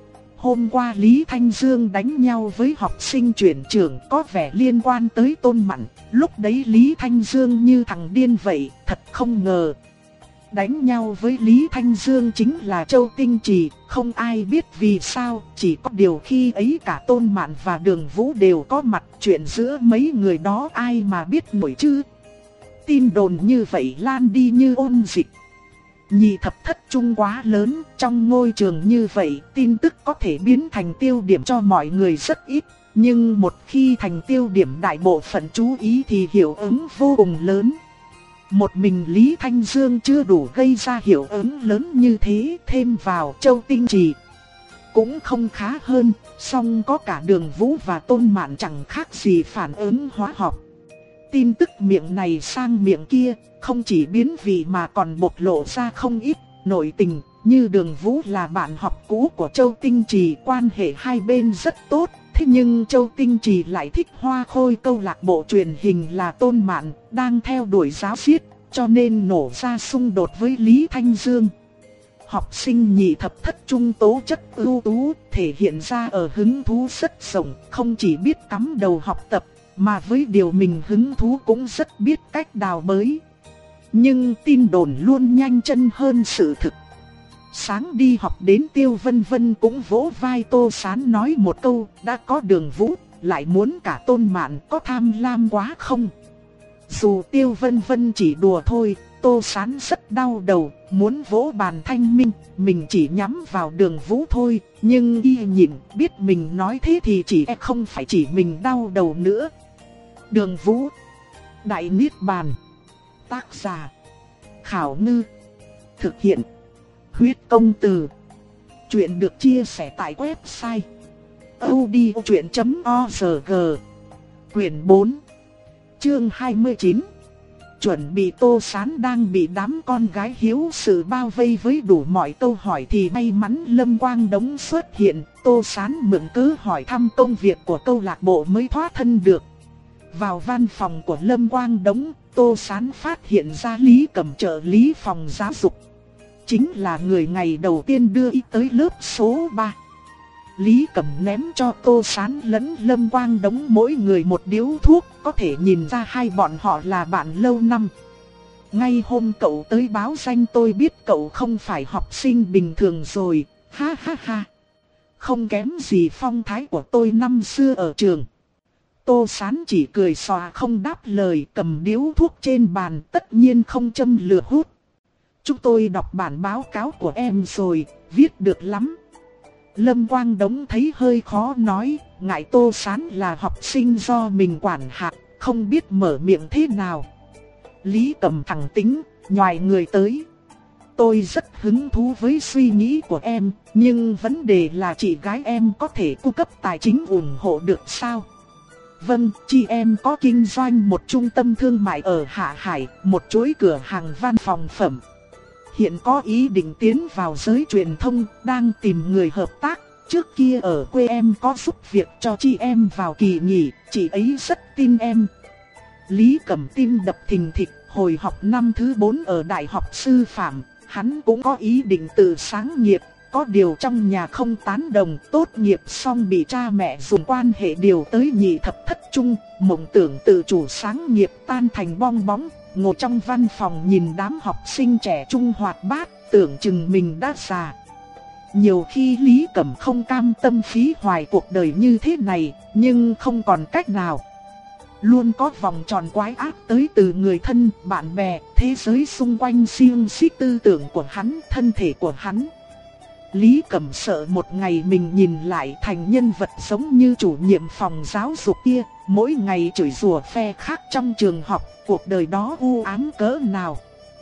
Hôm qua Lý Thanh Dương đánh nhau với học sinh chuyển trường, có vẻ liên quan tới Tôn Mạn. Lúc đấy Lý Thanh Dương như thằng điên vậy, thật không ngờ. Đánh nhau với Lý Thanh Dương chính là Châu Tinh Trì, không ai biết vì sao, chỉ có điều khi ấy cả Tôn Mạn và Đường Vũ đều có mặt, chuyện giữa mấy người đó ai mà biết nổi chứ. Tin đồn như vậy lan đi như ôn dịch. Nhị thập thất trung quá lớn, trong ngôi trường như vậy, tin tức có thể biến thành tiêu điểm cho mọi người rất ít. Nhưng một khi thành tiêu điểm đại bộ phận chú ý thì hiệu ứng vô cùng lớn. Một mình Lý Thanh Dương chưa đủ gây ra hiệu ứng lớn như thế, thêm vào Châu Tinh Trì cũng không khá hơn, song có cả Đường Vũ và Tôn Mạn chẳng khác gì phản ứng hóa học. Tin tức miệng này sang miệng kia, không chỉ biến vị mà còn bộc lộ ra không ít nội tình. Như Đường Vũ là bạn học cũ của Châu Tinh Trì, quan hệ hai bên rất tốt. Thế nhưng Châu Tinh Trì lại thích hoa khôi câu lạc bộ truyền hình là Tôn Mạn, đang theo đuổi giáo viết, cho nên nổ ra xung đột với Lý Thanh Dương. Học sinh nhị thập thất trung tố chất ưu tú, thể hiện ra ở hứng thú rất rộng, không chỉ biết cắm đầu học tập, mà với điều mình hứng thú cũng rất biết cách đào bới. Nhưng tin đồn luôn nhanh chân hơn sự thực. Sáng đi học đến Tiêu Vân Vân cũng vỗ vai Tô Sán nói một câu, đã có Đường Vũ, lại muốn cả Tôn Mạn, có tham lam quá không? Dù Tiêu Vân Vân chỉ đùa thôi, Tô Sán rất đau đầu, muốn vỗ bàn thanh minh, mình chỉ nhắm vào Đường Vũ thôi, nhưng y nhịn, biết mình nói thế thì chỉ không phải chỉ mình đau đầu nữa. Đường Vũ, Đại Niết Bàn. Tác giả Khảo Ngư. Thực hiện Huyết Công Từ. Chuyện được chia sẻ tại website audiochuyện chấm org. Quyển bốn, chương hai mươi chín. Chuẩn bị. Tô Sán đang bị đám con gái hiếu sự bao vây với đủ mọi câu hỏi thì may mắn Lâm Quang Đống xuất hiện. Tô Sán mượn cớ hỏi thăm công việc của câu lạc bộ mới thoát thân được. Vào văn phòng của Lâm Quang Đống, Tô Sán phát hiện ra Lý Cẩm, trợ lý phòng giáo dục, chính là người ngày đầu tiên đưa y tới lớp số ba. Lý Cẩm ném cho Tô Sán lẫn Lâm Quang Đống mỗi người một điếu thuốc, có thể nhìn ra hai bọn họ là bạn lâu năm. Ngay hôm cậu tới báo danh tôi biết cậu không phải học sinh bình thường rồi, ha ha ha. Không kém gì phong thái của tôi năm xưa ở trường. Tô Sán chỉ cười xòa không đáp lời, cầm điếu thuốc trên bàn, tất nhiên không châm lửa hút. Chúng tôi đọc bản báo cáo của em rồi, viết được lắm. Lâm Quang Đống thấy hơi khó nói, ngại Tô Sán là học sinh do mình quản hạt, không biết mở miệng thế nào. Lý Cẩm thẳng tính, nhoài người tới. Tôi rất hứng thú với suy nghĩ của em, nhưng vấn đề là chị gái em có thể cung cấp tài chính ủng hộ được sao? Vâng, chị em có kinh doanh một trung tâm thương mại ở Hạ Hải, một chuỗi cửa hàng văn phòng phẩm. Hiện có ý định tiến vào giới truyền thông, đang tìm người hợp tác. Trước kia ở quê em có giúp việc cho chị em vào kỳ nghỉ, chị ấy rất tin em. Lý Cẩm tim đập thình thịch, hồi học năm thứ bốn ở Đại học Sư phạm, hắn cũng có ý định tự sáng nghiệp. Có điều trong nhà không tán đồng, tốt nghiệp xong bị cha mẹ dùng quan hệ điều tới nhị thập thất trung, mộng tưởng tự chủ sáng nghiệp tan thành bong bóng, ngồi trong văn phòng nhìn đám học sinh trẻ trung hoạt bát, tưởng chừng mình đã già. Nhiều khi Lý Cẩm không cam tâm phí hoài cuộc đời như thế này, nhưng không còn cách nào. Luôn có vòng tròn quái ác tới từ người thân, bạn bè, thế giới xung quanh xiềng xích tư tưởng của hắn, thân thể của hắn. Lý Cẩm sợ một ngày mình nhìn lại thành nhân vật giống như chủ nhiệm phòng giáo dục kia, mỗi ngày chửi rủa phe khác trong trường học, cuộc đời đó u ám cỡ nào.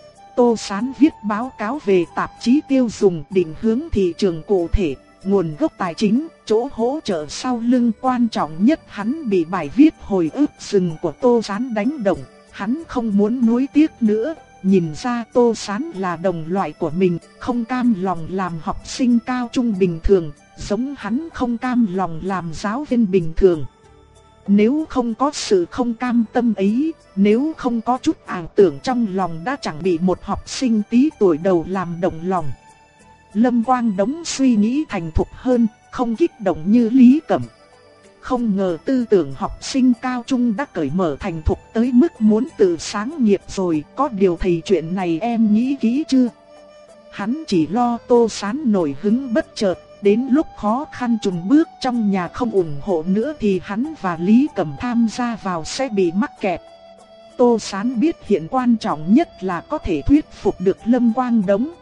Tô Sán viết báo cáo về tạp chí tiêu dùng, định hướng thị trường cụ thể, nguồn gốc tài chính, chỗ hỗ trợ sau lưng. Quan trọng nhất, hắn bị bài viết hồi ức rừng của Tô Sán đánh động, hắn không muốn nuối tiếc nữa. Nhìn ra Tô Sán là đồng loại của mình, không cam lòng làm học sinh cao trung bình thường, giống hắn không cam lòng làm giáo viên bình thường. Nếu không có sự không cam tâm ấy, nếu không có chút ảo tưởng trong lòng đã chẳng bị một học sinh tí tuổi đầu làm động lòng. Lâm Quang Đống suy nghĩ thành thục hơn, không kích động như Lý Cẩm. Không ngờ tư tưởng học sinh cao trung đã cởi mở thành thục tới mức muốn tự sáng nghiệp rồi. Có điều thầy, chuyện này em nghĩ kỹ chưa? Hắn chỉ lo Tô Sán nổi hứng bất chợt, đến lúc khó khăn chùn bước trong nhà không ủng hộ nữa thì hắn và Lý Cẩm tham gia vào sẽ bị mắc kẹt. Tô Sán biết hiện quan trọng nhất là có thể thuyết phục được Lâm Quang Đống.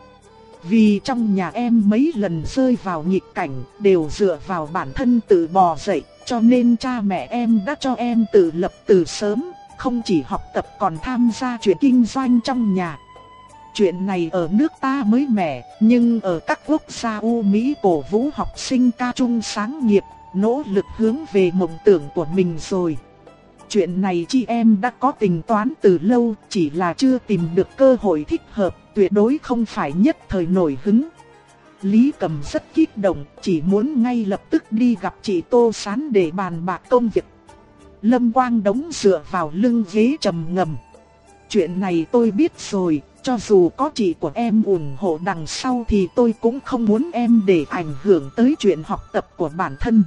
Vì trong nhà em mấy lần rơi vào nghịch cảnh đều dựa vào bản thân tự bò dậy, cho nên cha mẹ em đã cho em tự lập từ sớm, không chỉ học tập còn tham gia chuyện kinh doanh trong nhà. Chuyện này ở nước ta mới mẻ, nhưng ở các quốc gia Âu Mỹ cổ vũ học sinh cao trung sáng nghiệp, nỗ lực hướng về mộng tưởng của mình rồi. Chuyện này chị em đã có tính toán từ lâu, chỉ là chưa tìm được cơ hội thích hợp, tuyệt đối không phải nhất thời nổi hứng. Lý Cẩm rất kích động, chỉ muốn ngay lập tức đi gặp chị Tô Sán để bàn bạc công việc. Lâm Quang Đống dựa vào lưng ghế trầm ngâm. Chuyện này tôi biết rồi, cho dù có chị của em ủng hộ đằng sau thì tôi cũng không muốn em để ảnh hưởng tới chuyện học tập của bản thân.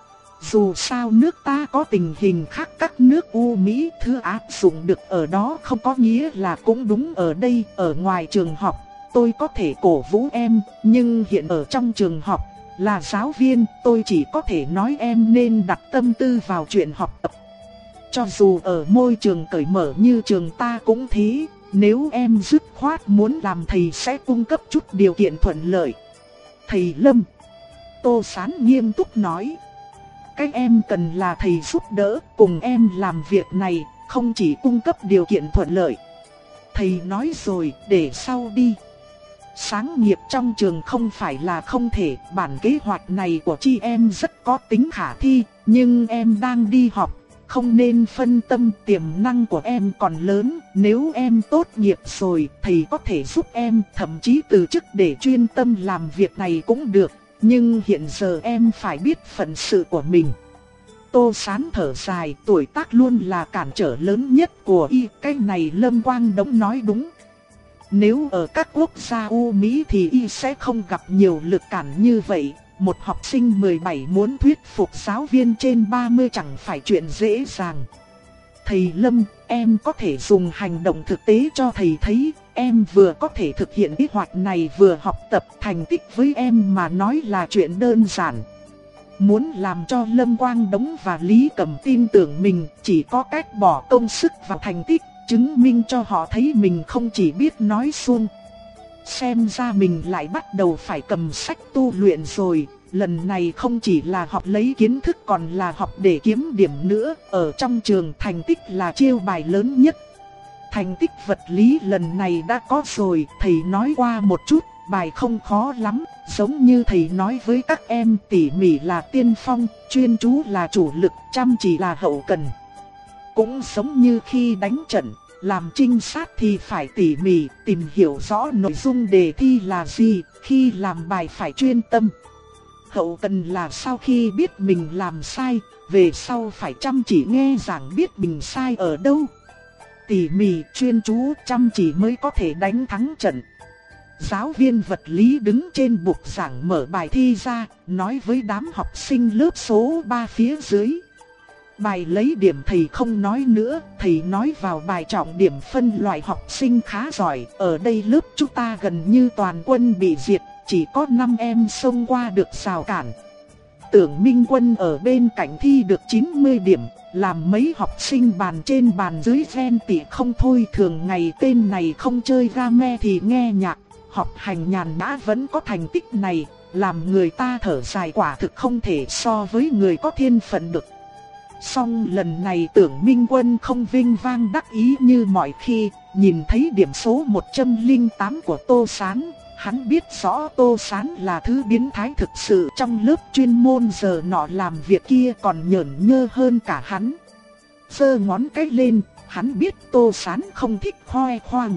Dù sao nước ta có tình hình khác các nước Âu Mỹ, thứ áp dụng được ở đó không có nghĩa là cũng đúng ở đây. Ở ngoài trường học, tôi có thể cổ vũ em, nhưng hiện ở trong trường học, là giáo viên, tôi chỉ có thể nói em nên đặt tâm tư vào chuyện học tập. Cho dù ở môi trường cởi mở như trường ta cũng thế, nếu em dứt khoát muốn làm thầy sẽ cung cấp chút điều kiện thuận lợi. Thầy Lâm, Tô Sán nghiêm túc nói. Các em cần là thầy giúp đỡ, cùng em làm việc này, không chỉ cung cấp điều kiện thuận lợi. Thầy nói rồi, để sau đi. Sáng nghiệp trong trường không phải là không thể, bản kế hoạch này của chị em rất có tính khả thi, nhưng em đang đi học, không nên phân tâm, tiềm năng của em còn lớn, nếu em tốt nghiệp rồi, thầy có thể giúp em, thậm chí từ chức để chuyên tâm làm việc này cũng được. Nhưng hiện giờ em phải biết phận sự của mình. Tô Sán thở dài, tuổi tác luôn là cản trở lớn nhất của y, cái này Lâm Quang Đống nói đúng. Nếu ở các quốc gia Âu Mỹ thì y sẽ không gặp nhiều lực cản như vậy. Một học sinh mười bảy muốn thuyết phục giáo viên trên ba mươi chẳng phải chuyện dễ dàng. Thầy Lâm, em có thể dùng hành động thực tế cho thầy thấy. Em vừa có thể thực hiện kế hoạch này vừa học tập, thành tích với em mà nói là chuyện đơn giản. Muốn làm cho Lâm Quang Đống và Lý Cẩm tin tưởng mình, chỉ có cách bỏ công sức vào thành tích, chứng minh cho họ thấy mình không chỉ biết nói suông. Xem ra mình lại bắt đầu phải cầm sách tu luyện rồi, lần này không chỉ là học lấy kiến thức còn là học để kiếm điểm nữa. Ở trong trường thành tích là chiêu bài lớn nhất. Thành tích vật lý lần này đã có rồi, thầy nói qua một chút, bài không khó lắm. Giống như thầy nói với các em, tỉ mỉ là tiên phong, chuyên chú là chủ lực, chăm chỉ là hậu cần. Cũng giống như khi đánh trận, làm trinh sát thì phải tỉ mỉ, tìm hiểu rõ nội dung đề thi là gì, khi làm bài phải chuyên tâm. Hậu cần là sau khi biết mình làm sai, về sau phải chăm chỉ nghe giảng biết mình sai ở đâu. Tỉ mỉ, chuyên chú, chăm chỉ mới có thể đánh thắng trận. Giáo viên vật lý đứng trên bục giảng mở bài thi ra, nói với đám học sinh lớp số ba phía dưới. Bài lấy điểm thầy không nói nữa, thầy nói vào bài trọng điểm phân loại học sinh khá giỏi. Ở đây lớp chúng ta gần như toàn quân bị diệt, chỉ có năm em xông qua được rào cản. Tưởng Minh Quân ở bên cạnh thi được chín mươi điểm, làm mấy học sinh bàn trên bàn dưới ghen tị không thôi. Thường ngày tên này không chơi game thì nghe nhạc, học hành nhàn nhã vẫn có thành tích này, làm người ta thở dài, quả thực không thể so với người có thiên phận được. Song lần này Tưởng Minh Quân không vinh vang đắc ý như mọi khi, nhìn thấy điểm số một trăm lẻ tám của Tô Sán, hắn biết rõ Tô Sán là thứ biến thái thực sự trong lớp chuyên môn, giờ nọ làm việc kia còn nhởn nhơ hơn cả hắn. Giơ ngón cái lên, hắn biết Tô Sán không thích khoe khoang.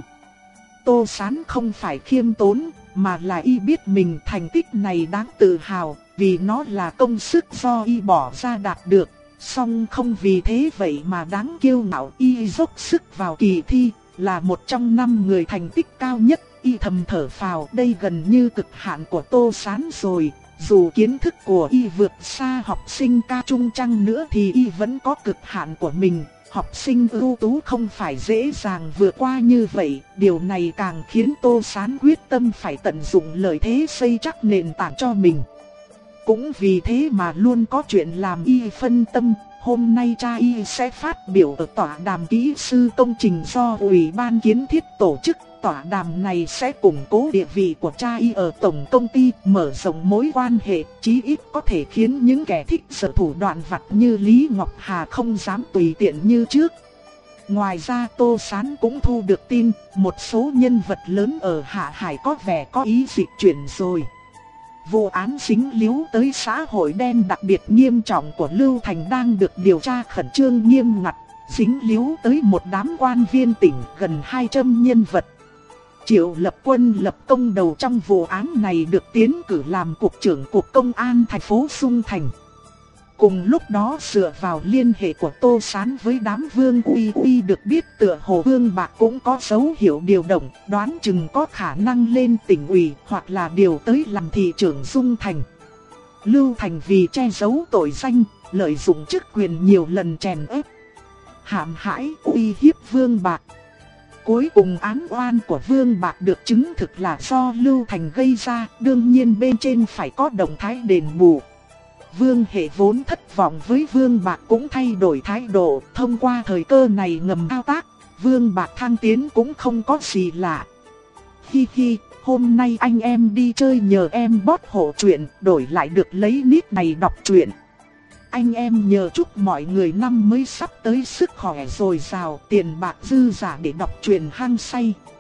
Tô Sán không phải khiêm tốn, mà là y biết mình thành tích này đáng tự hào, vì nó là công sức do y bỏ ra đạt được. Song không vì thế vậy mà đáng kiêu ngạo, y dốc sức vào kỳ thi, là một trong năm người thành tích cao nhất. Y thầm thở phào, đây gần như cực hạn của Tô Sán rồi. Dù kiến thức của y vượt xa học sinh ca trung chăng nữa thì y vẫn có cực hạn của mình. Học sinh ưu tú không phải dễ dàng vượt qua như vậy. Điều này càng khiến Tô Sán quyết tâm phải tận dụng lợi thế xây chắc nền tảng cho mình. Cũng vì thế mà luôn có chuyện làm y phân tâm. Hôm nay cha y sẽ phát biểu ở tọa đàm kỹ sư công trình do Ủy ban Kiến thiết tổ chức. Tọa đàm này sẽ củng cố địa vị của cha y ở tổng công ty, mở rộng mối quan hệ, chí ít có thể khiến những kẻ thích sở thủ đoạn vặt như Lý Ngọc Hà không dám tùy tiện như trước. Ngoài ra Tô Sán cũng thu được tin, một số nhân vật lớn ở Hạ Hải có vẻ có ý dịch chuyển rồi. Vụ án dính líu tới xã hội đen đặc biệt nghiêm trọng của Lưu Thành đang được điều tra khẩn trương nghiêm ngặt, dính líu tới một đám quan viên tỉnh gần hai trăm nhân vật. Triệu Lập Quân lập công đầu trong vụ án này được tiến cử làm cục trưởng cục công an thành phố Dung Thành. Cùng lúc đó dựa vào liên hệ của Tô Sán với đám Vương Uy Uy được biết tựa hồ Vương Bạc cũng có dấu hiệu điều động, đoán chừng có khả năng lên tỉnh ủy hoặc là điều tới làm thị trưởng Dung Thành. Lưu Thành vì che giấu tội danh, lợi dụng chức quyền nhiều lần chèn ép, hãm hại, uy hiếp Vương Bạc. Cuối cùng án oan của Vương Bạc được chứng thực là do Lưu Thành gây ra, đương nhiên bên trên phải có động thái đền bù. Vương Hệ vốn thất vọng với Vương Bạc cũng thay đổi thái độ, thông qua thời cơ này ngầm thao tác, Vương Bạc thăng tiến cũng không có gì lạ. Hi hi, hôm nay anh em đi chơi nhờ em bot hộ truyện, đổi lại được lấy nick này đọc truyện. Anh em nhờ chúc mọi người năm mới sắp tới sức khỏe dồi dào, tiền bạc dư giả để đọc truyện hăng say.